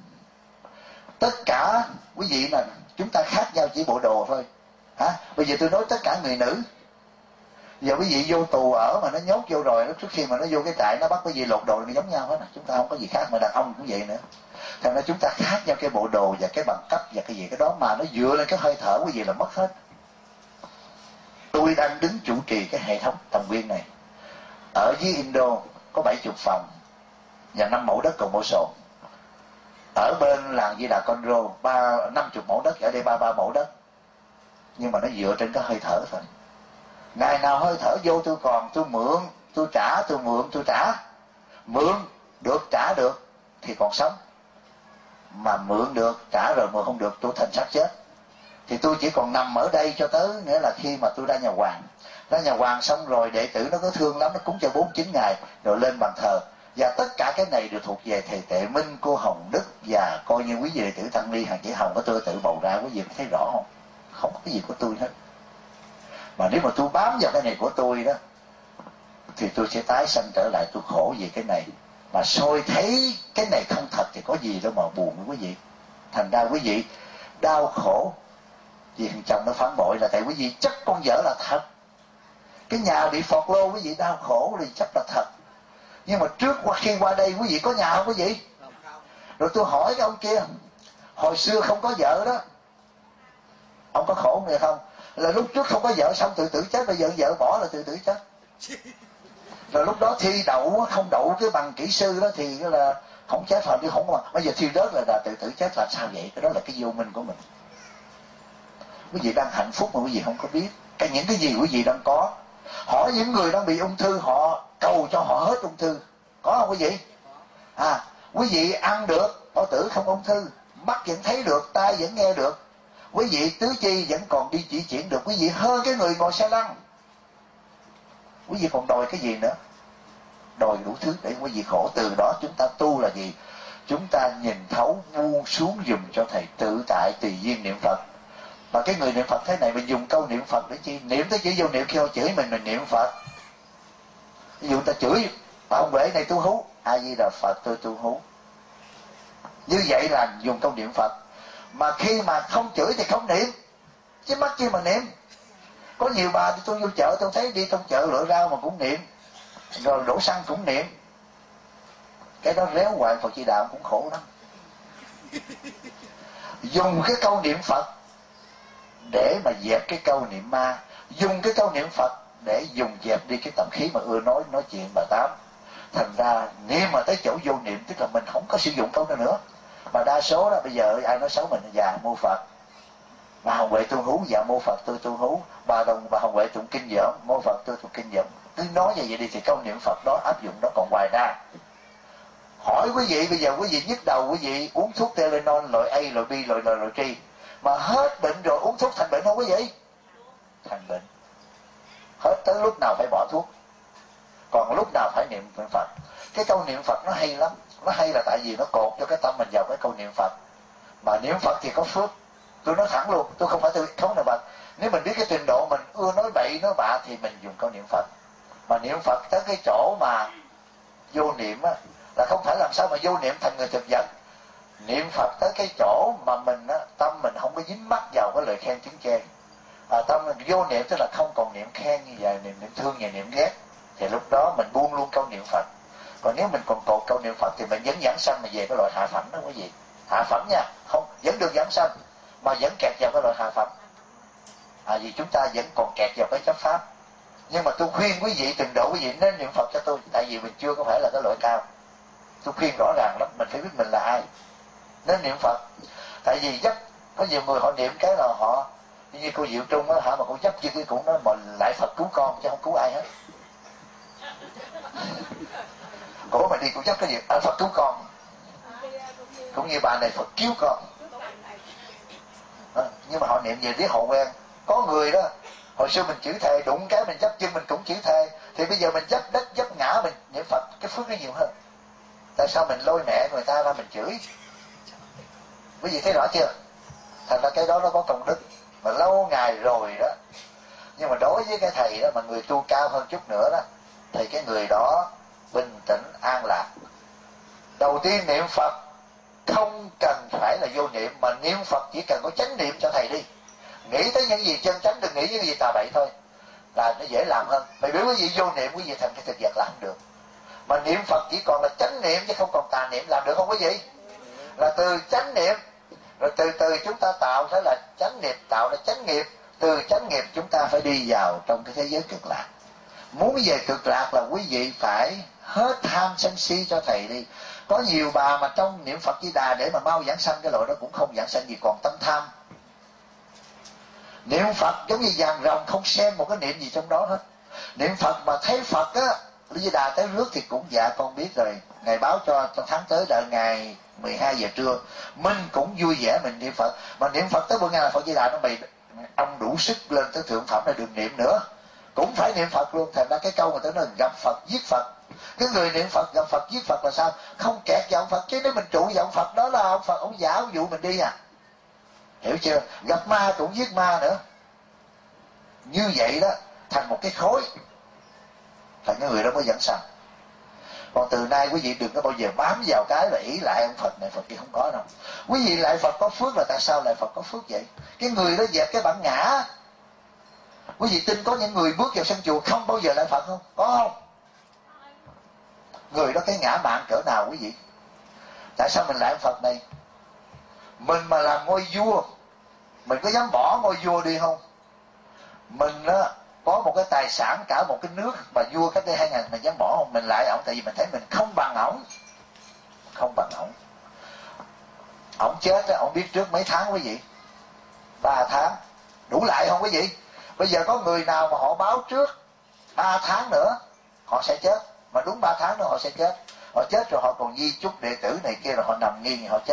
Tất cả quý vị nè, chúng ta khác nhau chỉ bộ đồ thôi. Bây giờ tôi nói tất cả người nữ, giờ quý vị vô tù ở mà nó nhốt vô rồi, trước khi mà nó vô cái trại nó bắt quý vị lột đồ nó giống nhau hết. Chúng ta không có gì khác, mà đàn ông cũng vậy nữa. Thành ra chúng ta khác nhau cái bộ đồ và cái bằng cấp và cái gì cái đó, mà nó dựa lên cái hơi thở quý vị là mất hết. Tôi đang đứng chủ trì cái hệ thống Tầm Nguyên này. Ở dưới Indo có 70 phòng và 5 mẫu đất còn bổ sổ. Ở bên làng Di Đà Conro 50 mẫu đất, ở đây 33 mẫu đất. Nhưng mà nó dựa trên cái hơi thở thôi. Ngày nào hơi thở vô tôi còn, tôi mượn, tôi trả, tôi mượn, tôi trả. Mượn được, trả được thì còn sống. Mà mượn được, trả rồi mượn không được, tôi thành xác chết. Thì tôi chỉ còn nằm ở đây cho tới, nghĩa là khi mà tôi ra nhà hoàng. Ra nhà hoàng xong rồi đệ tử nó có thương lắm, nó cúng cho 49 ngày, rồi lên bàn thờ. Và tất cả cái này đều thuộc về thầy Tệ Minh, cô Hồng Đức, và coi như quý vị đệ tử Tăng Ni Hàng Chỉ Hồng của tôi tự bầu ra. Quý vị thấy rõ không? Không có cái gì của tôi hết. Mà nếu mà tôi bám vào cái này của tôi đó, thì tôi sẽ tái sanh trở lại, tôi khổ vì cái này. Mà soi thấy cái này không thật thì có gì đâu mà buồn với quý vị. Thành ra quý vị đau khổ vì thằng chồng nó phản bội là tại quý vị chấp con vợ là thật. Cái nhà bị phọt lô quý vị đau khổ thì chấp là thật. Nhưng mà trước khi qua đây quý vị có nhà không quý vị? Rồi tôi hỏi cái ông kia, hồi xưa không có vợ đó, ông có khổ người không? Là lúc trước không có vợ xong tự tử chết, bây giờ vợ bỏ là tự tử chết. Rồi lúc đó thi đậu không đậu cái bằng kỹ sư đó thì là không chết phần, chứ không mà bây giờ thi rớt là tự tử chết, là sao vậy? Cái đó là cái vô minh của mình. Quý vị đang hạnh phúc mà quý vị không có biết những cái gì quý vị đang có. Hỏi những người đang bị ung thư, họ cầu cho họ hết ung thư, có không quý vị? Quý vị ăn được, bao tử không ung thư, mắt vẫn thấy được, tai vẫn nghe được. Quý vị tứ chi vẫn còn đi chỉ chuyển được, quý vị hơn cái người ngồi xe lăn. Quý vị còn đòi cái gì nữa? Đòi đủ thứ để quý vị khổ. Từ đó chúng ta tu là gì? Chúng ta nhìn thấu, buông xuống dùm cho thầy, tự tại tùy duyên niệm Phật. Mà cái người niệm Phật thế này, mình dùng câu niệm Phật để chi? Niệm tới chỉ vô niệm, khi họ chửi mình niệm Phật. Ví dụ ta chửi bà ông Huệ này tu hú, A Di Đà Phật tôi tu hú. Như vậy là dùng câu niệm Phật. Mà khi mà không chửi thì không niệm, chứ mắc chi mà niệm. Có nhiều bà thì tôi vô chợ, tôi thấy đi trong chợ lựa rau mà cũng niệm, rồi đổ xăng cũng niệm. Cái đó réo hoài Phật Di Đạo cũng khổ lắm. Dùng cái câu niệm Phật để mà dẹp cái câu niệm ma, dùng cái câu niệm Phật để dùng dẹp đi cái tầm khí mà ưa nói chuyện bà tám. Thành ra niệm mà tới chỗ vô niệm, tức là mình không có sử dụng câu đó nữa. Mà đa số đó bây giờ ai nói xấu mình là già mô Phật. Bà Hồng Huệ tu hú, dạ mô Phật tôi tu hú. Bà Hồng Huệ tụng kinh dởm, mô Phật tôi tụng kinh dởm. Cứ nói như vậy đi thì câu niệm Phật đó áp dụng đó. Còn ngoài ra, hỏi quý vị bây giờ quý vị nhức đầu, quý vị uống thuốc Tylenol loại A, loại B, loại T, mà hết bệnh rồi uống thuốc thành bệnh không quý vị? Thành bệnh. Hết tới lúc nào phải bỏ thuốc, còn lúc nào phải niệm Phật. Cái câu niệm Phật nó hay lắm. Nó hay là tại vì nó cột cho cái tâm mình vào cái câu niệm Phật. Mà niệm Phật thì có phước. Tôi nói thẳng luôn, tôi không phải tôi không niệm Phật. Nếu mình biết cái trình độ mình ưa nói bậy nói bạ thì mình dùng câu niệm Phật. Mà niệm Phật tới cái chỗ mà vô niệm á, là không phải làm sao mà vô niệm thành người thực vật. Niệm Phật tới cái chỗ mà mình á, tâm mình không có dính mắc vào cái lời khen tiếng chê. Tâm mình vô niệm tức là không còn niệm khen như vậy, niệm thương và niệm ghét. Thì lúc đó mình buông luôn câu niệm Phật. Còn nếu mình còn cột câu niệm Phật thì mình vẫn dẫn sanh mà về cái loại hạ phẩm đó quý vị. Hạ phẩm nha, không vẫn được dẫn sanh mà vẫn kẹt vào cái loại hạ phẩm. Vì chúng ta vẫn còn kẹt vào cái chấp pháp. Nhưng mà tôi khuyên quý vị từng độ quý vị nên niệm Phật cho tôi, tại vì mình chưa có phải là cái loại cao. Tôi khuyên rõ ràng lắm, mình phải biết mình là ai. Nên niệm Phật. Tại vì dấp có nhiều người họ niệm cái là họ như cô Diệu Trung á hả, mà cô dấp chứ cũng nói mà lại Phật cứu con chứ không cứu ai hết. Cổ mà đi cũng dấp cái gì ở Phật cứu con, cũng như bà này Phật cứu con. Nhưng mà họ niệm về biết họ quen. Có người đó hồi xưa mình chửi thề, đụng cái mình dấp chân mình cũng chửi thề, thì bây giờ mình dấp đất dấp ngã mình niệm Phật, cái phước nó nhiều hơn. Tại sao mình lôi mẹ người ta ra mình chửi? Quý vị thấy rõ chưa? Thành ra cái đó nó có công đức mà lâu ngày rồi đó. Nhưng mà đối với cái thầy đó mà người tu cao hơn chút nữa đó, thì cái người đó bình tĩnh an lạc. Đầu tiên niệm Phật không cần phải là vô niệm, mà niệm Phật chỉ cần có chánh niệm cho thầy đi. Nghĩ tới những gì chân chánh, đừng nghĩ những gì tà bậy thôi, là nó dễ làm hơn. Mày biểu quý vị vô niệm, quý vị thành cái thực vật là không được. Mà niệm Phật chỉ còn là chánh niệm chứ không còn tà niệm, làm được không quý vị? Là từ chánh niệm rồi từ từ chúng ta tạo thế là chánh niệm, tạo ra chánh nghiệp. Từ chánh nghiệp chúng ta phải đi vào trong cái thế giới cực lạc. Muốn về cực lạc là quý vị phải hết tham sân si cho thầy đi. Có nhiều bà mà trong niệm Phật Di Đà để mà mau giảng sanh, cái loại đó cũng không giảng sanh gì, còn tâm tham. Niệm Phật giống như vàng rồng, không xen một cái niệm gì trong đó hết. Niệm Phật mà thấy Phật á, Di Đà tới rước thì cũng dạ con biết rồi, Ngài báo cho trong tháng tới đợi ngày 12 giờ trưa, mình cũng vui vẻ mình niệm Phật. Mà niệm Phật tới bữa ngày là Phật Di Đà nó mày ông đủ sức lên tới thượng phẩm là đừng niệm nữa, cũng phải niệm Phật luôn. Thành ra cái câu người ta nói gặp Phật giết Phật. Cái người niệm Phật gặp Phật giết Phật là sao? Không kẹt vào ông Phật, chứ nếu mình trụ vào ông Phật đó là ông Phật ông giả ông dụ mình đi à. Hiểu chưa? Gặp ma cũng giết ma nữa. Như vậy đó thành một cái khối, thành cái người đó mới dẫn sanh. Còn từ nay quý vị đừng có bao giờ bám vào cái là ý lại ông Phật này Phật kia, không có đâu. Quý vị lại Phật có phước là tại sao lại Phật có phước vậy? Cái người đó dẹp cái bản ngã. Quý vị tin có những người bước vào sân chùa không bao giờ lại Phật không? Có không? Người đó cái ngã mạn cỡ nào quý vị? Tại sao mình lại ông Phật này? Mình mà làm ngôi vua, mình có dám bỏ ngôi vua đi không? Mình á có một cái tài sản cả một cái nước mà vua cách đây 2000, mình dám bỏ không? Mình lại ổng tại vì mình thấy mình không bằng ổng. Không bằng ổng. Ổng chết á, ổng biết trước mấy tháng quý vị? 3 tháng. Đủ lại không quý vị? Bây giờ có người nào mà họ báo trước 3 tháng nữa họ sẽ chết, mà đúng 3 tháng nữa họ sẽ chết. Họ chết rồi họ còn di chúc đệ tử này kia rồi họ nằm nghiêng họ chết.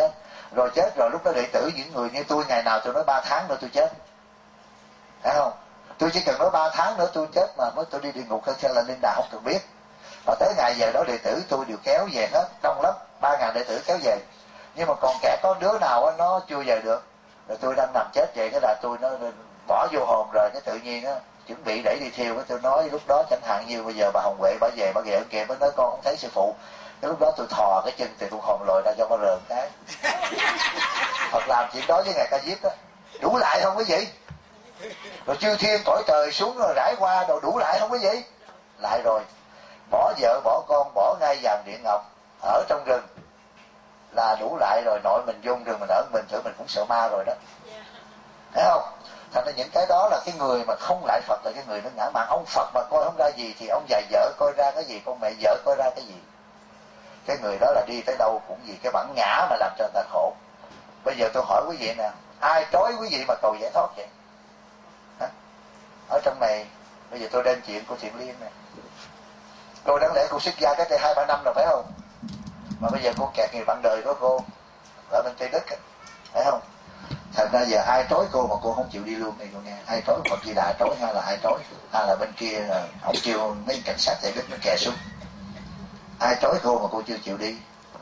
Rồi chết rồi lúc đó đệ tử những người như tôi ngày nào tôi nói 3 tháng nữa tôi chết, thấy không? Tôi chỉ cần nói 3 tháng nữa tôi chết mà mới tôi đi địa ngục hay là lên đà không cần biết. Và tới ngày giờ đó đệ tử tôi đều kéo về hết, đông lắm, 3.000 đệ tử kéo về. Nhưng mà còn kẻ có đứa nào nó chưa về được. Rồi tôi đang nằm chết vậy, cái là tôi nó bỏ vô hồn rồi, cái tự nhiên á chuẩn bị đẩy đi thiêu. Cái tôi nói lúc đó chẳng hạn như bây giờ bà Hồng Huệ bà về ở kìa, mới nói con không thấy sư phụ. Cái lúc đó tôi thò cái chân thì tôi hồn lồi ra cho con rờn cái. Phật làm chuyện đó với ngài Ca Diếp đó, đủ lại không quý vị? Rồi chư thiên cõi trời xuống rồi rải qua rồi đủ lại không quý vị? Lại rồi, bỏ vợ bỏ con bỏ ngay vàng điện ngọc ở trong rừng là đủ lại rồi. Nội mình vô rừng mình ở mình thử mình cũng sợ ma rồi đó, thấy không? Thành ra những cái đó là cái người mà không lại Phật là cái người nó ngã mạn. Ông Phật mà coi không ra gì thì ông già vợ coi ra cái gì, con mẹ vợ coi ra cái gì. Cái người đó là đi tới đâu cũng vì cái bản ngã mà làm cho người ta khổ. Bây giờ tôi hỏi quý vị nè, ai trói quý vị mà cầu giải thoát vậy? Hả? Ở trong này bây giờ tôi đem chuyện của Thiện Liên nè, cô đáng lẽ cô xuất gia cách đây 2-3 năm rồi phải không? Mà bây giờ cô kẹt người bạn đời của cô ở bên Tây Đức, phải không? Thành ra giờ ai trói cô mà cô không chịu đi luôn này cô nghe. Ai trói Phật Di Đà trói hay là ai trói? Hay là bên kia là ông kêu mấy cảnh sát Tây Đức nó kè xuống. Ai trói cô mà cô chưa chịu đi?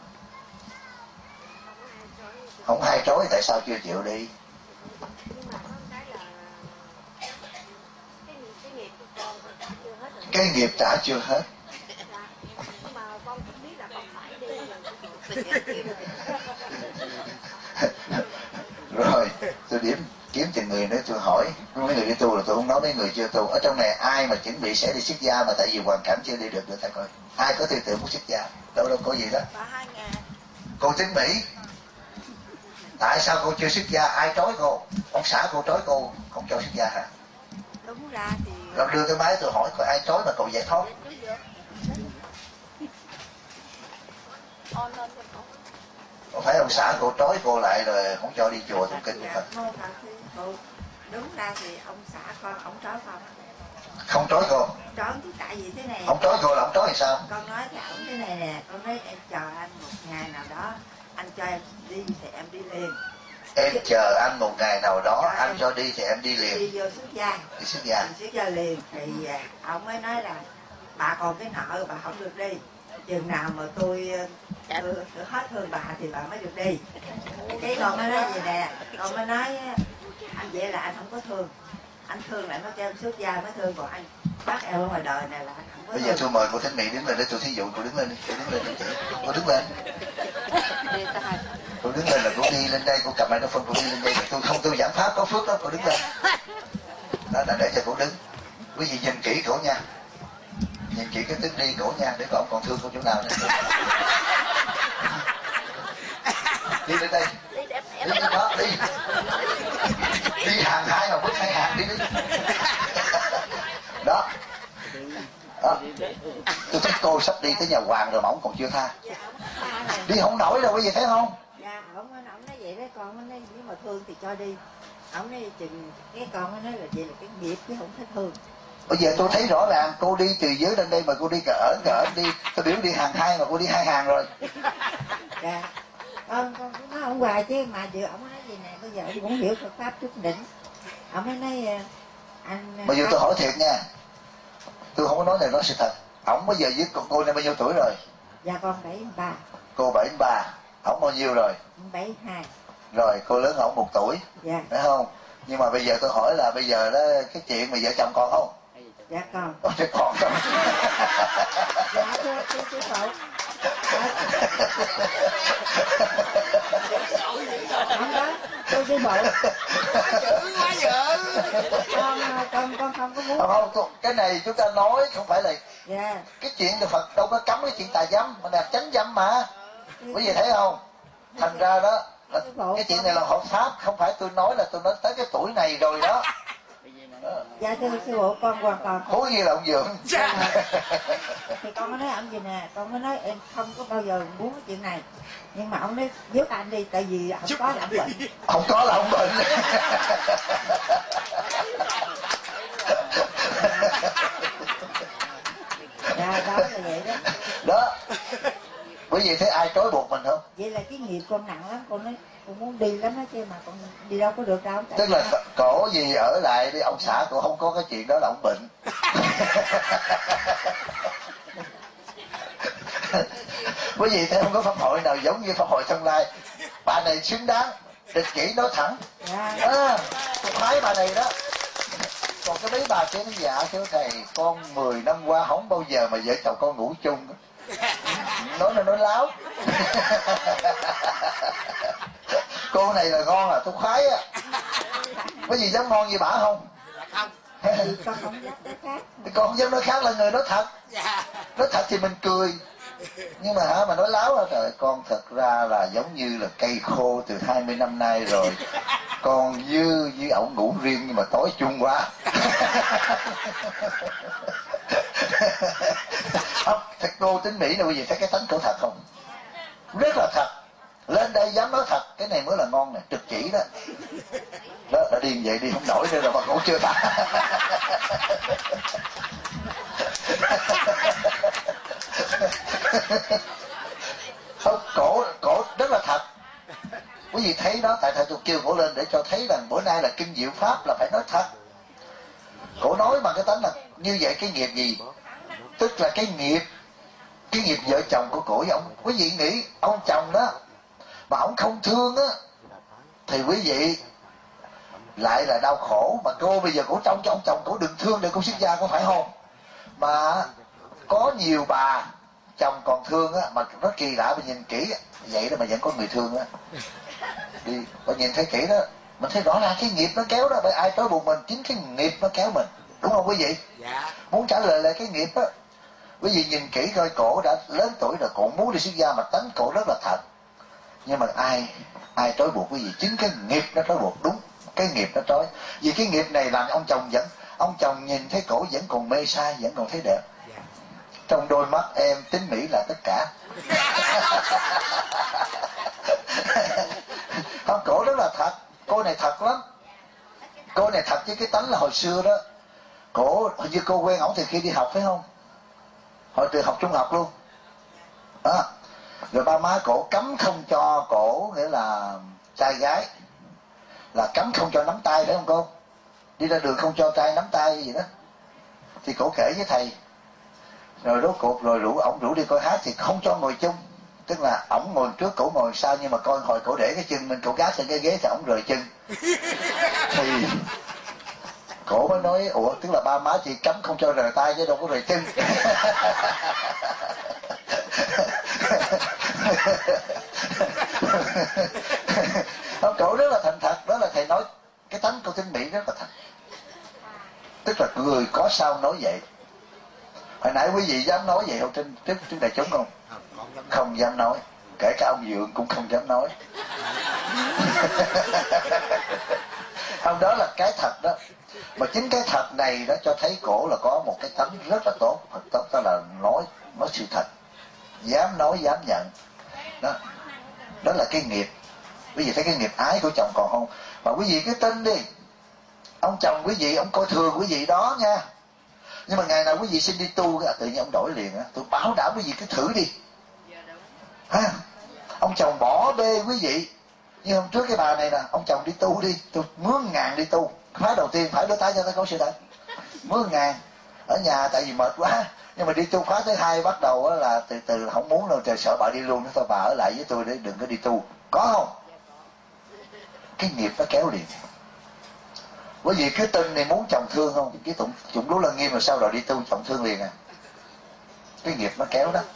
Không ai trói tại sao chưa chịu đi? Cái nghiệp trả chưa hết. Rồi tôi kiếm từng người nữa tôi hỏi. Mấy người đi tu là tôi không nói mấy người chưa tu. Ở trong này ai mà chuẩn bị sẽ đi xuất gia mà tại vì hoàn cảnh chưa đi được nữa ta coi. Ai có tư tưởng muốn xuất gia? Đâu có gì đó. Cô Tính Mỹ, tại sao cô chưa xuất gia? Ai trói cô? Ông xã cô trói cô không cho xuất gia hả? Đúng ra thì Rồi đưa cái máy tôi hỏi coi ai trói mà cậu giải thoát? Có phải ông xã cô trói cô lại rồi không cho đi chùa tụng kinh vậy? đúng ra thì ông xã con ông trói con. Không trói cô? Trói chứ tại vì thế này. Ông trói cô là ông trói thì sao? Con nói với ông thế này nè, con nói em chờ anh một ngày nào đó, anh cho em đi thì em đi liền. Em chờ anh một ngày nào đó, anh cho đi thì em đi liền. Đi vô xuất gia. Đi xuất gia. Đi xuất gia liền thì ông mới nói là bà còn cái nợ bà không được đi. Chừng nào mà tôi hết thương bà thì bà mới được đi. Cái con mới nói vậy nè, con mới nói anh vậy là anh không có thương. Anh thương lại nó cho em xuất gia mới thương, còn anh bắt em ở ngoài đời này là anh không có thương. Bây giờ tôi mời cô Thánh Mỹ đứng lên để tôi thí dụ. Cô đứng lên đi, cô đứng lên đi chị. Cô đứng lên. Cô đứng lên là cô đi lên đây, cô cầm microphone cô đi lên đây. Tôi giảng pháp có phước đó, cô đứng lên. Đó là để cho cô đứng. Quý vị nhìn kỹ cổ nha. Nhìn kỹ cái tướng đi cổ nha, để còn còn thương cô chỗ nào nữa. Đi lên đây. Đi lên đó, đi. Đi hàng hai mà bước 2 hàng đi đi. Đó. Đó. Tôi thấy cô sắp đi tới nhà hoàng rồi mà ông còn chưa tha. Đi không nổi đâu, quý vị thấy không? Dạ, ông nói vậy đó, con nói nếu mà thương thì cho đi. Ông nói chừng cái con nói là vậy là cái nghiệp chứ không thấy thương. Bây giờ tôi thấy rõ ràng cô đi từ dưới lên đây mà cô đi cỡ đi, tôi biểu đi hàng 2 mà cô đi 2 hàng rồi. Dạ. Con nói ông hoài chứ mà giờ ông nói gì nè, bây giờ ông cũng hiểu Phật pháp chút đỉnh. Ông mới nói anh. Bây giờ tôi hỏi thiệt nha, tôi không có nói này nói sự thật. Ổng bây giờ với cô này bao nhiêu tuổi rồi? Dạ con 73. Cô 73, ổng bao nhiêu rồi? 72. Rồi cô lớn ổng 1 tuổi. Dạ. Phải không? Nhưng mà bây giờ tôi hỏi là bây giờ đó cái chuyện mà vợ chồng con không? Dạ con. Chứ còn không? Dạ thưa sư phụ. Không đó, tôi đi bộ. Quá dữ. Con không có muốn. Không, cái này chúng ta nói không phải là. Dạ. Cái chuyện là Phật đâu có cấm cái chuyện tà dâm, mà là chánh dâm mà. Quý vị thấy không? Thành ra đó, cái chuyện này là hợp pháp, không phải tôi nói là tôi nói tới cái tuổi này rồi đó. Dạ thưa sư phụ, con hoàn toàn không. Hối gì là ông Dượng. Thì con mới nói ông gì nè, con mới nói em không có bao giờ muốn cái chuyện này. Nhưng mà ông nói giúp anh đi, tại vì không có là ông bệnh. Không có là ông bệnh. Dạ đó là vậy đó. Đó. Quý vị thấy ai trói buộc mình không? vậy là cái nghiệp con nặng lắm, con nói con muốn đi lắm á chứ mà con đi đâu có được đâu. Tức là cổ gì ở lại đi, ông xã cổ không có cái chuyện đó là ông bệnh. Quý vị thấy không có pháp hội nào giống như pháp hội Thông Lai. Bà này xứng đáng, địch kỷ nói thẳng. Tôi khoái bà này đó. Còn cái mấy bà kia nó dạ thưa thầy, con 10 năm qua không bao giờ mà vợ chồng con ngủ chung. Nói là nói láo. Cô này là ngon à, tôi khoái á. Có gì dám ngon như bà không? Không. Con không dám nói khác. Con không dám nói khác là người nói thật. Nói thật thì mình cười. Nhưng mà hả, mà nói láo hả? Trời, con thật ra là giống như là cây khô từ 20 năm nay rồi. Con với ổng ngủ riêng nhưng mà tối chung quá. Thật cô tính Mỹ này, quý vị thấy cái tánh cổ thật không? Rất là thật. Lên đây dám nói thật, cái này mới là ngon nè, trực chỉ đó. Đó, đã điên vậy đi không nổi nữa rồi mà cũng chưa ta. Cổ rất là thật. Quý vị thấy đó, tại tôi kêu cổ lên để cho thấy rằng bữa nay là kinh diệu pháp là phải nói thật. Cổ nói bằng cái tánh là như vậy. Cái nghiệp gì? Tức là cái nghiệp vợ chồng của cổ với ông. Quý vị nghĩ ông chồng đó mà ông không thương á thì quý vị lại là đau khổ. Mà cô bây giờ cổ trông cho ông chồng cổ đừng thương để cô xuất gia, có phải không? Mà có nhiều bà chồng còn thương á, mà nó kỳ lạ, mình nhìn kỹ vậy đó mà vẫn có người thương á. Đi mình nhìn thấy kỹ đó, mình thấy rõ ràng cái nghiệp nó kéo đó. Bởi ai trói buộc mình? Chính cái nghiệp nó kéo mình, đúng không quý vị? Dạ. Muốn trả lời lại cái nghiệp á, quý vị nhìn kỹ coi, cổ đã lớn tuổi rồi, cổ muốn đi xuất gia mà tánh cổ rất là thật. Nhưng mà ai trói buộc quý vị? Chính cái nghiệp nó trói buộc. Đúng, cái nghiệp nó trói. Vì cái nghiệp này làm ông chồng nhìn thấy cổ vẫn còn mê sai, vẫn còn thấy đẹp. Trong đôi mắt em tính Mỹ là tất cả. Không, cổ rất là thật. Cô này thật lắm. Cô này thật với cái tánh là hồi xưa đó. Cổ, hình như cô quen ổng từ khi đi học phải không? Hồi từ học trung học luôn đó. Rồi ba má cổ cấm không cho cổ, nghĩa là trai gái là cấm không cho nắm tay, phải không cô? Đi ra đường không cho trai nắm tay gì đó. Thì cổ kể với thầy, rồi rốt cuộc rồi ổng rủ đi coi hát thì không cho ngồi chung. Tức là ổng ngồi trước, cổ ngồi sau, nhưng mà coi hồi cổ để cái chân mình, cổ gác lên cái ghế thì ổng rời chân. Thì cổ mới nói, ủa, tức là ba má chị cấm không cho rời tay chứ đâu có rời chân. Cổ rất là thành thật. Đó là thầy nói cái tánh cô tính Mỹ rất là thật. Tức là người có sao nói vậy. Hồi nãy quý vị dám nói vậy không trên đại chúng không? Không dám nói. Kể cả ông Dượng cũng không dám nói. Không, đó là cái thật đó. Mà chính cái thật này đó cho thấy cổ là có một cái tánh rất là tốt. Tốt đó là nói sự thật, dám nói dám nhận. Đó là cái nghiệp. Quý vị thấy cái nghiệp ái của chồng còn không? Mà quý vị cứ tin đi, ông chồng quý vị ông coi thường quý vị đó nha. Nhưng mà ngày nào quý vị xin đi tu tự nhiên ông đổi liền á. Tôi bảo đảm quý vị cứ thử đi ha. Ông chồng bỏ bê quý vị. Như hôm trước cái bà này nè, ông chồng đi tu đi, tôi mướn ngàn đi tu. Khóa đầu tiên phải đưa tay cho tôi có sự thật, mướn ngàn ở nhà tại vì mệt quá. Nhưng mà đi tu khóa thứ hai bắt đầu là từ không muốn đâu, trời sợ bà đi luôn, thôi bà ở lại với tôi để đừng có đi tu. Có không? Cái nghiệp nó kéo liền. Bởi vì cứ tin này muốn chồng thương không? Cái Chủng Lúa Lân Nghiêm mà sau rồi đi tu chồng thương liền à. Cái nghiệp nó kéo đó.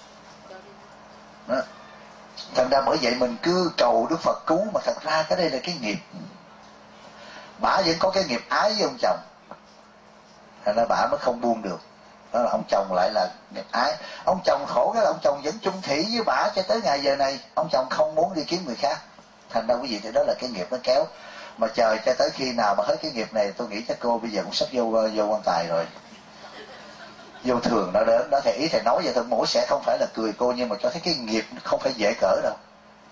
Thành ra bởi vậy mình cứ cầu Đức Phật cứu, mà thật ra cái đây là cái nghiệp. Bả vẫn có cái nghiệp ái với ông chồng, thành ra bả mới không buông được. Đó là ông chồng lại là nghiệp ái. Ông chồng khổ cái là ông chồng vẫn chung thủy với bả cho tới ngày giờ này. Ông chồng không muốn đi kiếm người khác. Thành ra quý vị thì đó là cái nghiệp nó kéo. Mà chờ cho tới khi nào mà hết cái nghiệp này, tôi nghĩ chắc cô bây giờ cũng sắp vô quan tài rồi, vô thường nó đến đó. Thầy ý thầy nói vậy thôi, mỗi sẽ không phải là cười cô, nhưng mà cho thấy cái nghiệp không phải dễ cỡ đâu.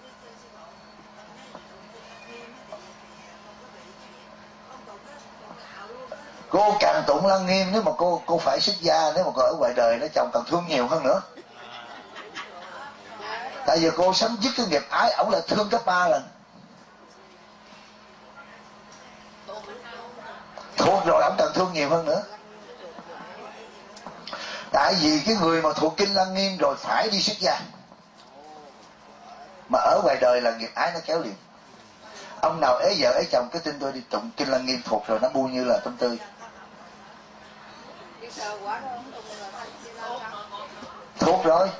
Cô càng tụng Lăng Nghiêm, nếu mà cô phải xuất gia, nếu mà cô ở ngoài đời nó chồng càng thương nhiều hơn nữa. Tại vì cô sắm dứt cái nghiệp ái, ổng là thương gấp 3 lần. Thuộc rồi ổng càng thương nhiều hơn nữa. Tại vì cái người mà thuộc kinh Lăng Nghiêm rồi phải đi xuất gia, mà ở ngoài đời là nghiệp ái nó kéo liền. Ông nào ế vợ ế chồng cái tin tôi đi tụng kinh Lăng Nghiêm thuộc rồi nó bu như là tôm tươi. Thuộc rồi.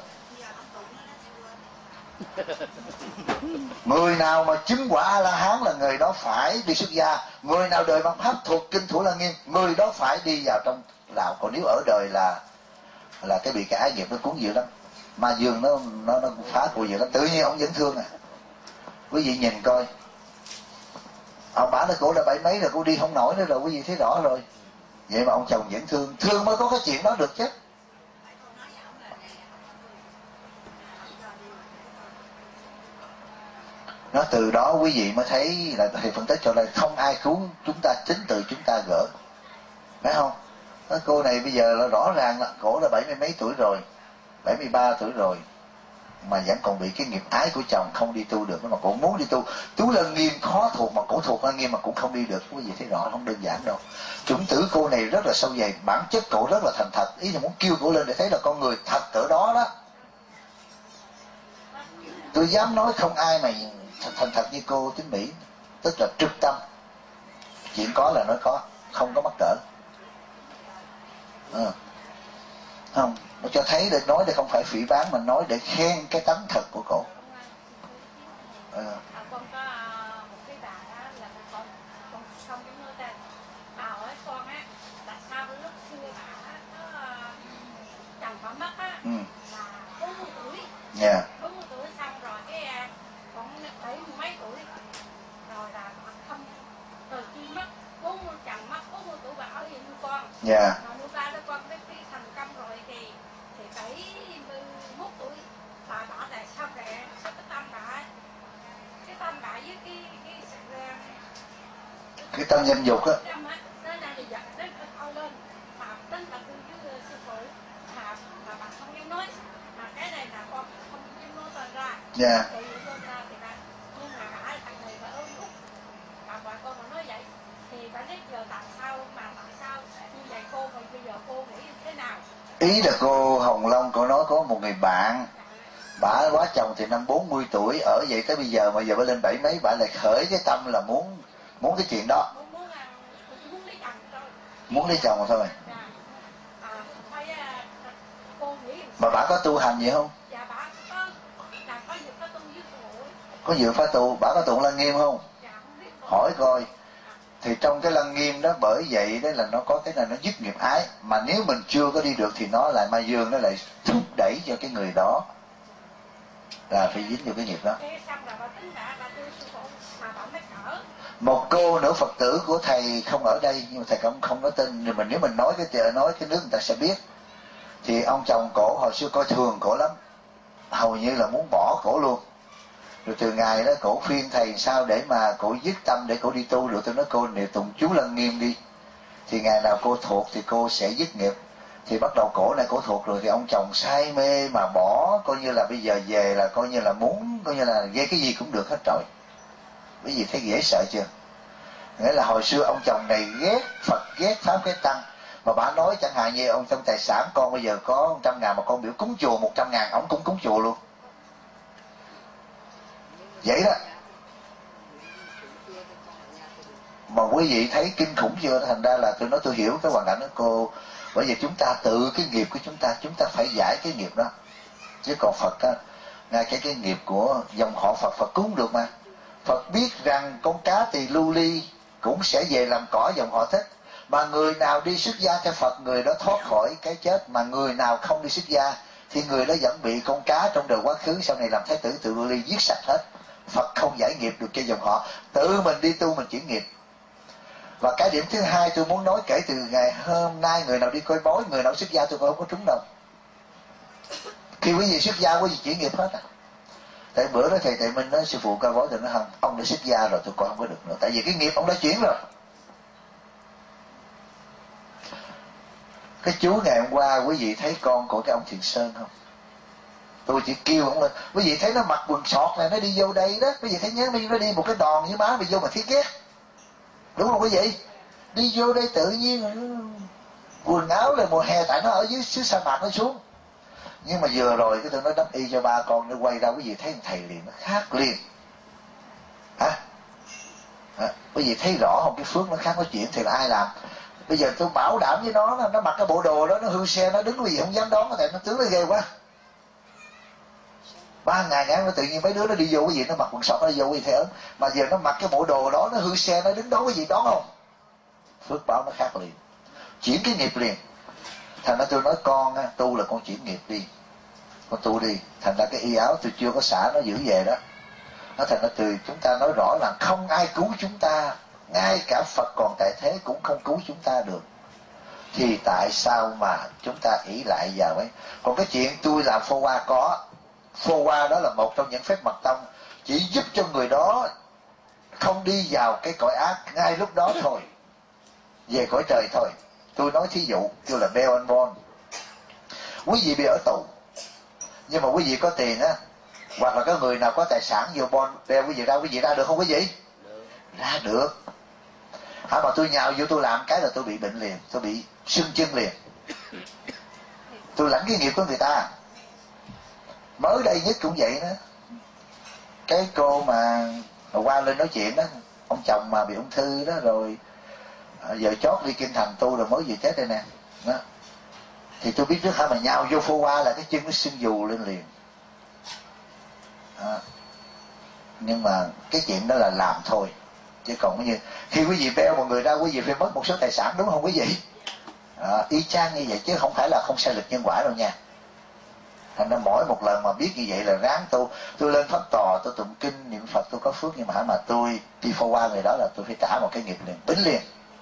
Người nào mà chứng quả A-la-hán là người đó phải đi xuất gia. Người nào đời bằng pháp thuộc kinh Thủ Lăng Nghiêm, người đó phải đi vào trong đạo. Còn nếu ở đời là cái bị cái ái nghiệp nó cuốn dữ lắm. Ma dương nó phá của dữ lắm. Tự nhiên ông vẫn thương à. Quý vị nhìn coi, ông bảo là cổ là 70 mấy rồi, cô đi không nổi nữa rồi, quý vị thấy rõ rồi. Vậy mà ông chồng vẫn thương. Thương mới có cái chuyện đó được chứ. Nó từ đó quý vị mới thấy là thầy phân tích cho đây, không ai cứu chúng ta, chính từ chúng ta gỡ. Phải không? Nói cô này bây giờ là rõ ràng là cổ là 70 mấy tuổi rồi, 73 tuổi rồi, mà vẫn còn bị cái nghiệp ái của chồng không đi tu được. Mà cổ muốn đi tu. Chú Lăng Nghiêm khó thuộc mà cổ thuộc Lăng Nghiêm mà cũng không đi được. Quý vị thấy rõ không đơn giản đâu. Chủng tử cô này rất là sâu dày. Bản chất cổ rất là thành thật. Ý là muốn kêu cổ lên để thấy là con người thật cỡ đó đó. Tôi dám nói không ai mà thành thật như cô Tín Mỹ. Tức là trực tâm. Chuyện có là nói có, không có mắc cỡ. Không, nó cho thấy để nói để không phải phỉ báng, mà nói để khen cái tánh thật của cổ. Con có một cái bà đó là con không cái nơi ta bà hỏi con á là sao lúc xưa bà nó chồng bà mất á là 40 tuổi. 40 tuổi xong rồi cái con 70 mấy tuổi rồi là không, từ khi mất 40 chồng mất 40 tuổi bà ở với con. Rồi nuôi ba đứa con cái thành công rồi thì 71 tuổi bà bảo là sao rẻ sao cái tâm bà với cái tâm danh dục á, nó đang bị giật đến ao lên mà tính là tôi với sư phụ mà bà không dám nói, mà cái này là con không dám nói tên ra. Thì tên ra thì bà, nhưng mà bà thằng này bà ốm út bà con mà nói vậy thì bà biết giờ tại sao như vậy cô, mà bây giờ cô nghĩ thế nào? Ý là cô Hồng Long cô nói có một người bạn, bả quá chồng thì năm 40 tuổi ở vậy tới bây giờ, mà giờ bả lên 70 mấy, bả lại khởi cái tâm là muốn cái chuyện đó, muốn lấy chồng thôi. Mà bả có tu hành gì không? Dạ bả có việc có tu với phụ. Có việc phải tu, bả có tụng Lăng Nghiêm không? Dạ không biết. Hỏi coi. Thì trong cái Lăng Nghiêm đó, bởi vậy đó là nó có cái này nó dứt nghiệp ái. Mà nếu mình chưa có đi được thì nó lại ma dương, nó lại thúc đẩy cho cái người đó là phải dính vô cái nghiệp đó. Một cô nữ Phật tử của thầy không ở đây, nhưng mà thầy không nói tên, nhưng mà nếu mình nói cái nước người ta sẽ biết. Thì ông chồng cổ hồi xưa coi thường cổ lắm, hầu như là muốn bỏ cổ luôn. Rồi từ ngày đó cổ khuyên thầy sao để mà cổ dứt tâm để cổ đi tu được. Tôi nói cô niệm tụng chú Lăng Nghiêm đi, thì ngày nào cô thuộc thì cô sẽ dứt nghiệp. Thì bắt đầu cổ này cổ thuộc rồi thì ông chồng say mê mà bỏ, coi như là bây giờ về là coi như là muốn, coi như là gây cái gì cũng được hết rồi. Bởi vì thấy dễ sợ chưa? Nghĩa là hồi xưa ông chồng này ghét Phật, ghét Pháp, ghét Tăng. Mà bà nói chẳng hạn như ông trong tài sản con bây giờ có 100.000 mà con biểu cúng chùa 100.000, ông cũng cúng chùa luôn. Vậy đó. Mà quý vị thấy kinh khủng chưa? Thành ra là tôi nói tôi hiểu cái hoàn cảnh đó cô. Bởi vì chúng ta tự cái nghiệp của chúng ta phải giải cái nghiệp đó. Chứ còn Phật á, ngay cái nghiệp của dòng họ Phật cứu được mà. Phật biết rằng con cá tỳ lưu ly cũng sẽ về làm cỏ dòng họ Thích. Mà người nào đi xuất gia theo Phật, người đó thoát khỏi cái chết. Mà người nào không đi xuất gia thì người đó vẫn bị con cá trong đời quá khứ sau này làm thái tử tự lưu ly giết sạch hết. Phật không giải nghiệp được cho dòng họ. Tự mình đi tu mình chuyển nghiệp. Và cái điểm thứ hai tôi muốn nói, kể từ ngày hôm nay người nào đi coi bói, người nào xuất gia tôi không có trúng đâu. Khi quý vị xuất gia quý vị chuyển nghiệp hết à. Tại bữa đó thầy Minh nói sư phụ coi bói thì nói không, ông đã xuất gia rồi tôi còn không có được nữa. Tại vì cái nghiệp ông đã chuyển rồi. Cái chú ngày hôm qua quý vị thấy con của cái ông Thiện Sơn không? Tôi chỉ kêu ông lên. Quý vị thấy nó mặc quần sọt này nó đi vô đây đó, quý vị thấy nhớ nó đi một cái đòn với má bị vô mà thiết ghét, đúng không quý vị? Đi vô đây tự nhiên quần áo là mùa hè, tại nó ở dưới xứ sa mạc nó xuống. Nhưng mà vừa rồi cái tôi nói đắp y cho ba con, nó quay ra quý vị thấy thầy liền nó khác liền. Hả? Quý vị thấy rõ không? Cái phước nó khác. Nói chuyện thì là ai làm? Bây giờ tôi bảo đảm với nó mặc cái bộ đồ đó, nó hư xe, nó đứng quý vị không dám đón, tại nó tướng nó ghê quá. 3 ngày ngắn nó tự nhiên mấy đứa nó đi vô cái gì nó mặc quần sọt nó đi vô cái gì thế ớn. Mà giờ nó mặc cái bộ đồ đó, nó hư xe, nó đứng đó cái gì đón không? Phước báo nó khác liền, chuyển cái nghiệp liền. Thành ra tôi nói con tu là con chuyển nghiệp đi, con tu đi. Thành ra cái y áo tôi chưa có xả nó giữ về đó. Nó thành ra từ chúng ta nói rõ là không ai cứu chúng ta, ngay cả Phật còn tại thế cũng không cứu chúng ta được. Thì tại sao mà chúng ta ỷ lại vào ấy? Còn cái chuyện tôi làm phô hoa có. Phô hoa đó là một trong những phép mật tông, chỉ giúp cho người đó không đi vào cái cõi ác ngay lúc đó thôi, về cõi trời thôi. Tôi nói thí dụ kêu là bail and bond. Quý vị bị ở tù, nhưng mà quý vị có tiền á, hoặc là có người nào có tài sản vô bond bail quý vị ra được không quý vị? Ra được. Hả, mà tôi nhào vô tôi làm cái là tôi bị bệnh liền, tôi bị sưng chân liền. Tôi lãnh cái nghiệp của người ta. Mới đây nhất cũng vậy đó. Cái cô mà qua lên nói chuyện đó, ông chồng mà bị ung thư đó, rồi giờ chót đi kinh thành tu rồi mới vừa chết đây nè đó. Thì tôi biết trước hả, mà nhào vô phô hoa là cái chân nó sưng dù lên liền đó. Nhưng mà cái chuyện đó là làm thôi, chứ còn như khi quý vị beo một người ra, quý vị phải mất một số tài sản, đúng không quý vị? Y chang như vậy, chứ không phải là không sai lực nhân quả đâu nha. Thành ra mỗi một lần mà biết như vậy là ráng tu. Tôi lên pháp tòa, tôi tụng kinh niệm Phật, tôi có phước, nhưng mà tôi đi phô qua người đó là tôi phải trả một cái nghiệp liền, bính liền,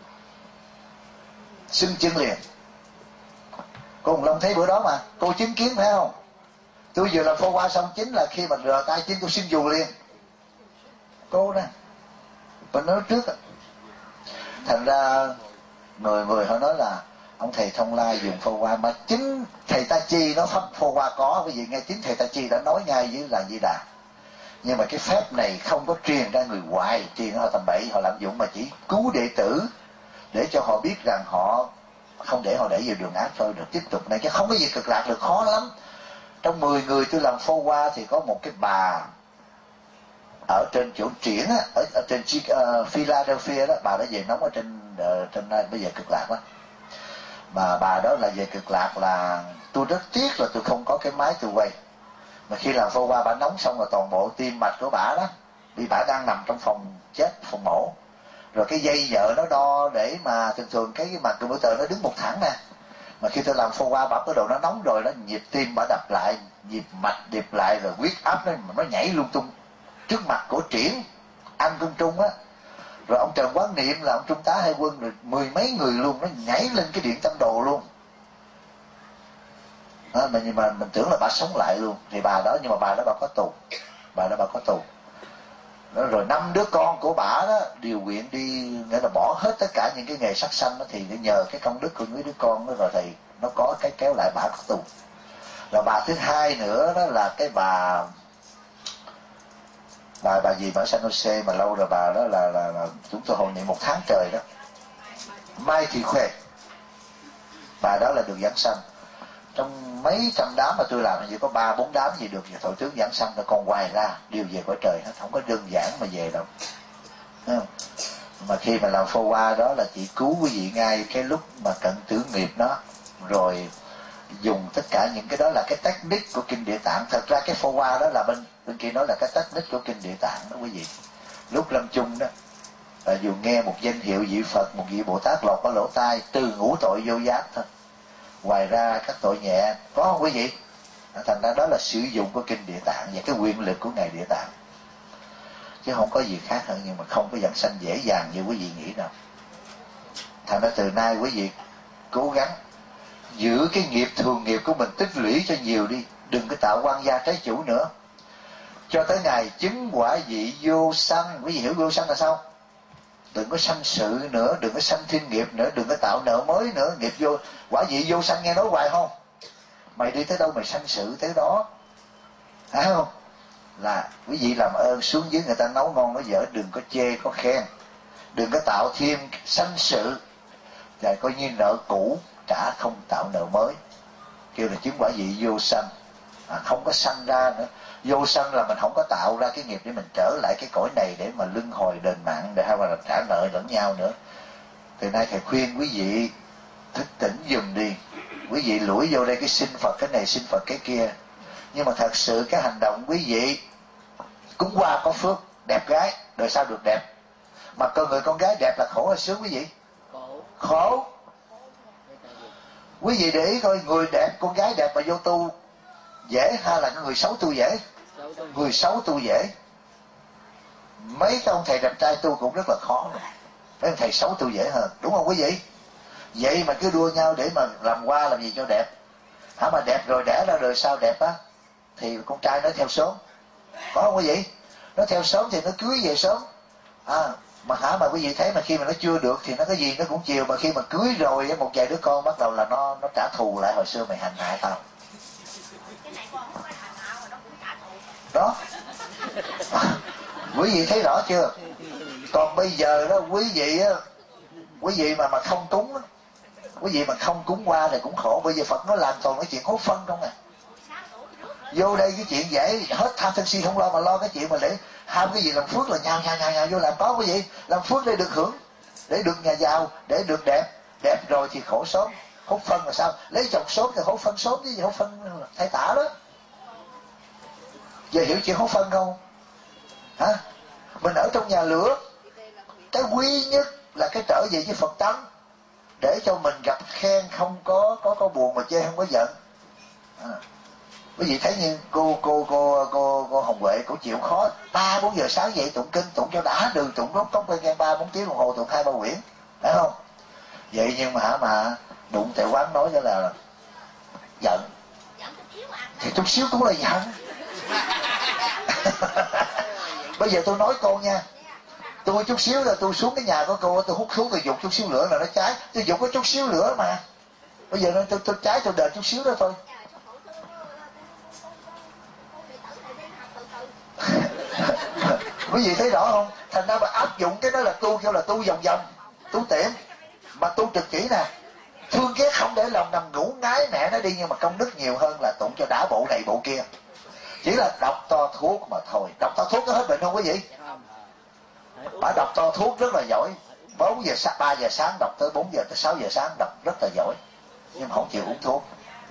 sưng chân liền. Cô Hồng Long thấy bữa đó mà, cô chứng kiến phải không? Tôi vừa làm phô qua xong chính là khi mà rờ tay chân tôi sưng dù liền. Cô nè, bên nói trước. Thành ra người họ nói là ông thầy Thông Lai dùng phô qua, mà chính thầy Ta Chi nó pháp phô qua có, quý vị nghe, chính thầy Ta Chi đã nói ngay với là Di Đà. Nhưng mà cái phép này không có truyền ra người ngoài, truyền họ tầm bậy, họ lạm dụng, mà chỉ cứu đệ tử để cho họ biết rằng họ không để họ để vào đường ác thôi, được tiếp tục này, chứ không có gì cực lạc được, khó lắm. Trong 10 người tôi làm phô qua thì có một cái bà ở trên chỗ Triển á, ở trên Philadelphia đó, bà đã về nóng ở trên bây giờ cực lạc đó. Mà bà đó là về cực lạc là tôi rất tiếc là tôi không có cái máy tôi quay. Mà khi làm phô qua bà nóng xong là toàn bộ tim mạch của bà đó, vì bà đang nằm trong phòng chết, phòng mổ. Rồi cái dây vợ nó đo để mà thường cái mặt computer nó đứng một thẳng nè. Mà khi tôi làm phô qua bà cái độ nó nóng rồi đó, nhịp tim bà đập lại, nhịp mạch điệp lại, rồi huyết áp nó nhảy lung tung trước mặt của Triển anh Công Trung á. Rồi ông Trần Quán Niệm là ông Trung tá Hải Quân, rồi 10 mấy người luôn, nó nhảy lên cái điện tâm đồ luôn đó. Nhưng mà mình tưởng là bà sống lại luôn. Thì bà đó, nhưng mà bà đó bà có tù, bà đó bà có tù đó. Rồi 5 đứa con của bà đó điều quyện đi, nghĩa là bỏ hết tất cả những cái nghề sát sanh đó, thì nhờ cái công đức của mấy đứa con đó, rồi thì nó có cái kéo lại bà có tù. Rồi bà thứ hai nữa đó là cái bà gì mà ở San Jose mà lâu rồi, bà đó là chúng tôi hội nghị 1 tháng trời đó, Mai Thị Khuê. Bà đó là được giảng sanh. Trong mấy trăm đám mà tôi làm, chỉ có 3-4 đám gì được thọ tướng giảng sanh, rồi còn ngoài ra đều về cõi trời hết, không có đơn giản mà về đâu. Mà khi mà làm phô qua đó là chỉ cứu quý vị ngay cái lúc mà cận tử nghiệp đó, rồi dùng tất cả những cái đó là cái technique của kinh Địa Tạng. Thật ra cái phô qua đó là bên kia nói là cái technique của kinh Địa Tạng đó quý vị. Lúc lâm chung đó dù nghe một danh hiệu vị Phật, một vị Bồ Tát lọt qua lỗ tai, từ ngũ tội vô giáp thôi, ngoài ra các tội nhẹ có không quý vị? Thành ra đó là sử dụng của kinh Địa Tạng và cái quyền lực của ngài Địa Tạng, chứ không có gì khác hơn. Nhưng mà không có giảng sanh dễ dàng như quý vị nghĩ đâu. Thành ra từ nay quý vị cố gắng giữ cái nghiệp thường nghiệp của mình, tích lũy cho nhiều đi, đừng có tạo quan gia trái chủ nữa, cho tới ngày chứng quả vị vô sanh. Quý vị hiểu vô sanh là sao? Đừng có sanh sự nữa, đừng có sanh thiên nghiệp nữa, đừng có tạo nợ mới nữa. Nghiệp vô quả vị vô sanh nghe nói hoài không? Mày đi tới đâu mày sanh sự tới đó. Phải không? Là quý vị làm ơn xuống dưới người ta nấu ngon nói dở đừng có chê có khen, đừng có tạo thêm sanh sự, và coi như nợ cũ trả không tạo nợ mới, kêu là chứng quả vị vô sanh, không có sanh ra nữa. Vô sanh là mình không có tạo ra cái nghiệp để mình trở lại cái cõi này để mà luân hồi đền mạng, để hay là trả nợ lẫn nhau nữa. Từ nay thầy khuyên quý vị thức tỉnh dùm đi. Quý vị lủi vô đây cái xin Phật cái này xin Phật cái kia, nhưng mà thật sự cái hành động quý vị cúng qua có phước, đẹp gái đời sau được đẹp. Mà con người con gái đẹp là khổ hay sướng quý vị? Khổ. Quý vị để ý coi, người đẹp con gái đẹp mà vô tu dễ hay là người xấu tu dễ? Người xấu tu dễ. Mấy cái ông thầy đẹp trai tu cũng rất là khó, mấy ông thầy xấu tu dễ hơn, đúng không quý vị? Vậy mà cứ đua nhau để mà làm qua làm gì cho đẹp. Hả, mà đẹp rồi đẻ ra đời sau đẹp á thì con trai nó theo sớm, có không quý vị? Nó theo sớm thì nó cưới về sớm. Mà mà quý vị thấy mà khi mà nó chưa được thì nó cái gì nó cũng chiều, mà khi mà cưới rồi một vài đứa con bắt đầu là nó trả thù lại hồi xưa mày hành hại tao. Đó. Quý vị thấy rõ chưa? Còn bây giờ đó quý vị mà không cúng đó, quý vị mà không cúng qua thì cũng khổ. Bây giờ Phật nó làm toàn cái chuyện hốt phân không à. Vô đây cái chuyện dễ hết tham sân si không lo, mà lo cái chuyện mà để ham cái gì làm phước là nhào vô làm. Có cái gì làm phước để được hưởng, để được nhà giàu, để được đẹp. Đẹp rồi thì khổ sớm. Hốt phân là sao? Lấy chồng sớm thì hốt phân sớm, chứ hốt phân thay tả đó. Giờ hiểu chuyện hốt phân không? Hả? Mình ở trong nhà lửa, cái quý nhất là cái trở về với Phật tánh, để cho mình gặp khen không có buồn mà chê không có giận. Quý vị thấy như cô Hồng Huệ, cô chịu khó 3-4 giờ sáng dậy tụng kinh, tụng cho đã đường, tụng rốt cốc lên ngang 3-4 tiếng đồng hồ, tụng 2-3 quyển, phải không? Vậy nhưng mà đụng tại quán nói cho là giận thì chút xíu cũng là giận. Bây giờ tôi nói cô nha, tôi chút xíu là tôi xuống cái nhà của cô, tôi hút thuốc, tôi dục chút xíu lửa là nó cháy, tôi dục có chút xíu lửa mà bây giờ tôi cháy, tôi đền chút xíu đó thôi. Quý vị thấy rõ không? Thành ra mà áp dụng cái đó là tu, kêu là tu vòng vòng, tu tiệm. Mà tu trực chỉ nè, thương ghét không để lòng nằm ngủ ngái mẹ nó đi, nhưng mà công đức nhiều hơn là tụng cho đã bộ này bộ kia. Chỉ là đọc to thuốc mà thôi. Đọc to thuốc có hết bệnh không quý vị? Bà đọc to thuốc rất là giỏi. 3 giờ sáng đọc tới 4 giờ tới 6 giờ sáng đọc rất là giỏi, nhưng mà không chịu uống thuốc.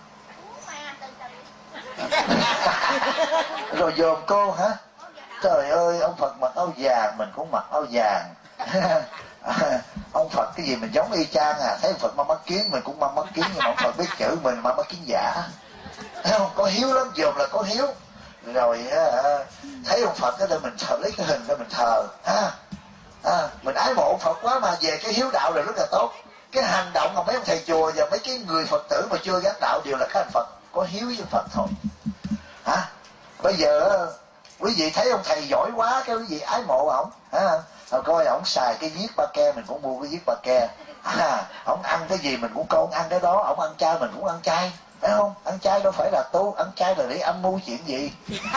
Rồi dòm cô hả? Trời ơi, ông Phật mặc áo vàng mình cũng mặc áo vàng. Ông Phật cái gì mình giống y chang à. Thấy ông Phật mang mắt kiến mình cũng mang mắt kiến, nhưng mà ông Phật biết chữ mình mang mắt kiến giả. Thấy không? Có hiếu lắm, dòm là có hiếu. Rồi thấy ông Phật cái mình thờ, lấy cái hình ra mình thờ. Mình ái mộ ông Phật quá, mà về cái hiếu đạo là rất là tốt. Cái hành động mà mấy ông thầy chùa và mấy cái người Phật tử mà chưa gắn đạo đều là các anh Phật có hiếu với Phật thôi. Bây giờ quý vị thấy ông thầy giỏi quá, cái quý vị ái mộ ổng. Coi ổng xài cái viết ba ke, mình cũng mua cái viết ba ke. Ổng ăn cái gì mình cũng coi ổng ăn cái đó. Ổng ăn chay mình cũng ăn chay, phải không? Ăn chay đâu phải là tu, ăn chay là để âm mưu chuyện gì.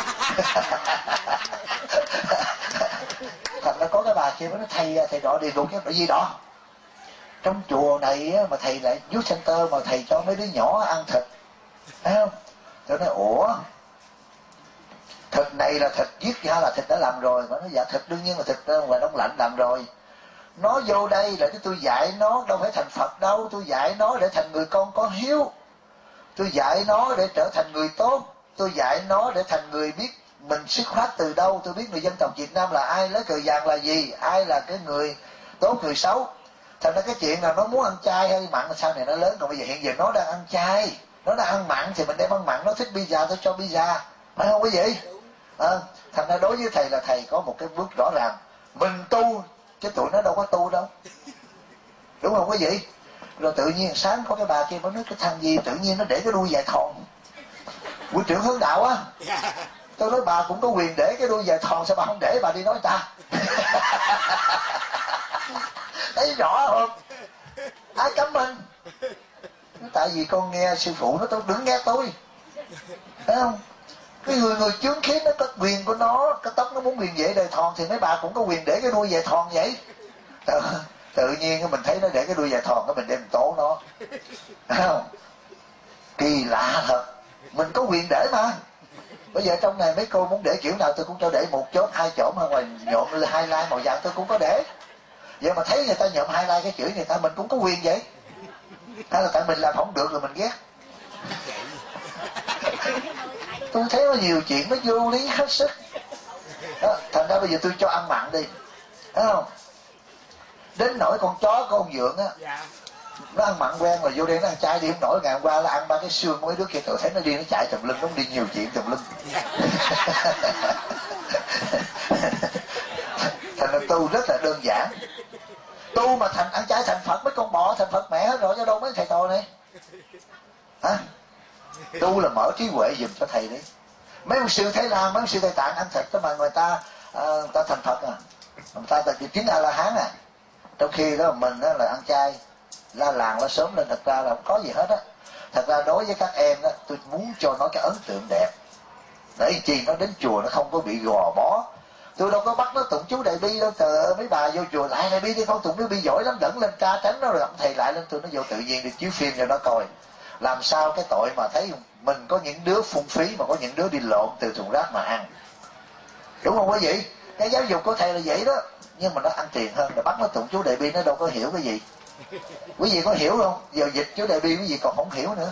Thành ra có cái bà kia nó thầy đỏ đi luôn, cái gì đó trong chùa này mà thầy lại youth center mà thầy cho mấy đứa nhỏ ăn thịt, phải không? Tôi nói ủa, thịt này là thịt giết hay là thịt đã làm rồi? Mà nó dạ thịt đương nhiên là thịt ngoài đông lạnh làm rồi. Nó vô đây là tôi dạy nó đâu phải thành Phật đâu, tôi dạy nó để thành người con có hiếu, tôi dạy nó để trở thành người tốt, tôi dạy nó để thành người biết mình xuất phát từ đâu. Tôi biết người dân tộc Việt Nam là ai, lá cờ vàng là gì, ai là cái người tốt người xấu. Thành ra cái chuyện là nó muốn ăn chay hay mặn sau này nó lớn. Còn bây giờ hiện giờ nó đang ăn chay, nó đang ăn mặn thì mình đem ăn mặn. Nó thích pizza tôi cho pizza, phải không quý vị? Thành ra đối với thầy là thầy có một cái bước rõ ràng, mình tu chứ tụi nó đâu có tu đâu, đúng không quý vị? Rồi tự nhiên sáng có cái bà kia nó nói cái thằng gì tự nhiên nó để cái đuôi dài thòn. Quỹ trưởng hướng đạo á, tôi nói bà cũng có quyền để cái đuôi dài thòn, sao bà không để bà đi nói ta? Thấy rõ không? Ai cấm mình? Tại vì con nghe sư phụ nó tôi đứng nghe tôi, phải không? Cái người chướng khí nó có quyền của nó, cái tóc nó muốn quyền về đời thòn thì mấy bà cũng có quyền để cái đuôi về thòn vậy. Tự nhiên mình thấy nó để cái đuôi về thòn, cái mình đem tố nó. Thấy không? Kỳ lạ thật. Mình có quyền để mà. Bây giờ trong này mấy cô muốn để kiểu nào tôi cũng cho để một chốt, hai chỗ, mà ngoài nhuộm highlight màu vàng tôi cũng có để. Vậy mà thấy người ta nhuộm highlight cái chữ người ta, mình cũng có quyền vậy. Hay là tại mình làm không được rồi mình ghét. Tôi thấy có nhiều chuyện nó vô lý hết sức đó. Thành ra bây giờ tôi cho ăn mặn đi, thấy không? Đến nỗi con chó con Dượng á, nó ăn mặn quen rồi vô đây nó ăn chay đi không nổi. Ngày hôm qua nó ăn ba cái xương của mấy đứa kia, tôi thấy nó đi nó chạy tùm lưng, nó đi nhiều chuyện tùm lưng. Thành ra tu rất là đơn giản. Tu mà thành ăn chay thành Phật, mấy con bò thành Phật mẹ hết rồi chứ đâu mấy thầy tò này hả? Tu là mở trí huệ giùm cho thầy đấy. Mấy ông sư Thái Lan, mấy ông sư Tây Tạng ăn thịt đó mà người ta thành Phật à, người ta chứng A La Hán à. Trong khi đó mình đó là ăn chay, la làng la sớm lên, thật ra là không có gì hết á. Thật ra đối với các em đó, tôi muốn cho nó cái ấn tượng đẹp, để chi nó đến chùa nó không có bị gò bó. Tôi đâu có bắt nó tụng chú Đại Bi đâu. Trời ơi, mấy bà vô chùa lại Đại Bi đi con, tụng Đại Bi giỏi lắm, dẫn lên ca tránh nó rồi ông thầy lại lên. Tôi nó vô tự nhiên đi chiếu phim cho nó coi. Làm sao cái tội mà thấy mình có những đứa phung phí, mà có những đứa đi lộn từ thùng rác mà ăn. Đúng không quý vị? Cái giáo dục của thầy là vậy đó. Nhưng mà nó ăn tiền hơn, là bắt nó tụng chú Đại Bi nó đâu có hiểu cái gì. Quý vị có hiểu không? Giờ dịch chú Đại Bi quý vị còn không hiểu nữa.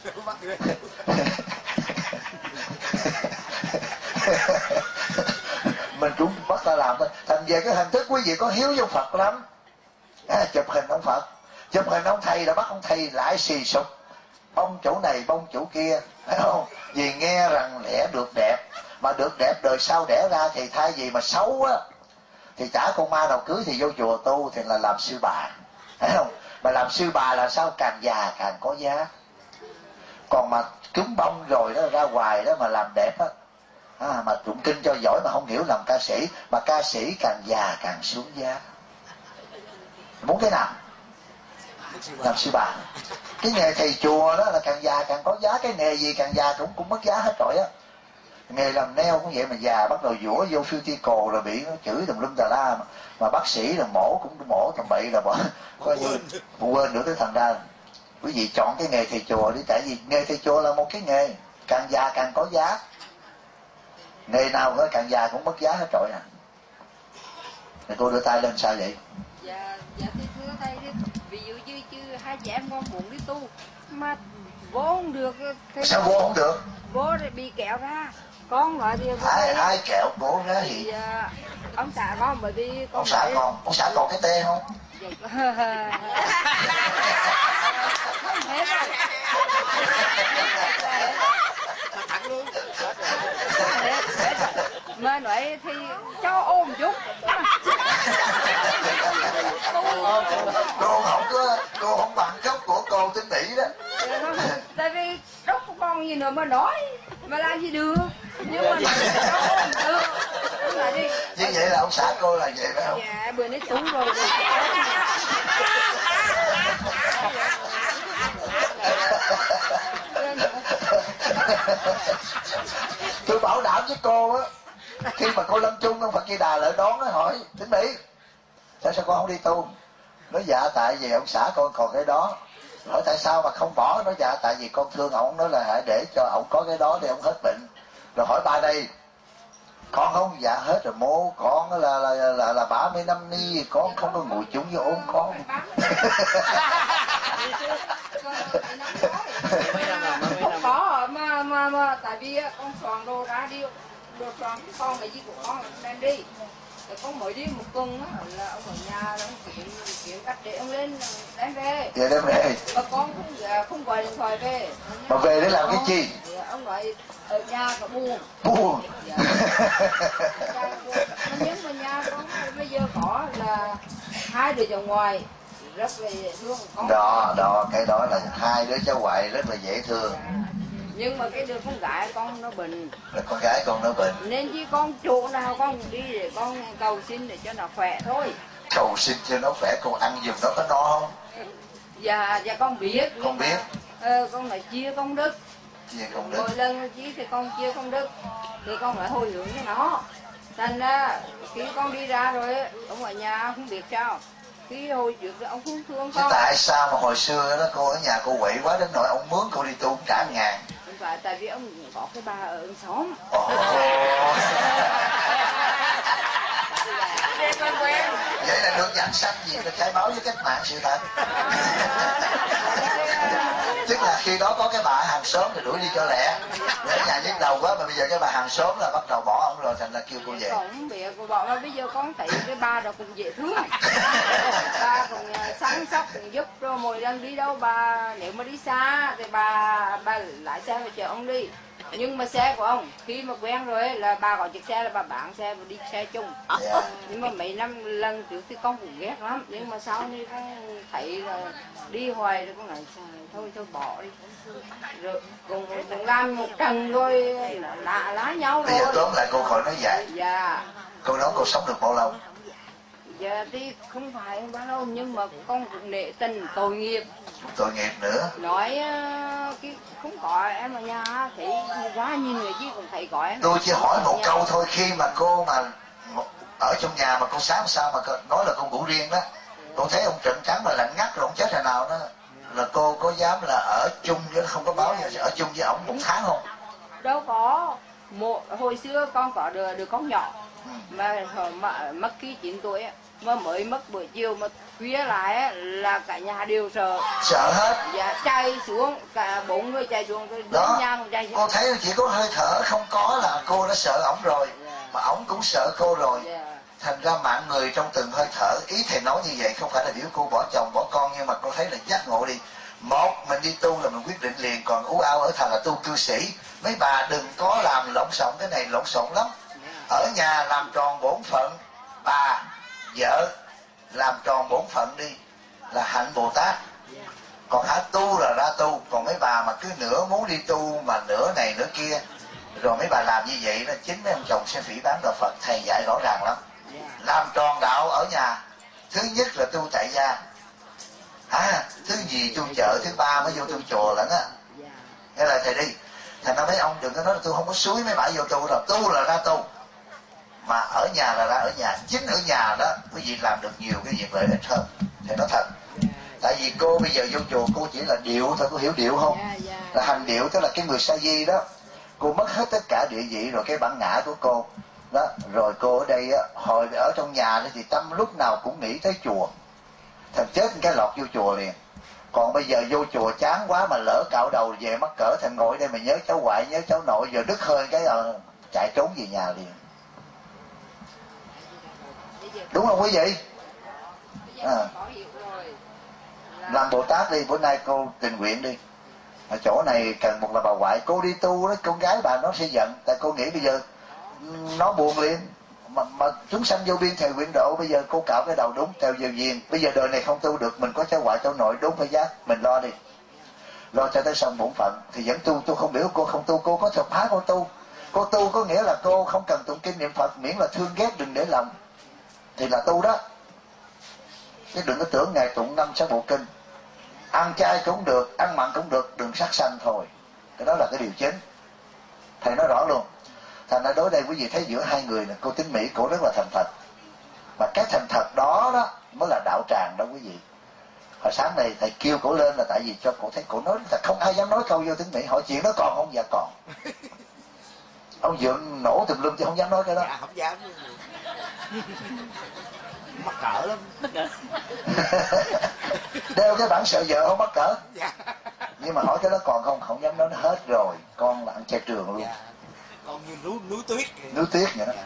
Mình cũng bắt ta làm thôi. Thành về cái hình thức quý vị có hiếu với ông Phật lắm. Chụp hình ông Phật, chụp hình ông thầy là bắt ông thầy lại xì sụp, ông chỗ này bông chỗ kia, phải không? Vì nghe rằng lẽ được đẹp, mà được đẹp đời sau đẻ ra thì thay vì mà xấu á thì chả con ma nào cưới, thì vô chùa tu thì là làm sư bà, phải không? Mà làm sư bà là sao? Càng già càng có giá. Còn mà cúng bông rồi đó ra hoài đó mà làm đẹp á, mà tụng kinh cho giỏi mà không hiểu làm ca sĩ, mà ca sĩ càng già càng xuống giá. Muốn cái nào? Làm sư bà. Cái nghề thầy chùa đó là càng già càng có giá. Cái nghề gì càng già cũng mất giá hết rồi á. Nghề làm nail cũng vậy, mà già bắt đầu dũa vô physical rồi bị nó chửi tùm lum tà la. Mà bác sĩ là mổ cũng mổ tầm bậy là bỏ coi như quên nữa. Tới thành ra quý vị chọn cái nghề thầy chùa đi. Tại vì nghề thầy chùa là một cái nghề càng già càng có giá. Nghề nào nữa càng già cũng mất giá hết rồi à. Thì cô đưa tay lên sao vậy? Dạ thưa thầy, ví dụ như hai chị em con muốn đi tu mà vô không được thì sao vô không được? vô thì bị kẹo ra. Con nói thì ai kẹo cô ra gì? Dạ, ông xã con, bởi vì con ông xã còn cái tê không? Dạ, thẳng luôn. Mà nói thì cho ôm chút. Cô không bằng cấp của cô tính Mỹ đó. Tại vì đốc của con gì nữa mà nói mà làm gì được. Nhưng mà nó ôm được. Là đi. Như vậy là ông xã cô là vậy phải không? Dạ, bữa nay trúng rồi. Tôi bảo đảm với cô á, khi mà cô lâm chung ông Phật Di Đà lại đón nó hỏi tính Mỹ sao con không đi tu? Nói dạ tại vì ông xã con còn cái đó. Hỏi tại sao mà không bỏ? Nói dạ tại vì con thương ổng. Nói là hãy để cho ổng có cái đó để ổng hết bệnh. Rồi hỏi ba đây con không? Dạ hết rồi mô, con là 30 năm ni, con không có ngồi chung với ôm con. Không có mà tại vì con soạn đồ ra đi, đồ soạn cái con cái gì của con đem đi. Rồi con mới đi một tuần á, là ông ở nhà là ông kiếm cách để ông lên đem về. Dạ đem về. Mà con không gọi điện thoại về. Mà về để làm cái chi? Dạ, ông nói ở nhà có buồn. Buồn. Dạ. Nhưng mà nhà con bây giờ có là hai đứa cháu ngoài rất là dễ thương. Đó cái đó là hai đứa cháu ngoại rất là dễ thương. Nhưng mà cái đứa con gái con nó bệnh. Rồi con gái con nó bệnh. Nên chỉ con chỗ nào con đi để con cầu xin để cho nó khỏe thôi. Cầu xin cho nó khỏe, con ăn giùm nó có no không? Dạ con biết. Con biết. Con lại chia công đức. chia công đức. Mỗi lần chỉ thì con chia công đức thì con lại hồi hướng cho nó. Thành ra khi con đi ra rồi ông ở nhà không biết sao, khi hồi trước ông không thương Chứ con. tại sao mà hồi xưa đó cô ở nhà cô quậy quá đến nỗi ông mướn cô đi tu cả ngàn? Không phải, tại vì ông có cái bà ở xóm. Vậy là được nhận sanh gì là khai báo với cách mạng sự thật. Tức là khi đó có cái bà hàng xóm thì đuổi đi cho lẹ, để ở nhà nhức đầu quá, mà bây giờ cái bà hàng xóm là bắt đầu bỏ ông rồi, thành ra kêu cô về. Không biết, cô bảo là bây giờ con thấy cái bà đó cũng dễ thương. Bà cũng săn sóc, cũng giúp, rồi mỗi lần đi đâu bà nếu mà đi xa thì bà lái xe và chở ông đi. Nhưng mà xe của ông khi mà quen rồi ấy, là bà có chiếc xe là bà bán xe và đi xe chung. Nhưng mà mấy năm lần trước thì con cũng ghét lắm, nhưng mà sau này con thấy là đi hoài rồi con nói thôi bỏ đi. Rồi cùng làm một trận rồi lá nhau rồi. Bây giờ tóm lại cô khỏi nói dài. Dạ. Cô nói cô sống được bao lâu? Dạ thì không phải bao lâu, nhưng mà con cũng nể tình tội nghiệp. Tội nghiệp nữa. Nói cái không có em ở nhà thấy quá nhìn người chứ cũng thấy có em. Tôi chỉ hỏi một câu thôi, khi mà cô mà ở trong nhà mà cô sáng sao mà nói là cô ngủ riêng đó, cô thấy ông Trịnh Trắng mà lạnh ngắt rồi ông chết hồi nào đó, là cô có dám là ở chung với, không có báo gì, ở chung với ổng một tháng không? Đâu có. Hồi xưa con có đứa con nhỏ mà mất khi 9 tuổi mà mới mất buổi chiều mà khuya lại là cả nhà đều sợ. Sợ hết. Dạ, chạy xuống cả 4 người chạy xuống rồi đó nhà không chạy xuống. Cô thấy chỉ có hơi thở không có là cô đã sợ ổng rồi, mà ổng cũng sợ cô rồi. Thành ra mạng người trong từng hơi thở. Ý thầy nói như vậy không phải là biểu cô bỏ chồng bỏ con, nhưng mà cô thấy là giác ngộ đi. Một, mình đi tu là mình quyết định liền, còn ú ao ở thà là tu cư sĩ. Mấy bà đừng có làm lộn xộn, cái này lộn xộn lắm. Ở nhà làm tròn bổn phận, bà vợ làm tròn bổn phận đi là hạnh Bồ Tát. Còn hả tu là ra tu. Còn mấy bà mà cứ nửa muốn đi tu mà nửa này nửa kia, rồi mấy bà làm như vậy là chính mấy ông chồng sẽ phỉ báng đạo Phật. Thầy dạy rõ ràng lắm. Làm tròn đạo ở nhà, thứ nhất là tu tại gia, thứ gì tu chợ, thứ ba mới vô tu chùa lẫn á. Nghe lời thầy đi. Thành ra mấy ông đừng có nói là tôi không có xúi mấy bà vô tu đâu. Tu là ra tu, mà ở nhà là ra ở nhà. Chính ở nhà đó quý vị làm được nhiều cái việc lợi ích hơn. Thầy nói thật. Tại vì cô bây giờ vô chùa cô chỉ là điệu thôi, cô hiểu điệu không? Là hành điệu, tức là cái người sa di đó. Cô mất hết tất cả địa vị rồi, cái bản ngã của cô đó. Rồi cô ở đây á, hồi ở trong nhà thì tâm lúc nào cũng nghĩ tới chùa, thành chết cái lọt vô chùa liền. Còn bây giờ vô chùa chán quá mà lỡ cạo đầu về mắc cỡ, thành ngồi đây mà nhớ cháu ngoại nhớ cháu nội, giờ đứt hơi cái chạy trốn về nhà liền. Đúng không quý vị? Làm Bồ Tát đi. Bữa nay cô tình nguyện đi. Ở chỗ này cần một là bà ngoại. Cô đi tu đó, con gái bà nó sẽ giận. Tại cô nghĩ bây giờ nó buồn liền. Mà chúng sanh vô biên thầy nguyện độ. Bây giờ cô cạo cái đầu đúng theo giờ duyên. Bây giờ đời này không tu được, mình có cháu ngoại cháu nội đúng phải giác. Mình lo đi, lo cho tới xong bổn phận. Thì vẫn tu. Tôi không biểu cô không tu. Cô có thực phá cô tu. Cô tu có nghĩa là cô không cần tụng kinh niệm Phật, miễn là thương ghét đừng để lòng thì là tu đó. Chứ đừng có tưởng ngày tụng 5-6 bộ kinh. Ăn chay cũng được, ăn mặn cũng được, đừng sát sanh thôi. Cái đó là cái điều chính. Thầy nói rõ luôn. Thành ra đối đây quý vị thấy giữa hai người này, cô Tín Mỹ cổ rất là thành thật. Mà cái thành thật đó đó mới là đạo tràng đó quý vị. Hồi sáng này thầy kêu cổ lên là tại vì cho cổ thấy cổ nói thật, không ai dám nói câu vô Tín Mỹ. Hỏi chuyện đó còn không? Dạ còn. Ông Dượng nổ tùm lum chứ không dám nói cái đó. Dạ không dám. Mắc cỡ lắm. Đeo cái bản sợ vợ không mắc cỡ. Dạ. Nhưng mà hỏi cái đó còn không? Không dám nói, nó hết rồi. Con là ăn chay trường luôn. Dạ. Con như núi tuyết. Núi tuyết vậy đó.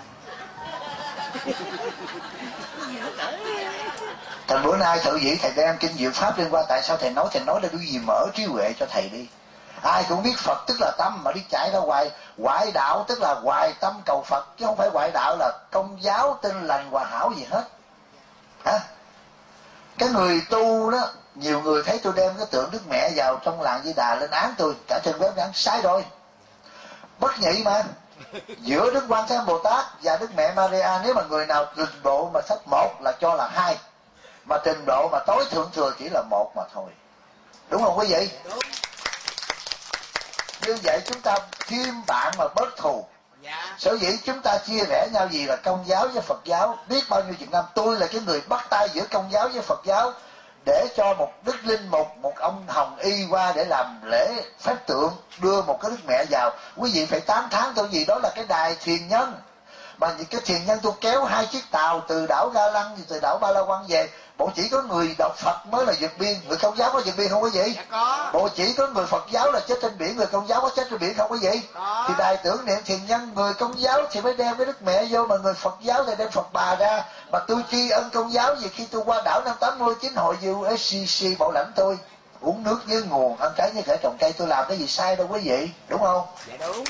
Thành bữa nay thử dĩ thầy đem kinh diệu pháp liên quan. Tại sao thầy nói là cái gì mở trí huệ cho thầy đi. Ai cũng biết Phật tức là tâm, mà đi chạy ra ngoài. Ngoại đạo tức là hoài tâm cầu Phật, chứ không phải ngoại đạo là công giáo tin lành hòa hảo gì hết. Hả? Cái người tu đó, nhiều người thấy tôi đem cái tượng Đức Mẹ vào trong làng Di Đà lên án tôi, cả trên web án sai rồi. Bất nhị mà. Giữa Đức Quan Thế Âm Bồ Tát và Đức Mẹ Maria, nếu mà người nào trình độ mà thấp 1 là cho là 2, mà trình độ mà tối thượng thừa chỉ là 1 mà thôi. Đúng không quý vị? Như vậy chúng ta thêm bạn mà bớt thù. Dạ. Sở dĩ chúng ta chia rẽ nhau gì là Công giáo với Phật giáo. Biết bao nhiêu Việt Nam, tôi là cái người bắt tay giữa Công giáo với Phật giáo để cho một đức linh mục, một ông hồng y qua để làm lễ phép tượng, đưa một cái Đức Mẹ vào. Quý vị phải 8 tháng thôi, gì đó là cái đài thiền nhân. Mà những cái thiền nhân tôi kéo 2 chiếc tàu từ đảo Ga Lăng, từ đảo Ba La Quang về. Bộ chỉ có người đạo Phật mới là vượt biên. Người Công giáo có vượt biên không quý vị? Dạ có. Bộ chỉ có người Phật giáo là chết trên biển, người Công giáo có chết trên biển không quý vị? Có. Thì đài tưởng niệm thiền nhân, người Công giáo thì mới đem cái Đức Mẹ vô, mà người Phật giáo thì đem Phật Bà ra. Mà tôi tri ân Công giáo vì khi tôi qua đảo năm 89 hội USCC bảo lãnh tôi uống nước với nguồn, ăn trái như thể trồng cây. Tôi làm cái gì sai đâu quý vị, đúng không? Dạ đúng.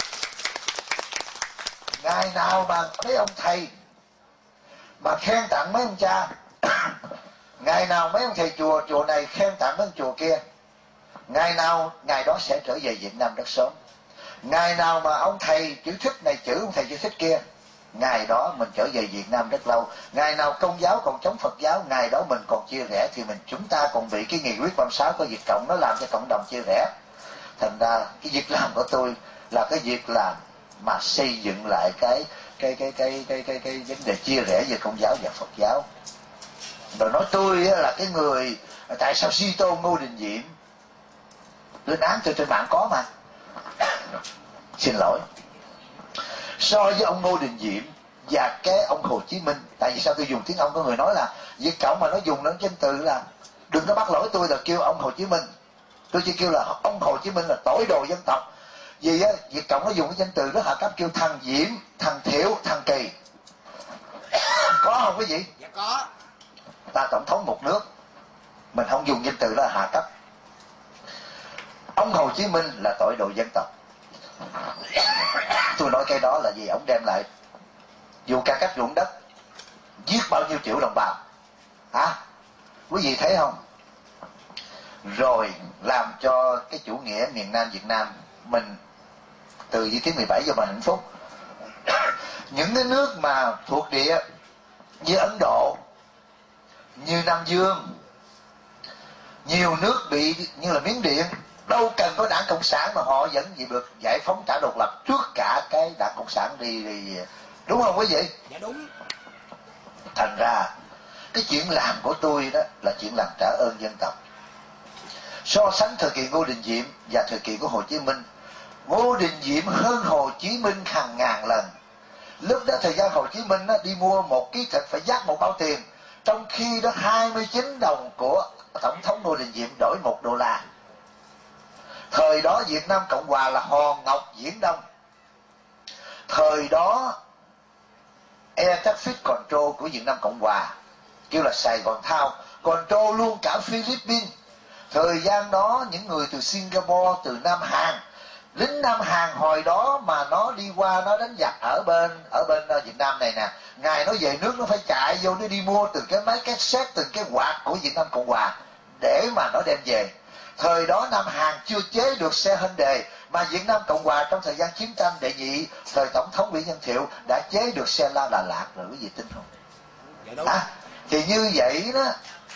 Ngày nào mà mấy ông thầy mà khen tặng mấy ông cha ngày nào mấy ông thầy chùa này khen tặng mấy ông chùa kia, ngày nào ngày đó sẽ trở về Việt Nam rất sớm. Ngày nào mà ông thầy chữ thích này chữ ông thầy chữ thích kia, ngày đó mình trở về Việt Nam rất lâu. Ngày nào Công giáo còn chống Phật giáo, ngày đó mình còn chia rẽ, thì chúng ta còn bị cái nghị quyết 36 của Việt Cộng nó làm cho cộng đồng chia rẽ. Thành ra cái việc làm của tôi là cái việc làm mà xây dựng lại cái vấn đề chia rẽ về Công giáo và Phật giáo. Rồi nói tôi là cái người tại sao suy tôn Ngô Đình Diệm, lên án tôi trên mạng có mà. Xin lỗi, so với ông Ngô Đình Diệm và cái ông Hồ Chí Minh, tại vì sao tôi dùng tiếng ông? Có người nói là Việt Cộng mà nó dùng đến danh từ là đừng có bắt lỗi tôi là kêu ông Hồ Chí Minh, tôi chỉ kêu là ông Hồ Chí Minh là tội đồ dân tộc. Vì á, Việt Cộng nó dùng cái danh từ rất hạ cấp, kêu thằng Diệm, thằng Thiệu, thằng Kỳ. Có không quý vị? Dạ có. Ta tổng thống một nước, mình không dùng danh từ đó là hạ cấp. Ông Hồ Chí Minh là tội đồ dân tộc. Tôi nói cái đó là vì ông đem lại dù cải cách ruộng đất, giết bao nhiêu triệu đồng bào hả? Quý vị thấy không? Rồi làm cho cái chủ nghĩa miền Nam Việt Nam mình từ Thế kỷ 17 giờ mà hạnh phúc. Những cái nước mà thuộc địa như Ấn Độ, như Nam Dương, nhiều nước bị như là Miến Điện, đâu cần có đảng Cộng sản mà họ vẫn gì được giải phóng trả độc lập trước cả cái đảng Cộng sản đi, đúng không quý vị? Dạ đúng. Thành ra cái chuyện làm của tôi đó là chuyện làm trả ơn dân tộc. So sánh thời kỳ Ngô Đình Diệm và thời kỳ của Hồ Chí Minh, Ngô Đình Diệm hơn Hồ Chí Minh hàng ngàn lần. Lúc đó thời gian Hồ Chí Minh đó, đi mua 1 ký thịt phải dắt 1 bao tiền, trong khi đó 29 đồng của Tổng thống Ngô Đình Diệm đổi $1. Thời đó Việt Nam Cộng Hòa là Hòn Ngọc Viễn Đông. Thời đó Air Traffic Control của Việt Nam Cộng Hòa kêu là Sài Gòn Thao, control luôn cả Philippines. Thời gian đó những người từ Singapore, từ Nam Hàn, lính Nam Hàn hồi đó mà nó đi qua nó đánh giặc ở bên Việt Nam này nè, ngày nó về nước nó phải chạy vô nó đi mua từng cái máy cassette, từng cái quạt của Việt Nam Cộng Hòa để mà nó đem về. Thời đó Nam Hàn chưa chế được xe Hyundai, mà Việt Nam Cộng Hòa trong thời gian chiến tranh đệ nhị thời Tổng thống Nguyễn Văn Thiệu đã chế được xe La Đà Lạt rồi, quý vị tin không? Dạ đúng. Thì như vậy đó,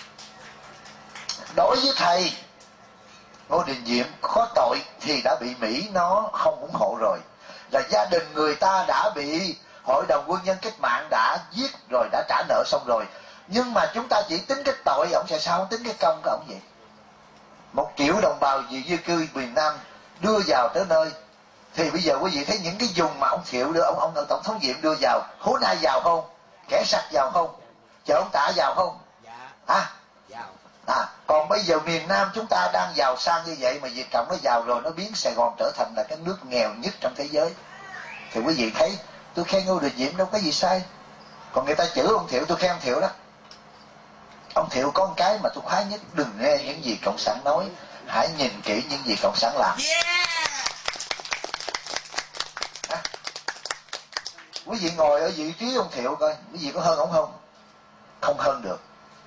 đối với thầy Ngô Đình Diệm có tội thì đã bị Mỹ nó không ủng hộ rồi, là gia đình người ta đã bị Hội đồng Quân nhân Cách mạng đã giết rồi, đã trả nợ xong rồi. Nhưng mà chúng ta chỉ tính cái tội, ông sẽ sao không tính cái công của ông vậy? 1 triệu đồng bào di cư miền Nam đưa vào tới nơi, thì bây giờ quý vị thấy những cái vùng mà ông Thiệu đưa, ông Tổng thống Diệm đưa vào, Hố Nai vào không? Kẻ sạch vào không? Chợ ông Tạ vào không? Dạ. Vào. Còn bây giờ miền Nam chúng ta đang giàu sang như vậy, mà Việt Cộng nó vào rồi nó biến Sài Gòn trở thành là cái nước nghèo nhất trong thế giới. Thì quý vị thấy tôi khen Ngô Đình Diệm đâu có gì sai. Còn người ta chửi ông Thiệu, tôi khen ông Thiệu đó. Ông Thiệu có một cái mà tôi khoái nhất, đừng nghe những gì Cộng sản nói, hãy nhìn kỹ những gì Cộng sản làm. Quý vị ngồi ở vị trí ông Thiệu coi, quý vị có hơn ông không? Không hơn được.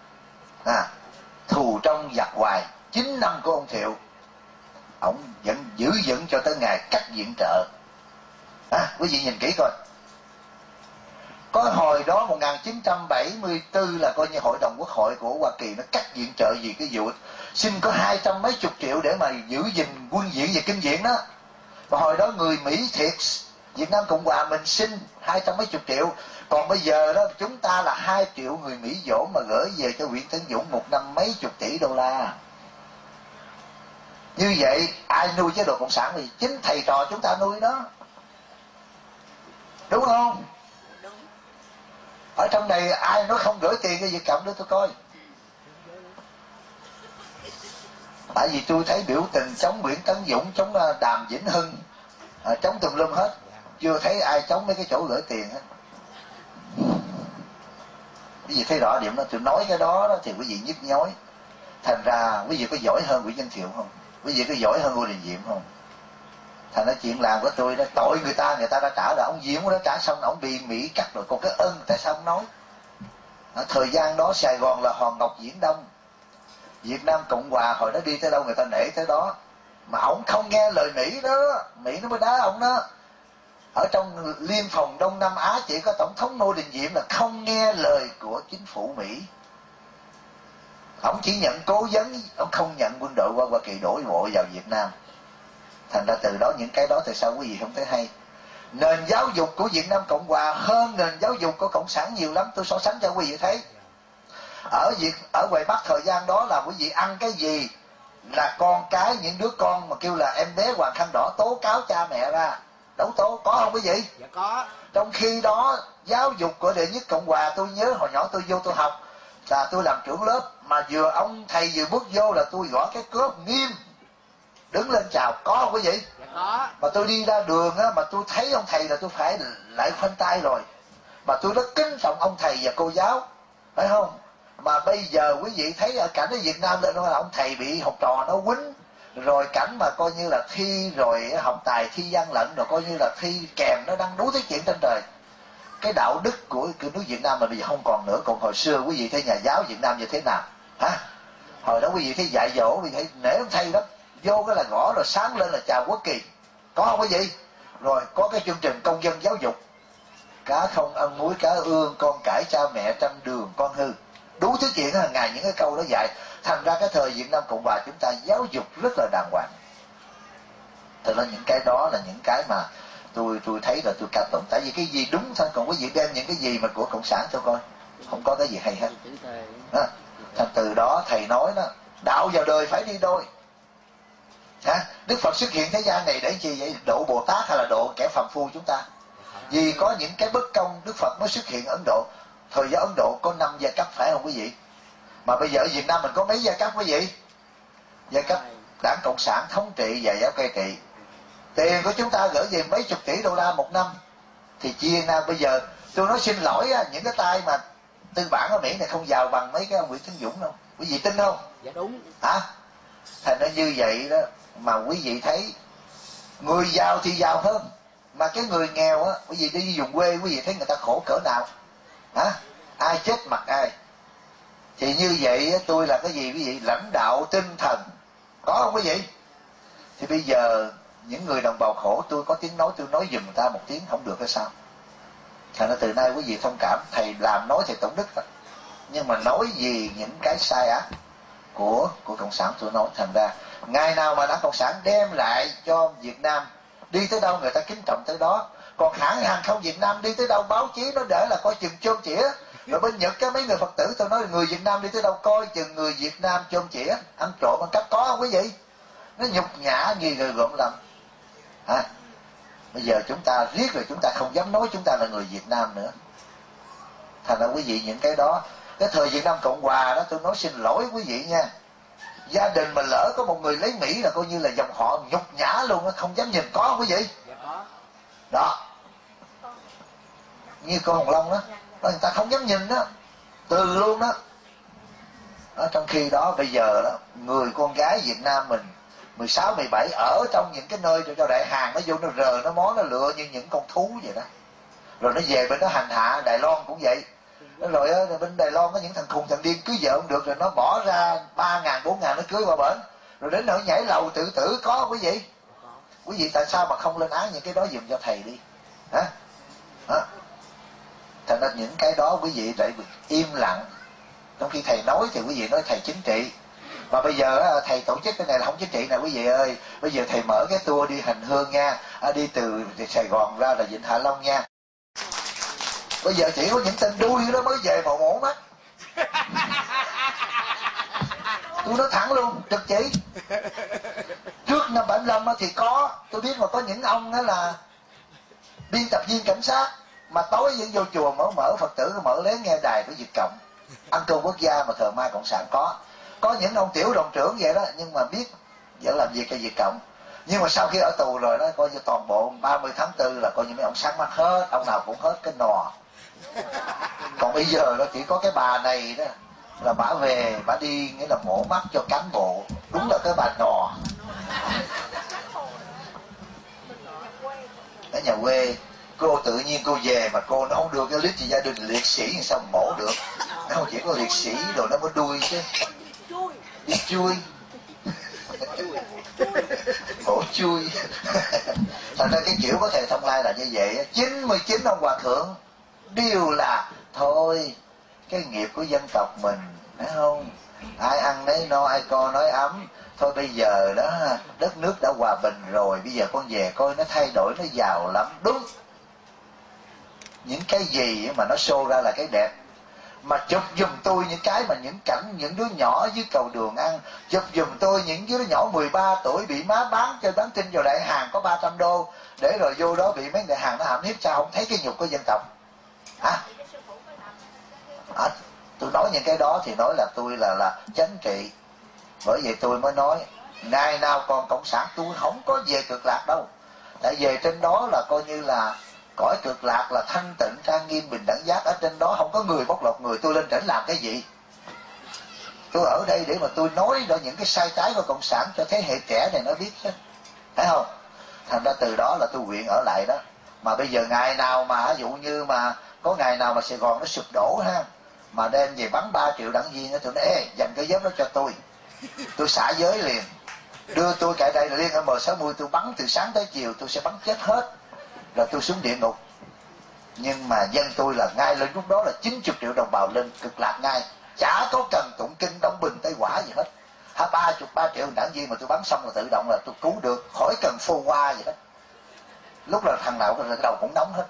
Thù trong giặc hoài, 9 năm của ông Thiệu, ông vẫn giữ vững cho tới ngày cắt viện trợ. Quý vị nhìn kỹ coi. Có hồi đó 1974 là coi như Hội đồng Quốc hội của Hoa Kỳ nó cắt viện trợ vì cái vụ xin có 200 mấy chục triệu để mà giữ gìn quân viện và kinh viện đó. Mà hồi đó người Mỹ thiệt, Việt Nam Cộng Hòa mình xin 200 mấy chục triệu. Còn bây giờ đó chúng ta là 2 triệu người Mỹ dỗ mà gửi về cho Nguyễn Tấn Dũng một năm mấy chục tỷ đô la. Như vậy ai nuôi chế độ cộng sản thì chính thầy trò chúng ta nuôi nó, đúng không? Đúng. Ở trong này ai nói không gửi tiền cho Việt Cộng để tôi coi. Tại vì tôi thấy biểu tình chống Nguyễn Tấn Dũng, chống Đàm Vĩnh Hưng, chống tùm lum hết, chưa thấy ai chống mấy cái chỗ gửi tiền hết. Quý vị thấy rõ điểm đó. Tôi nói cái đó thì quý vị nhức nhối. Thành ra quý vị có giỏi hơn Nguyễn Văn Thiệu không? Quý vị có giỏi hơn Ngô Đình Diệm không? Thành ra chuyện làm của tôi đó, tội người ta đã trả rồi. Ông Diệm đã trả xong, ông bị Mỹ cắt rồi. Còn cái ơn tại sao ông nói? Thời gian đó Sài Gòn là hòn ngọc viễn đông, Việt Nam Cộng Hòa hồi đó đi tới đâu người ta nể tới đó. Mà ông không nghe lời Mỹ đó, Mỹ nó mới đá ông đó. Ở trong Liên phòng Đông Nam Á chỉ có Tổng thống Ngô Đình Diệm là không nghe lời của chính phủ Mỹ. Ông chỉ nhận cố vấn, ông không nhận quân đội qua Hoa Kỳ đổ bộ vào Việt Nam. Thành ra từ đó những cái đó tại sao quý vị không thấy hay? Nền giáo dục của Việt Nam Cộng Hòa hơn nền giáo dục của Cộng sản nhiều lắm. Tôi so sánh cho quý vị thấy. Ở ngoài Bắc thời gian đó là quý vị ăn cái gì là con cái, những đứa con mà kêu là em bé Hoàng Khăn Đỏ tố cáo cha mẹ ra, đấu tố, có không quý vị? Dạ có. Trong khi đó giáo dục của đệ nhất Cộng Hòa, tôi nhớ hồi nhỏ tôi vô tôi học là tôi làm trưởng lớp, mà vừa ông thầy vừa bước vô là tôi gõ cái cớp nghiêm, đứng lên chào, có không quý vị? Dạ có. Mà tôi đi ra đường á, mà tôi thấy ông thầy là tôi phải lại khoanh tay rồi. Mà tôi rất kính trọng ông thầy và cô giáo, phải không? Mà bây giờ quý vị thấy ở cảnh ở Việt Nam là ông thầy bị học trò nó quýnh, rồi cảnh mà coi như là thi rồi học tài thi gian lận, rồi coi như là thi kèm, nó đang đủ thứ chuyện trên trời. Cái đạo đức của nước Việt Nam mà bây giờ không còn nữa. Còn hồi xưa quý vị thấy nhà giáo Việt Nam như thế nào hả? Hồi đó quý vị thấy dạy dỗ, quý vị thấy nể ông thầy lắm, vô cái là gõ rồi sáng lên là chào quốc kỳ, có không quý vị? Rồi có cái chương trình công dân giáo dục, cá không ăn muối cá ương, con cãi cha mẹ trăm đường con hư, đủ thứ chuyện hàng ngày những cái câu đó dạy. Thành ra cái thời Việt Nam Cộng Hòa chúng ta giáo dục rất là đàng hoàng. Thật ra những cái đó là những cái mà tôi thấy là tôi cảm động. Tại vì cái gì đúng thôi, còn quý vị đem những cái gì mà của cộng sản cho coi, không có cái gì hay hết. Thành từ đó thầy nói đó, đạo vào đời phải đi đôi. Đức Phật xuất hiện thế gian này để chi vậy? Độ Bồ Tát hay là độ kẻ phàm phu chúng ta? Vì có những cái bất công Đức Phật mới xuất hiện ở Ấn Độ. Thời gian Ấn Độ có 5 giai cấp phải không quý vị? Mà bây giờ ở Việt Nam mình có mấy giai cấp quý vị? Giai cấp Đảng Cộng sản thống trị và giáo cai trị. Tiền của chúng ta gửi về mấy chục tỷ đô la một năm, thì chia Nam bây giờ tôi nói xin lỗi những cái tay mà tư bản ở Mỹ này không giàu bằng mấy cái ông Nguyễn Tấn Dũng đâu. Quý vị tin không? Dạ đúng. Thành ra như vậy đó mà quý vị thấy người giàu thì giàu hơn, mà cái người nghèo á, quý vị đi vùng quê quý vị thấy người ta khổ cỡ nào ai chết mặt ai. Thì như vậy tôi là cái gì quý vị? Lãnh đạo tinh thần, có không quý vị? Thì bây giờ những người đồng bào khổ tôi có tiếng nói, tôi nói giùm người ta một tiếng không được hay sao? Thành ra từ nay quý vị thông cảm, thầy làm nói thầy tổn đức đó. Nhưng mà nói gì những cái sai ác của cộng sản tôi nói. Thành ra ngày nào mà Đảng Cộng sản đem lại cho Việt Nam đi tới đâu người ta kính trọng tới đó. Còn hãng hàng không Việt Nam đi tới đâu báo chí nó để là coi chừng chôm chĩa. Rồi bên Nhật mấy người Phật tử tôi nói người Việt Nam đi tới đâu coi chừng người Việt Nam chôm chĩa, ăn trộm ăn cắp, có không quý vị? Nó nhục nhã gì người gộm lắm. Bây giờ chúng ta riết rồi chúng ta không dám nói chúng ta là người Việt Nam nữa. Thành ra quý vị những cái đó, cái thời Việt Nam Cộng Hòa đó tôi nói xin lỗi quý vị nha. Gia đình mà lỡ có một người lấy Mỹ là coi như là dòng họ nhục nhã luôn á, không dám nhìn, có không quý vị? Đó. Như con Hồng Long đó, người ta không dám nhìn đó, từ luôn đó. Trong khi đó bây giờ đó, người con gái Việt Nam mình 16, 17 ở trong những cái nơi cho đại hàng, nó vô nó rờ, nó mó, nó lựa như những con thú vậy đó. Rồi nó về bên đó hành hạ. Đài Loan cũng vậy. Rồi bên Đài Loan có những thằng khùng thằng điên cưới vợ không được, rồi nó bỏ ra 3.000, 4.000 nó cưới qua bển. Rồi đến nỗi nhảy lầu tự tử, có quý vị? Quý vị tại sao mà không lên án những cái đó giùm cho thầy đi? Thành ra những cái đó quý vị lại im lặng. Trong khi thầy nói thì quý vị nói thầy chính trị. Mà bây giờ thầy tổ chức cái này là không chính trị nè quý vị ơi. Bây giờ thầy mở cái tour đi hành hương nha, đi từ Sài Gòn ra là Vịnh Hạ Long nha. Bây giờ chỉ có những tên đuôi đó mới về mà mổ mắt. Tôi nói thẳng luôn, trực chỉ. Trước năm 75 thì có, tôi biết mà có những ông đó là biên tập viên cảnh sát, mà tối vẫn vô chùa mở Phật tử mở lén nghe đài của Việt Cộng, ăn cơm quốc gia mà thờ ma Cộng sản có những ông tiểu đoàn trưởng vậy đó, nhưng mà biết vẫn làm việc cho Việt Cộng. Nhưng mà sau khi ở tù rồi đó, coi như toàn bộ 30 tháng 4 là coi như mấy ông sáng mắt hết, ông nào cũng hết cái nò. Còn bây giờ nó chỉ có cái bà này đó là bả về, bả đi nghĩa là mổ mắt cho cán bộ, đúng là cái bà nò ở nhà quê. Cô tự nhiên cô về mà cô nó không đưa cái list gì gia đình liệt sĩ thì sao mổ được. Nó không chỉ có liệt sĩ rồi nó mới đuôi chứ, đi chui mổ chui. Thành ra cái kiểu có thể Thông Lai là như vậy. 99 ông hòa thượng đều là thôi cái nghiệp của dân tộc mình, phải không? Ai ăn nấy no, ai co nói ấm. Thôi bây giờ đó đất nước đã hòa bình rồi, bây giờ con về coi nó thay đổi, nó giàu lắm. Đúng, những cái gì mà nó show ra là cái đẹp, mà chụp giùm tôi những cái mà những cảnh những đứa nhỏ dưới cầu đường ăn, chụp giùm tôi những đứa nhỏ 13 tuổi bị má bán tin vào đại hàng có 300 đô, để rồi vô đó bị mấy đại hàng nó hãm hiếp. Sao không thấy cái nhục của dân tộc hả? Tôi nói những cái đó thì nói là tôi là chánh trị. Bởi vậy tôi mới nói ngày nào còn cộng sản tôi không có về Cực Lạc đâu. Tại về trên đó là coi như là cõi Cực Lạc là thanh tịnh trang nghiêm bình đẳng giác, ở trên đó không có người bóc lột người. Tôi lên trển làm cái gì? Tôi ở đây để mà tôi nói ra những cái sai trái của cộng sản cho thế hệ trẻ này nó biết chứ, thấy không? Thành ra từ đó là tôi nguyện ở lại đó. Mà bây giờ ngày nào mà ví dụ như mà có ngày nào mà Sài Gòn nó sụp đổ ha, mà đem về bắn 3 triệu đảng viên, tôi nói ê dành cái giáp đó cho tôi xả giới liền, đưa tôi cài đây là liên M60, tôi bắn từ sáng tới chiều, tôi sẽ bắn chết hết rồi tôi xuống địa ngục. Nhưng mà dân tôi là ngay lên lúc đó là 90 triệu đồng bào lên Cực Lạc ngay, chả có cần tụng kinh đóng bình Tây Quả gì hết. 3 triệu đảng viên mà tôi bắn xong là tự động là tôi cứu được, khỏi cần phô qua gì hết. Lúc là thằng nào cái đầu cũng nóng hết.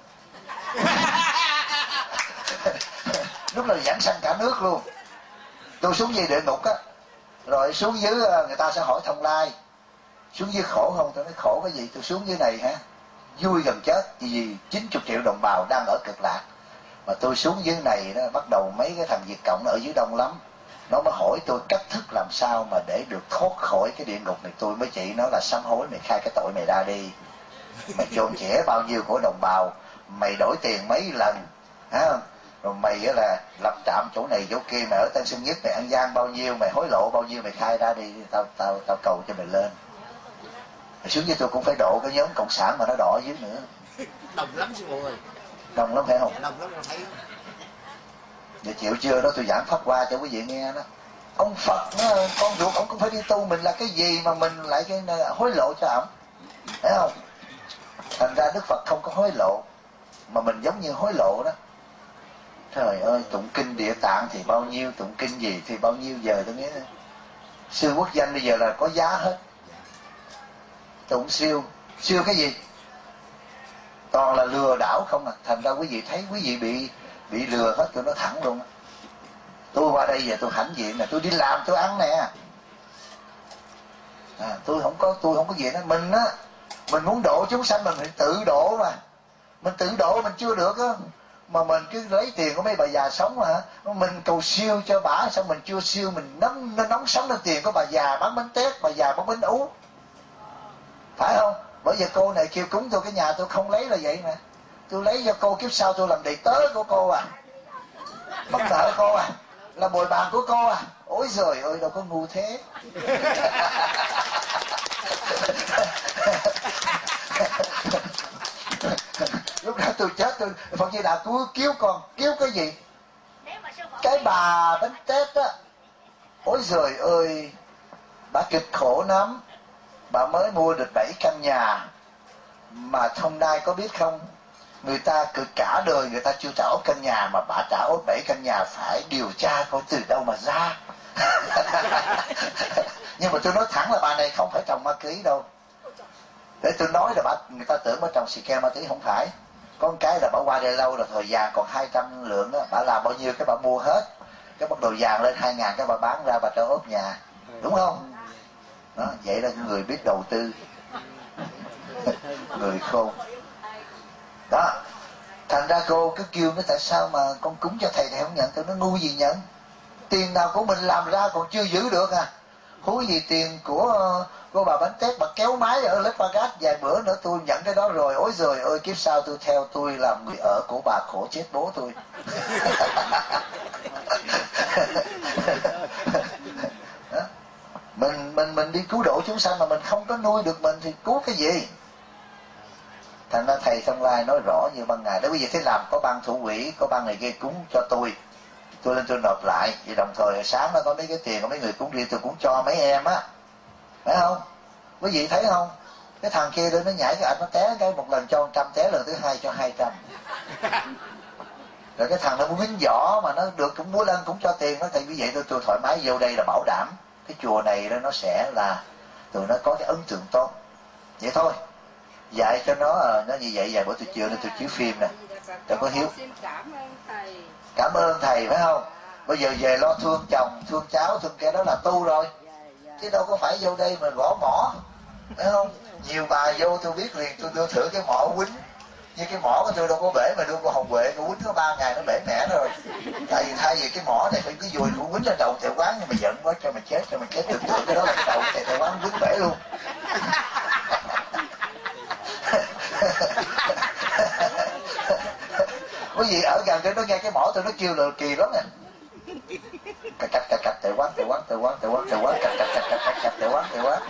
Lúc là giảng sanh cả nước luôn. Tôi xuống dưới địa ngục á, rồi xuống dưới người ta sẽ hỏi Thông Lai xuống dưới khổ không? Tôi nói khổ cái gì, tôi xuống dưới này hả vui gần chết, vì 90 triệu đồng bào đang ở Cực Lạc. Mà tôi xuống dưới này đó, bắt đầu mấy cái thằng Việt Cộng ở dưới đông lắm, nó mới hỏi tôi cách thức làm sao mà để được thoát khỏi cái địa ngục này. Tôi mới chỉ nó là sám hối, mày khai cái tội mày ra đi, mày chôn trẻ bao nhiêu của đồng bào, mày đổi tiền mấy lần, hả? Rồi mày là lập trạm chỗ này chỗ kia, mày ở Tân Sơn Nhất mày ăn gian bao nhiêu, mày hối lộ bao nhiêu, mày khai ra đi, tao cầu cho mày lên. Rồi xuống với tôi cũng phải độ cái nhóm cộng sản mà nó đỏ dưới nữa. Đồng lắm sư phụ ơi. Đồng lắm phải không? Đồng lắm, thấy. Giờ chịu chưa đó, tôi giảng pháp qua cho quý vị nghe đó. Ông Phật con ruột ông cũng phải đi tu, mình là cái gì mà mình lại cái hối lộ cho ổng, thấy không? Thành ra Đức Phật không có hối lộ, mà mình giống như hối lộ đó. Trời ơi, tụng kinh Địa Tạng thì bao nhiêu, tụng kinh gì thì bao nhiêu. Giờ tôi nghĩ sư quốc danh bây giờ là có giá hết. Tụng siêu cái gì toàn là lừa đảo không à. Thành ra quý vị thấy quý vị bị lừa hết. Tôi nói thẳng luôn, tôi qua đây giờ tôi hãnh diện nè, tôi đi làm tôi ăn nè, tôi không có gì đó. Mình á, mình muốn độ chúng sanh mình phải tự độ, mà mình tự độ mình chưa được á, mà mình cứ lấy tiền của mấy bà già sống mà mình cầu siêu cho bả, xong mình chưa siêu mình nóng sống lên tiền của bà già bán bánh tét, bà già bán bánh ú, phải không? Bởi vì cô này kêu cúng tôi cái nhà tôi không lấy là vậy mà. Tôi lấy cho cô, kiếp sau tôi làm đầy tớ của cô à, bắt nợ cô à, là bồi bàn của cô à. Ôi giời ơi, đâu có ngu thế. Lúc đó tôi chết, Phật Di Đà cứu con, cứu cái gì? Cái bà bánh tét á. Ôi giời ơi, bà cực khổ lắm. Bà mới mua được 7 căn nhà, mà Thông Lai có biết không, người ta cứ cả đời người ta chưa trả ốp căn nhà, mà bà trả ốp 7 căn nhà phải điều tra coi từ đâu mà ra. Nhưng mà tôi nói thẳng là bà này không phải trồng ma túy đâu. Để tôi nói là người ta tưởng bà trồng xì ke ma túy, không phải. Có một cái là bà qua đây lâu rồi, thời gian còn 200 lượng đó, bà làm bao nhiêu cái bà mua hết, cái bắt đầu vàng lên 2.000 cái bà bán ra bà cho ốp nhà, đúng không? Đó, vậy là người biết đầu tư. Người khôn đó. Thành ra cô cứ kêu nó tại sao mà con cúng cho thầy không nhận. Tôi nói ngu gì nhận, tiền nào của mình làm ra còn chưa giữ được à, huống gì tiền của bà Bánh Tét bà kéo máy ở Lết Vegas vài bữa nữa tôi nhận cái đó rồi. Ôi giời ơi, kiếp sau tôi theo tôi làm người ở của bà khổ chết bố tôi. Mình đi cứu độ chúng sanh mà mình không có nuôi được mình thì cứu cái gì. Thành ra thầy Thông Lai nói rõ như ban ngày đó. Bây giờ thế làm có ban thủ quỹ, có ban này kia cúng cho tôi lên tôi nộp lại. Thì đồng thời sáng nó có mấy cái tiền của mấy người cúng riêng tôi cũng cho mấy em á, phải không? Quý vị thấy không, cái thằng kia lên nó nhảy cái ảnh nó té cái một lần cho 100, té lần thứ hai cho 200. Rồi cái thằng nó muốn hính võ mà nó được cũng muốn lên cũng cho tiền. Nó thì như vậy tôi thoải mái vô đây là bảo đảm cái chùa này đó nó sẽ là tụi nó có cái ấn tượng tốt. Vậy thôi, dạy cho nó như vậy. Vài bữa tôi chiều nên tôi chiếu phim nè, tôi có hiếu. Cảm ơn thầy, phải không? Bây giờ về lo thương chồng, thương cháu, thương cái đó là tu rồi, chứ đâu có phải vô đây mà gõ mỏ, phải không? Nhiều bà vô tôi biết liền, tôi đưa thử cái mỏ quýnh. Như cái mỏ của tôi đâu có bể mà đưa cô Hồng Huệ, cô quýnh có 3 ngày nó bể mẻ rồi. Tại vì thay vì cái mỏ này phải cứ dùi cô quýnh lên đầu Thầy Quán, nhưng mà giận quá cho mà chết, tưởng tượng cái đó là cái đầu Thầy Quán quýnh bể luôn. Quý vị ở gần đây nó nghe cái mỏ tôi nó kêu là kỳ lắm nè. Cạch Thầy Quán, cạch Thầy Quán.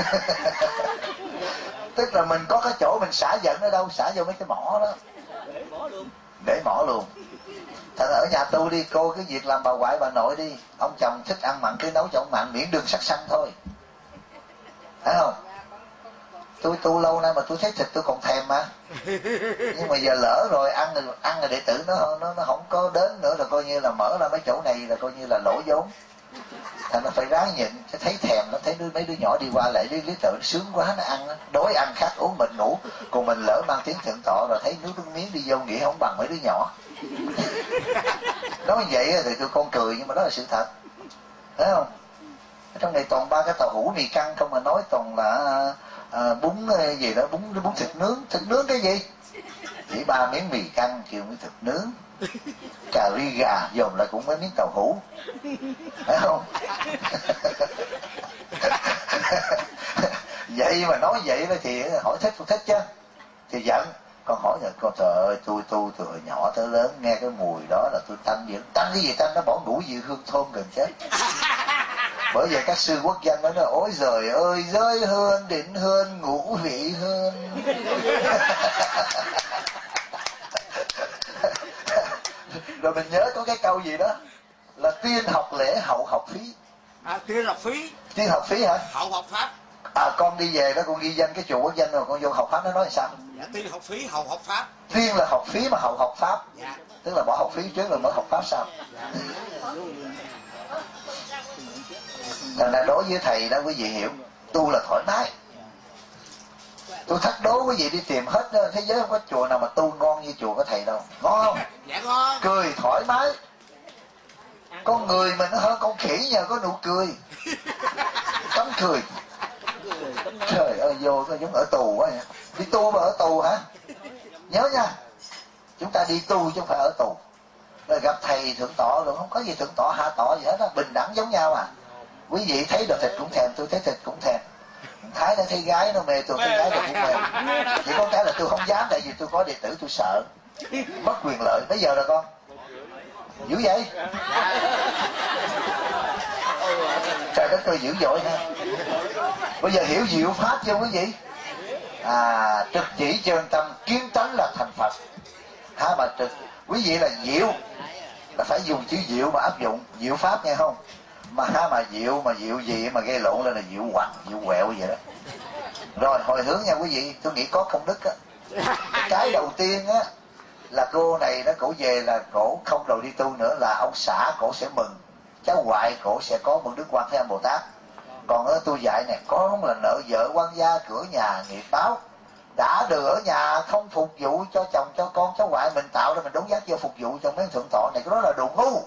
Tức là mình có cái chỗ mình xả giận ở đâu, xả vô mấy cái mỏ đó. Để mỏ luôn. Thành ở nhà tu đi cô, cái việc làm bà ngoại bà nội đi. Ông chồng thích ăn mặn cứ nấu cho ông mặn, miễn đừng sắc xanh thôi, phải không? Tôi tu lâu nay mà tôi thấy thịt tôi còn thèm mà. Nhưng mà giờ lỡ rồi ăn rồi đệ tử nó không có đến nữa là coi như là mở ra mấy chỗ này là coi như là lỗ vốn. Thành nó phải ráng nhịn, thấy thèm nó thấy mấy đứa nhỏ đi qua lại lý tự sướng quá nó ăn, đói ăn khát uống mình ngủ. Còn mình lỡ mang tiếng thượng tọa rồi thấy nước miếng đi vô nghĩ không bằng mấy đứa nhỏ. Nói như vậy thì tôi con cười nhưng mà đó là sự thật, thấy không? Ở trong này toàn 3 cái tàu hũ mì căng không mà nói toàn là bún gì đó, bún thịt nướng cái gì? Chỉ 3 miếng mì căng kêu miếng thịt nướng. Cà ri gà dồn lại cũng mấy miếng tàu hũ, phải không? Vậy mà nói vậy đó thì hỏi thích không thích chứ? Thì giận. Con hỏi là con trời ơi, tôi tu từ hồi nhỏ tới lớn nghe cái mùi đó là tôi tanh gì? Tanh cái gì tanh, nó bỏ ngủ gì hương thơm gần chết. Bởi vậy các sư quốc dân nói ôi giời ơi, giới hơn, định hơn, ngũ vị hơn. Rồi mình nhớ có cái câu gì đó là tiên học lễ hậu học phí. Tiên học phí. Tiên học phí hả? Hậu học pháp. Con đi về đó con ghi danh cái chùa quốc danh rồi con vô học pháp nó nói sao? Dạ, tiên học phí hậu học pháp. Tiên là học phí mà hậu học pháp. Dạ. Tức là bỏ học phí trước rồi mới học pháp sao? Dạ. Thành ra đối với thầy đó quý vị hiểu, tu là thoải mái. Tôi thách đố quý vị đi tìm hết thế giới không có chùa nào mà tu ngon như chùa của thầy đâu. Ngon không? Dạ ngon. Cười thoải mái. Con người mình nó hơn con khỉ nhờ có nụ cười. Tấm cười. Trời ơi, vô nó giống ở tù quá vậy. Đi tu mà ở tù hả? Nhớ nha, chúng ta đi tu chứ không phải ở tù. Rồi gặp thầy thượng tọa rồi không có gì thượng tọa hạ tọa gì hết á, bình đẳng giống nhau à. Quý vị thấy đồ thịt cũng thèm, tôi thấy thịt cũng thèm. Thái nó thấy gái nó mê, tôi thấy gái nó cũng mê. Chỉ có cái là tôi không dám, tại vì tôi có đệ tử tôi sợ mất quyền lợi. Bây giờ là con dữ vậy? Trời đất ơi, dữ dội ha. Bây giờ hiểu diệu pháp chưa quý vị? Trực chỉ chân tâm kiến tánh là thành Phật. Hả mà trực quý vị là diệu là phải dùng chữ diệu mà áp dụng diệu pháp nghe không? Mà diệu gì mà gây lộn lên là diệu hoặc diệu quẹo vậy đó. Rồi hồi hướng nha quý vị, tôi nghĩ có công đức á. Cái đầu tiên á là cô này đó, cổ về là cổ không đầu đi tu nữa là ông xã cổ sẽ mừng. cháu ngoại cổ sẽ có một Đức Quan Thế Âm Bồ Tát. Còn tôi dạy này, con là nợ vợ quan gia, cửa nhà nghiệp báo, đã được ở nhà không phục vụ cho chồng cho con cháu ngoại, mình tạo ra mình đốn giác vô phục vụ cho mấy thượng tọa này, cái đó là đồ ngu.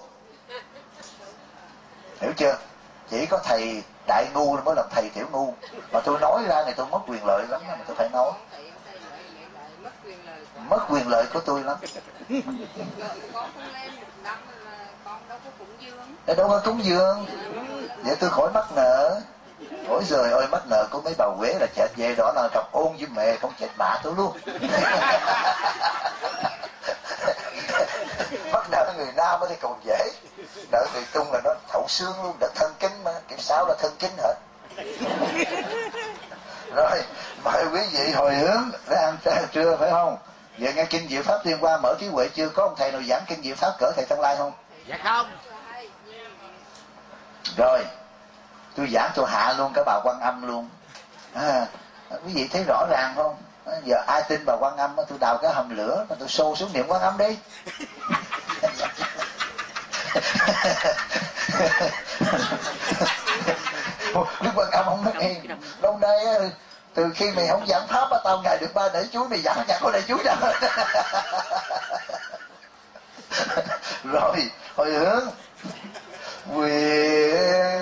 Hiểu chưa? Chỉ có thầy đại ngu mới làm thầy tiểu ngu. Mà tôi nói ra này tôi mất quyền lợi lắm, mà tôi phải nói. Mất quyền lợi của tôi lắm. Đâu có cúng dường. Vậy tôi khỏi mắc nợ. Ôi giời ơi, mắc nợ của mấy bà Quế là chạy về đó là cặp ôn với mẹ không chạy bạ tôi luôn. Mắc nợ người nam thì còn dễ, nợ người Trung là nó thấu xương luôn, nợ thân kính mà, kiểu sao là thân kính hết. Rồi mời quý vị hồi hướng để ăn trưa phải không? Vậy nghe kinh Diệu Pháp Tuyên Qua mở trí huệ chưa? Có ông thầy nào giảng kinh Diệu Pháp cỡ thầy Tăng Lai không? Dạ không. Rồi tôi giảng tôi hạ luôn cả bà Quan Âm luôn. Quý vị thấy rõ ràng không? Giờ ai tin bà Quan Âm tôi đào cái hầm lửa mà tôi xô xuống niệm Quan Âm đi. Đức Quan Âm không nói yên. Lâu nay từ khi mày không giảng pháp tao ngày được 3 nể chuối, mày giảng chẳng có nể chuối đâu. Rồi hồi hướng nguyện